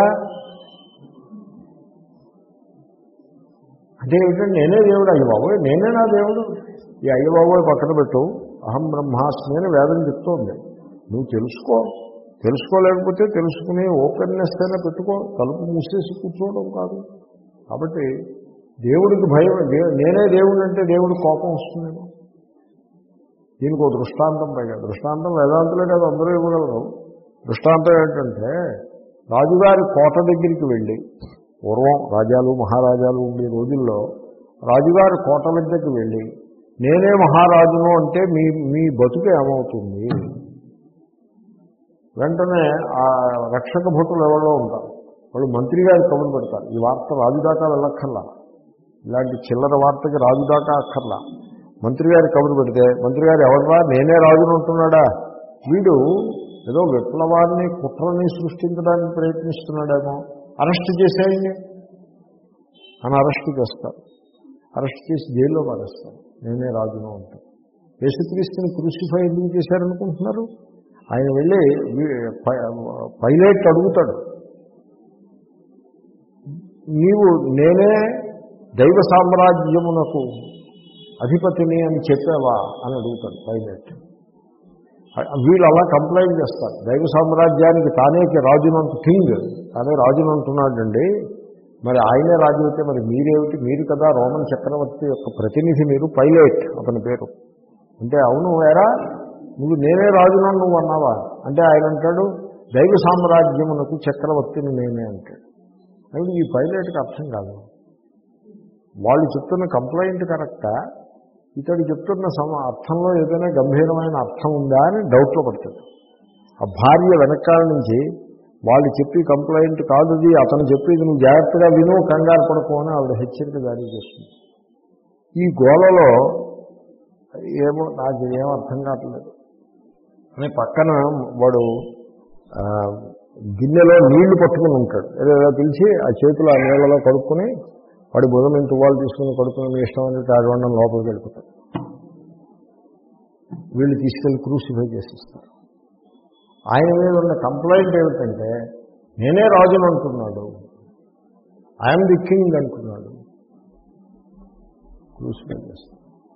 అంటే ఏమిటంటే నేనే దేవుడు, అయ్య బాబోయ్ నేనే నా దేవుడు, ఈ అయ్య బాబోయ్ పక్కన పెట్టు, అహం బ్రహ్మాస్మి అని వేదం చెప్తోంది. నువ్వు తెలుసుకో, తెలుసుకోలేకపోతే తెలుసుకునే ఓపెన్నెస్ అయినా పెట్టుకో, తలుపు మూసేసి కూర్చోవడం కాదు. కాబట్టి దేవుడికి భయం, నేనే దేవుడు అంటే దేవుడి కోపం వస్తుందేమో. దీనికి ఒక దృష్టాంతం పైగా, దృష్టాంతం వేదాంతులే కాదు అందరూ ఇవ్వగలరు. దృష్టాంతం ఏంటంటే రాజుగారి కోట దగ్గరికి వెళ్ళి, పూర్వం రాజాలు మహారాజాలు ఉండే రోజుల్లో రాజుగారి కోట దగ్గరికి వెళ్ళి నేనే మహారాజును అంటే మీ మీ బతుకు ఏమవుతుంది? వెంటనే ఆ రక్షక భటులు ఎవరో ఉంటారు, వాళ్ళు మంత్రి గారి కబురు పెడతారు. ఈ వార్త రాజు దాకా వెళ్ళక్కర్లా, ఇలాంటి చిల్లర వార్తకి రాజు దాకా అక్కర్లా. మంత్రి గారి కబురు పెడితే మంత్రి గారు ఎవరా నేనే రాజును ఉంటున్నాడా, వీడు ఏదో విప్లవాన్ని కుట్రని సృష్టించడానికి ప్రయత్నిస్తున్నాడేమో, అరెస్ట్ చేసేయండి అని అరెస్ట్ చేస్తారు. అరెస్ట్ చేసి జైల్లో పారేస్తారు. నేనే రాజును ఉంటాను. యేసుక్రీస్తుని క్రూసిఫై ఎందుకు చేశారనుకుంటున్నారు? ఆయన వెళ్ళి పైలట్ అడుగుతాడు, నీవు నేనే దైవ సామ్రాజ్యమునకు అధిపతిని అని చెప్పావా అని అడుగుతాడు పైలట్. వీళ్ళు అలా కంప్లైంట్ చేస్తారు, దైవ సామ్రాజ్యానికి తానేకి రాజునంత కింగ్, తానే రాజును అంటున్నాడండి, మరి ఆయనే రాజు అయితే మరి మీరేమిటి, మీరు కదా రోమన్ చక్రవర్తి యొక్క ప్రతినిధి, మీరు పైలట్ అతని పేరు. అంటే అవును వేరా నువ్వు నేనే రాజును నువ్వు అన్నావా అంటే ఆయన అంటాడు దైవ సామ్రాజ్యమునకు చక్రవర్తిని నేనే అంటాడు. అయితే ఈ పైలట్కి అర్థం కాదు, వాళ్ళు చెప్తున్న కంప్లైంట్ కరెక్టా, ఇతడు చెప్తున్న సమ అర్థంలో ఏదైనా గంభీరమైన అర్థం ఉందా అని డౌట్లో పడుతుంది. ఆ భార్య వెనకాల నుంచి వాళ్ళు చెప్పి కంప్లైంట్ కాదుది, అతను చెప్పేది నువ్వు జాగ్రత్తగా విను, కంగారు పడుకోని ఆవిడ హెచ్చరిక జారీ చేస్తుంది. ఈ గోలలో ఏమో నాకు ఏం అర్థం కావట్లేదు అని పక్కన వాడు గిన్నెలో నీళ్లు పట్టుకుని ఉంటాడు, ఏదో పిలిచి ఆ చేతులు ఆ నీళ్లలో కడుక్కుని వాడి బుధం ఇంత వాళ్ళు తీసుకుని కడుక్కుని మీ ఇష్టం అని తాగడం లోపలికి వెళ్ళిపోతాడు. వీళ్ళు తీసుకెళ్ళి క్రూసిఫై చేసిస్తారు. ఆయన మీద ఉన్న కంప్లైంట్ ఏమిటంటే నేనే రాజును అంటున్నాడు, ఐఎమ్ ది కింగ్ అంటున్నాడు. క్రూసిఫై చేస్తాను.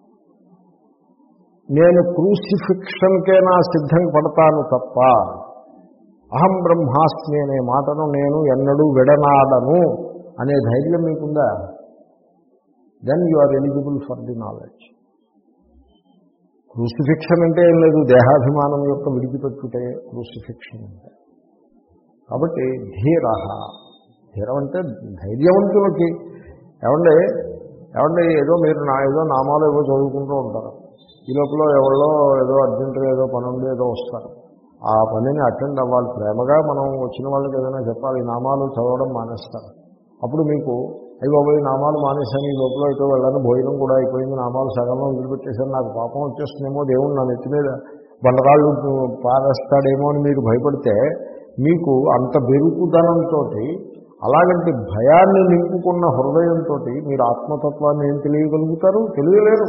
నేను క్రూసిఫిక్షన్కే నా సిద్ధం పడతాను తప్ప అహం బ్రహ్మాస్మి అనే మాటను నేను ఎన్నడూ విడనాడను అనే ధైర్యం మీకుందా? Then you are eligible for the knowledge. Crucifixion అంటే ఏం లేదు, దేహాభిమానం యొక్క విడిచిపెట్టుటే క్రూసిఫిక్షన్ అంటే. కాబట్టి ధీర, ధీరం అంటే ధైర్యవంతులకి. ఏమంటే ఏమంటే ఏదో మీరు నా ఏదో నామాలు ఏవో చదువుకుంటూ ఉంటారు, ఈ లోపల ఎవరో ఏదో అర్జెంటుగా ఏదో పని ఉండి ఏదో వస్తారు, ఆ పనిని అటెండ్ అవ్వాలి. ప్రేమగా మనం వచ్చిన వాళ్ళకి ఏదైనా చెప్పాలి, నామాలు చదవడం మానేస్తారు. అప్పుడు మీకు అయ్యి బాబోయ్ నామాలు మానేశాను, ఈ లోపల అయితే వెళ్ళని భోజనం కూడా అయిపోయింది, నామాలు సగంలో వదిలిపెట్టేశాను, నాకు పాపం వచ్చేస్తుందేమో, దేవుడు నా నెత్తి మీద బండరాళ్ళు పారేస్తాడేమో అని మీరు భయపడితే మీకు అంత బెరుకుదనంతో, అలాగంటే భయాన్ని నింపుకున్న హృదయంతో మీరు ఆత్మతత్వాన్ని ఏం తెలియగలుగుతారు? తెలియలేరు.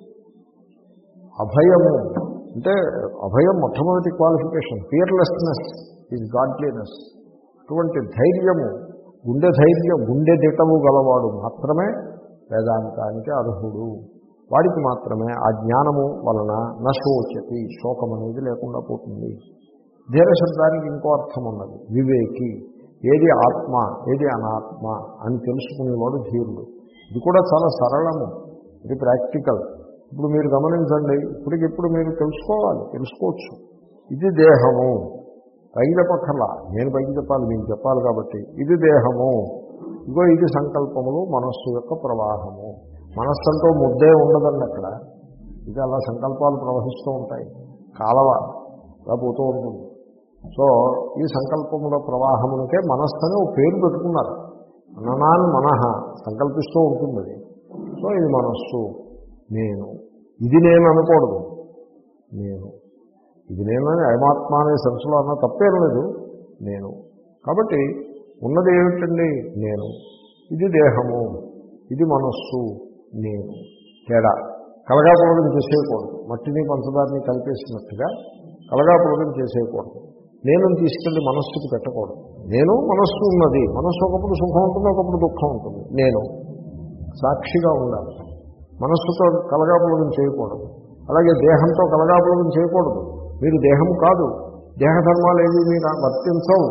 అభయము అంటే అభయం మొట్టమొదటి క్వాలిఫికేషన్. Fearlessness is godliness. అటువంటి ధైర్యము, గుండె ధైర్యం, గుండె దిటము గలవాడు మాత్రమే వేదాంతానికి అర్హుడు. వాడికి మాత్రమే ఆ జ్ఞానము వలన నశోచతి, శోకం అనేది లేకుండా పోతుంది. ధీర శబ్దానికి ఇంకో అర్థం ఉన్నది, వివేకి. ఏది ఆత్మ ఏది అనాత్మ అని తెలుసుకునేవాడు ధీరుడు. ఇది కూడా చాలా సరళము, ఇది ప్రాక్టికల్. ఇప్పుడు మీరు గమనించండి, ఇప్పటికిప్పుడు మీరు తెలుసుకోవాలి, తెలుసుకోవచ్చు. ఇది దేహము, పైకి చెప్పక్కర్లా, నేను పైకి చెప్పాలి, మీకు చెప్పాలి కాబట్టి. ఇది దేహము, ఇగో ఇది సంకల్పములు, మనస్సు యొక్క ప్రవాహము. మనస్సు అంటూ ముద్దే ఉండదండి అక్కడ, ఇది అలా సంకల్పాలు ప్రవహిస్తూ ఉంటాయి, కాలవ అలా పోతూ ఉంటుంది. సో ఈ సంకల్పముల ప్రవాహమునికే మనస్సు అని ఒక పేరు పెట్టుకున్నారు. మననాన్ మనహ, సంకల్పిస్తూ ఉంటుంది అది. సో ఇది మనస్సు. నేను, ఇది నేను అనకూడదు, నేను ఇది నేను అని అయమాత్మ అనే సెన్స్లో అన్న తప్పేం లేదు, నేను. కాబట్టి ఉన్నది ఏమిటండి? నేను. ఇది దేహము, ఇది మనస్సు, నేను. తేడా. కలగాపులగం చేసేయకూడదు. మట్టిని పంచదారిని కలిపేసినట్టుగా కలగాపులగం చేసేయకూడదు. నేను తీసుకెళ్ళి మనస్సుకి పెట్టకూడదు. నేను మనస్సు ఉన్నది. మనస్సు ఒకప్పుడు సుఖం ఉంటుంది, ఒకప్పుడు దుఃఖం ఉంటుంది. నేను సాక్షిగా ఉండాలి. మనస్సుతో కలగాపులగం చేయకూడదు. అలాగే దేహంతో కలగాపులగం చేయకూడదు. మీరు దేహం కాదు. దేహధర్మాలు ఏవి మీరు వర్తించవు.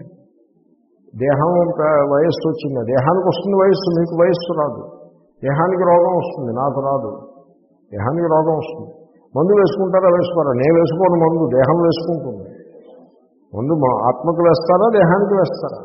దేహం వయస్సు వచ్చింది, దేహానికి వస్తుంది వయస్సు, మీకు వయస్సు రాదు. దేహానికి రోగం వస్తుంది, నాకు రాదు. దేహానికి రోగం వస్తుంది. మందు వేసుకుంటారా వేసుకోరా? నేను వేసుకోను మందు, దేహం వేసుకుంటుంది. మందు మా ఆత్మకు వేస్తారా, దేహానికి వేస్తారా?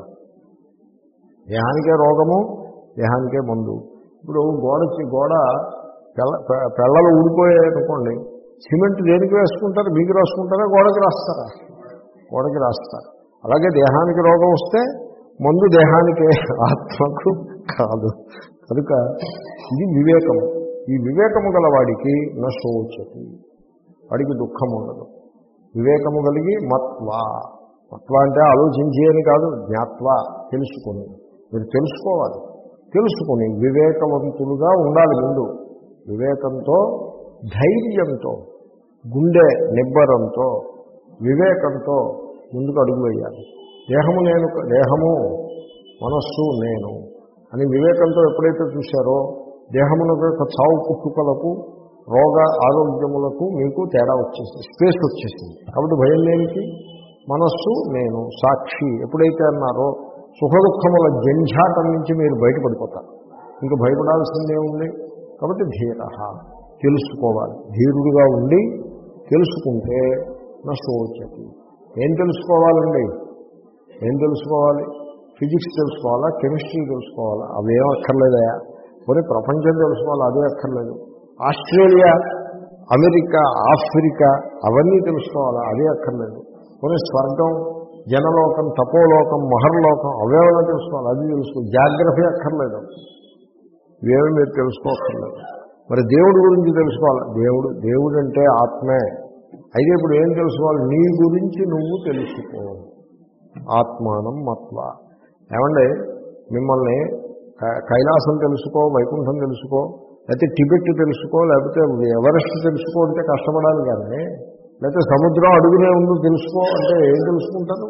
దేహానికే రోగము, దేహానికే మందు. ఇప్పుడు గోడకి గోడ పెళ్ళ పెళ్ళలు ఊడిపోయాయనుకోండి, సిమెంట్ దేనికి వేసుకుంటారు? మీకు రాసుకుంటారా, గోడకి రాస్తారా? గోడకి రాస్తారు. అలాగే దేహానికి రోగం వస్తే మందు దేహానికే, ఆత్మకు కాదు. కనుక ఇది వివేకము. ఈ వివేకము గల వాడికి నా శోచతి, వాడికి దుఃఖం ఉండదు. వివేకము కలిగి మత్వా, మత్వా అంటే ఆలోచించి అని కాదు, జ్ఞాత్వా, తెలుసుకొని. మీరు తెలుసుకోవాలి. తెలుసుకొని వివేకవంతులుగా ఉండాలి. ముందు వివేకంతో, ధైర్యంతో, గుండె నిబ్బరంతో, వివేకంతో ముందుకు అడుగు వేయాలి. దేహము నేను, దేహము మనస్సు నేను అని వివేకంతో ఎప్పుడైతే చూశారో దేహమునకు యొక్క చావు పుట్టుకలకు, రోగ ఆరోగ్యములకు మీకు తేడా వచ్చేసింది, స్పేస్ వచ్చేసింది. కాబట్టి భయం లేనికి మనస్సు నేను సాక్షి ఎప్పుడైతే అన్నారో సుఖదుఖముల జంఝాటం నుంచి మీరు బయటపడిపోతారు. ఇంకా భయపడాల్సిందే ఉంది. కాబట్టి ధీర, తెలుసుకోవాలి. ధీరుడుగా ఉండి తెలుసుకుంటే నా శోచతి. ఏం తెలుసుకోవాలండి? ఏం తెలుసుకోవాలి? ఫిజిక్స్ తెలుసుకోవాలా, కెమిస్ట్రీ తెలుసుకోవాలా? అవేం అక్కర్లేదా? పోనీ ప్రపంచం తెలుసుకోవాలా? అదే అక్కర్లేదు. ఆస్ట్రేలియా, అమెరికా, ఆఫ్రికా అవన్నీ తెలుసుకోవాలా? అదే అక్కర్లేదు. పోనీ స్వర్గం, జనలోకం, తపోలోకం, మహర్లోకం అవేమైనా తెలుసుకోవాలి? అది తెలుసుకో. జాగ్రఫీ అక్కర్లేదు. ఇవేమీ మీరు తెలుసుకోక్కర్లేదు. మరి దేవుడి గురించి తెలుసుకోవాలి. దేవుడు దేవుడు అంటే ఆత్మే. అయితే ఇప్పుడు ఏం తెలుసుకోవాలి? నీ గురించి నువ్వు తెలుసుకో. ఆత్మానం మత్వ. ఏమండి, మిమ్మల్ని కైలాసం తెలుసుకో, వైకుంఠం తెలుసుకో, లేకపోతే టిబెట్ తెలుసుకో, లేకపోతే ఎవరెస్ట్ తెలుసుకో అంటే కష్టపడాలి. కానీ లేకపోతే సముద్రం అడుగునే ఉందో తెలుసుకో అంటే ఏం తెలుసుకుంటారు?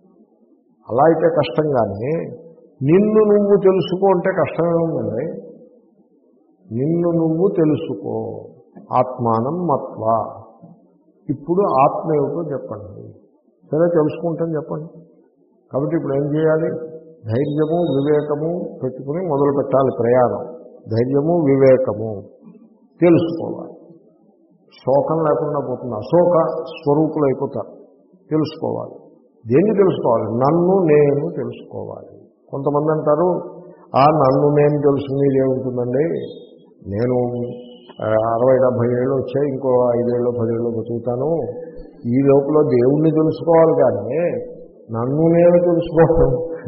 అలా అయితే కష్టం. కానీ నిన్ను నువ్వు తెలుసుకో అంటే కష్టమే ఉందండి. నిన్ను నువ్వు తెలుసుకో. ఆత్మానం మత్వ. ఇప్పుడు ఆత్మ ఏమిటో చెప్పండి. సరే తెలుసుకుంటాను చెప్పండి. కాబట్టి ఇప్పుడు ఏం చేయాలి? ధైర్యము వివేకము పెట్టుకుని మొదలు పెట్టాలి ప్రయాణం. ధైర్యము వివేకము తెలుసుకోవాలి. శోకం లేకుండా పోతుంది. అశోక స్వరూపులు అయిపోతారు. తెలుసుకోవాలి. దేన్ని తెలుసుకోవాలి? నన్ను నేను తెలుసుకోవాలి. కొంతమంది అంటారు, ఆ నన్ను నేను తెలుసుకునేది ఏముంటుందండి, నేను అరవై డెబ్భై ఏళ్ళు వచ్చాయి, ఇంకో ఐదేళ్ళు పదేళ్ళు బతుకుతాను, ఈ లోపల దేవుణ్ణి తెలుసుకోవాలి కానీ నన్ను నేను తెలుసుకోవడం.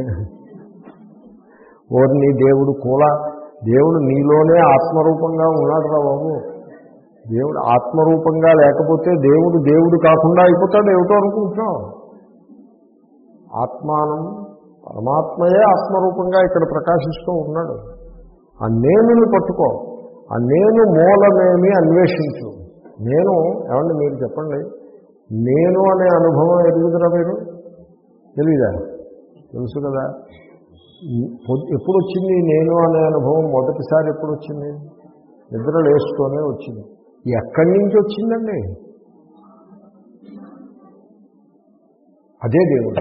ఓర్ని దేవుడు కూడా, దేవుడు నీలోనే ఆత్మరూపంగా ఉన్నాడు రా బాబు. దేవుడు ఆత్మరూపంగా లేకపోతే దేవుడు దేవుడు కాకుండా అయిపోతాడు. ఏమిటో అనుకుంటున్నావు? ఆత్మానం, పరమాత్మయే ఆత్మరూపంగా ఇక్కడ ప్రకాశిస్తూ ఉన్నాడు. ఆ నేనుని పట్టుకో. ఆ నేను మూలమేమి అన్వేషించు. నేను ఏమండి మీరు చెప్పండి, నేను అనే అనుభవం ఎదుగుదరా మీరు? తెలీదా? తెలుసు కదా. ఎప్పుడు వచ్చింది నేను అనే అనుభవం? మొదటిసారి ఎప్పుడు వచ్చింది? నిద్ర లేస్తూనే వచ్చింది. ఎక్కడి నుంచి వచ్చిందండి? అదే దేవుడు.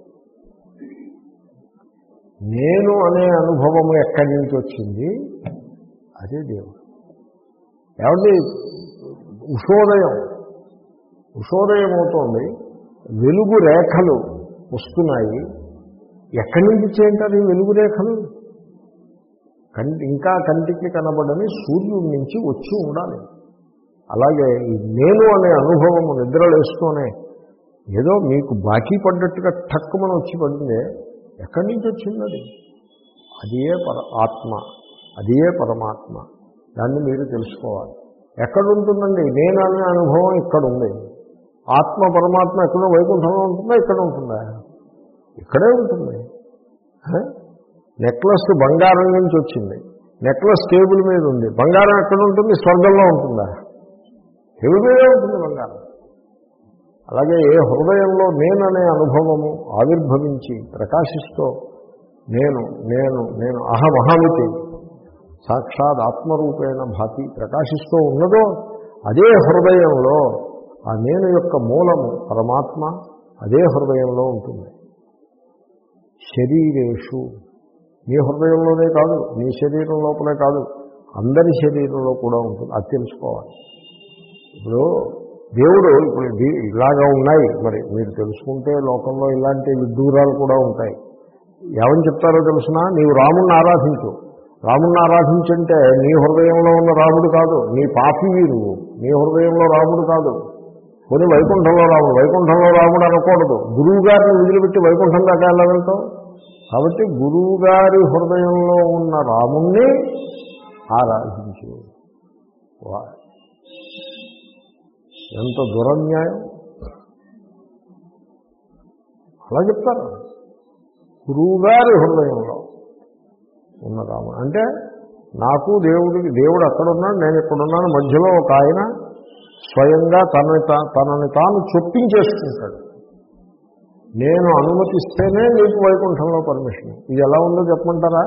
నేను అనే అనుభవము ఎక్కడి నుంచి వచ్చింది? అదే దేవుడు. ఏమండి, ఉషోదయం ఉషోదయం అవుతోంది, వెలుగు రేఖలు వస్తున్నాయి. ఎక్కడి నుంచి చేయంటారు ఈ వెలుగు రేఖలు? కంటి ఇంకా కంటికి కనబడని సూర్యుడి నుంచి వచ్చి ఉండాలి. అలాగే ఈ నేను అనే అనుభవము నిద్రలేస్తూనే ఏదో మీకు బాకీ పడ్డట్టుగా ఠక్కుమని వచ్చి పడిందే, ఎక్కడి నుంచి వచ్చింది? అది అదే పర ఆత్మ, అదే పరమాత్మ. దాన్ని మీరు తెలుసుకోవాలి. ఎక్కడుంటుందండి నేను అనే అనుభవం? ఇక్కడ ఉంది. ఆత్మ పరమాత్మ ఎక్కడో వైకుంఠంలో ఉంటుందా, ఇక్కడ ఉంటుందా? ఇక్కడే ఉంటుంది. నెక్లెస్ బంగారం నుంచి వచ్చింది, నెక్లెస్ టేబుల్ మీద ఉంది. బంగారం ఎక్కడ ఉంటుంది? స్వర్గంలో ఉంటుందా? టేబుల్ మీదే ఉంటుంది బంగారం. అలాగే ఏ హృదయంలో నేననే అనుభవము ఆవిర్భవించి ప్రకాశిస్తూ నేను నేను నేను అహమహమితి సాక్షాత్ ఆత్మరూపేణ భాతి ప్రకాశిస్తూ ఉన్నదో అదే హృదయంలో ఆ నేను యొక్క మూలము పరమాత్మ అదే హృదయంలో ఉంటుంది. శరీరేషు, నీ హృదయంలోనే కాదు, నీ శరీరం లోపలే కాదు, అందరి శరీరంలో కూడా ఉంటుంది. అది తెలుసుకోవాలి. ఇప్పుడు దేవుడు ఇప్పుడు ఇలాగా ఉన్నాయి, మరి మీరు తెలుసుకుంటే లోకంలో ఇలాంటి విడ్డూరాలు కూడా ఉంటాయి. ఏమని చెప్తారో తెలుసునా? నీవు రాముణ్ణి ఆరాధించు. రాముణ్ణి ఆరాధించంటే నీ హృదయంలో ఉన్న రాముడు కాదు, నీ పాపివి నువ్వు. నీ హృదయంలో రాముడు కాదు. కొన్ని వైకుంఠంలో రాముడు, వైకుంఠంలో రాముడు అనకూడదు. గురువు గారిని వదిలిపెట్టి వైకుంఠం దాకా ఎలా వెళ్తావు? కాబట్టి గురువు గారి హృదయంలో ఉన్న రాముణ్ణి ఆరాధించు. ఎంత దురన్యాయం! అలా చెప్తారు. గురువుగారి హృదయంలో ఉన్న రాముడు అంటే నాకు దేవుడికి, దేవుడు అక్కడున్నాడు, నేను ఇక్కడున్నాను, మధ్యలో ఒక ఆయన స్వయంగా తనని తనని తాను చొప్పించేసుకుంటాడు. నేను అనుమతిస్తేనే నీకు వైకుంఠంలో పర్మిషన్. ఇది ఎలా ఉందో చెప్పమంటారా?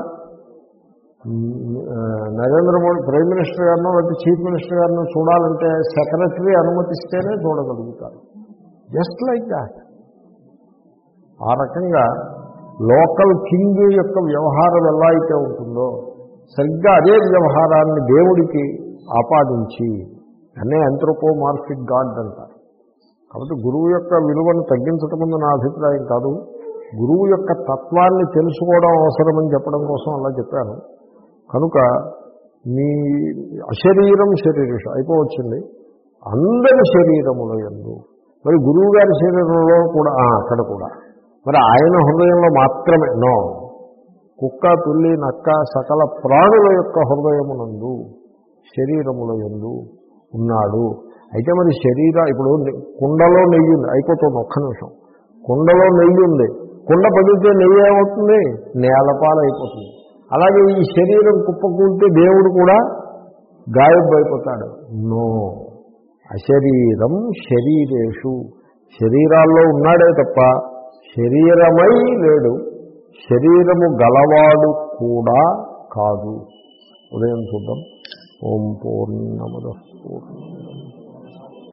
నరేంద్ర మోడీ ప్రైమ్ మినిస్టర్ గారినో లేకపోతే చీఫ్ మినిస్టర్ గారినో చూడాలంటే సెక్రటరీ అనుమతిస్తేనే చూడగలుగుతారు. Just like that. ఆ రకంగా లోకల్ కింగ్ యొక్క వ్యవహారం ఎలా అయితే ఉంటుందో సరిగ్గా అదే వ్యవహారాన్ని దేవుడికి ఆపాదించి అనే ఆంథ్రోపోమార్ఫిక్ గాడ్ అంటారు. కాబట్టి గురువు యొక్క విలువను తగ్గించటం ముందు నా అభిప్రాయం కాదు, గురువు యొక్క తత్వాన్ని తెలుసుకోవడం అవసరమని చెప్పడం కోసం అలా చెప్పాను. కనుక మీ అశరీరం శరీరం అయిపోవచ్చింది. అందరి శరీరముల యందు, మరి గురువు గారి శరీరంలో కూడా అక్కడ కూడా, మరి ఆయన హృదయంలో మాత్రమే నో, కుక్క పిల్లి నక్క సకల ప్రాణుల యొక్క హృదయమునందు శరీరముల యందు ఉన్నాడు. అయితే మరి శరీర ఇప్పుడు కుండలో నెయ్యి ఉంది, అయిపోతుంది ఒక్క నిమిషం. కుండలో నెయ్యి ఉంది, కుండ పగిలితే నెయ్యి ఏమవుతుంది? నేలపాలు అయిపోతుంది. అలాగే ఈ శరీరం కుప్పకూలితే దేవుడు కూడా గాయబైపోతాడు. నో, అశరీరం శరీరేషు, శరీరాల్లో ఉన్నాడే తప్ప శరీరమై లేడు, శరీరము గలవాడు కూడా కాదు. ఉదయం చూద్దాం. ఓం పూర్ణమదః పూర్ణమిదం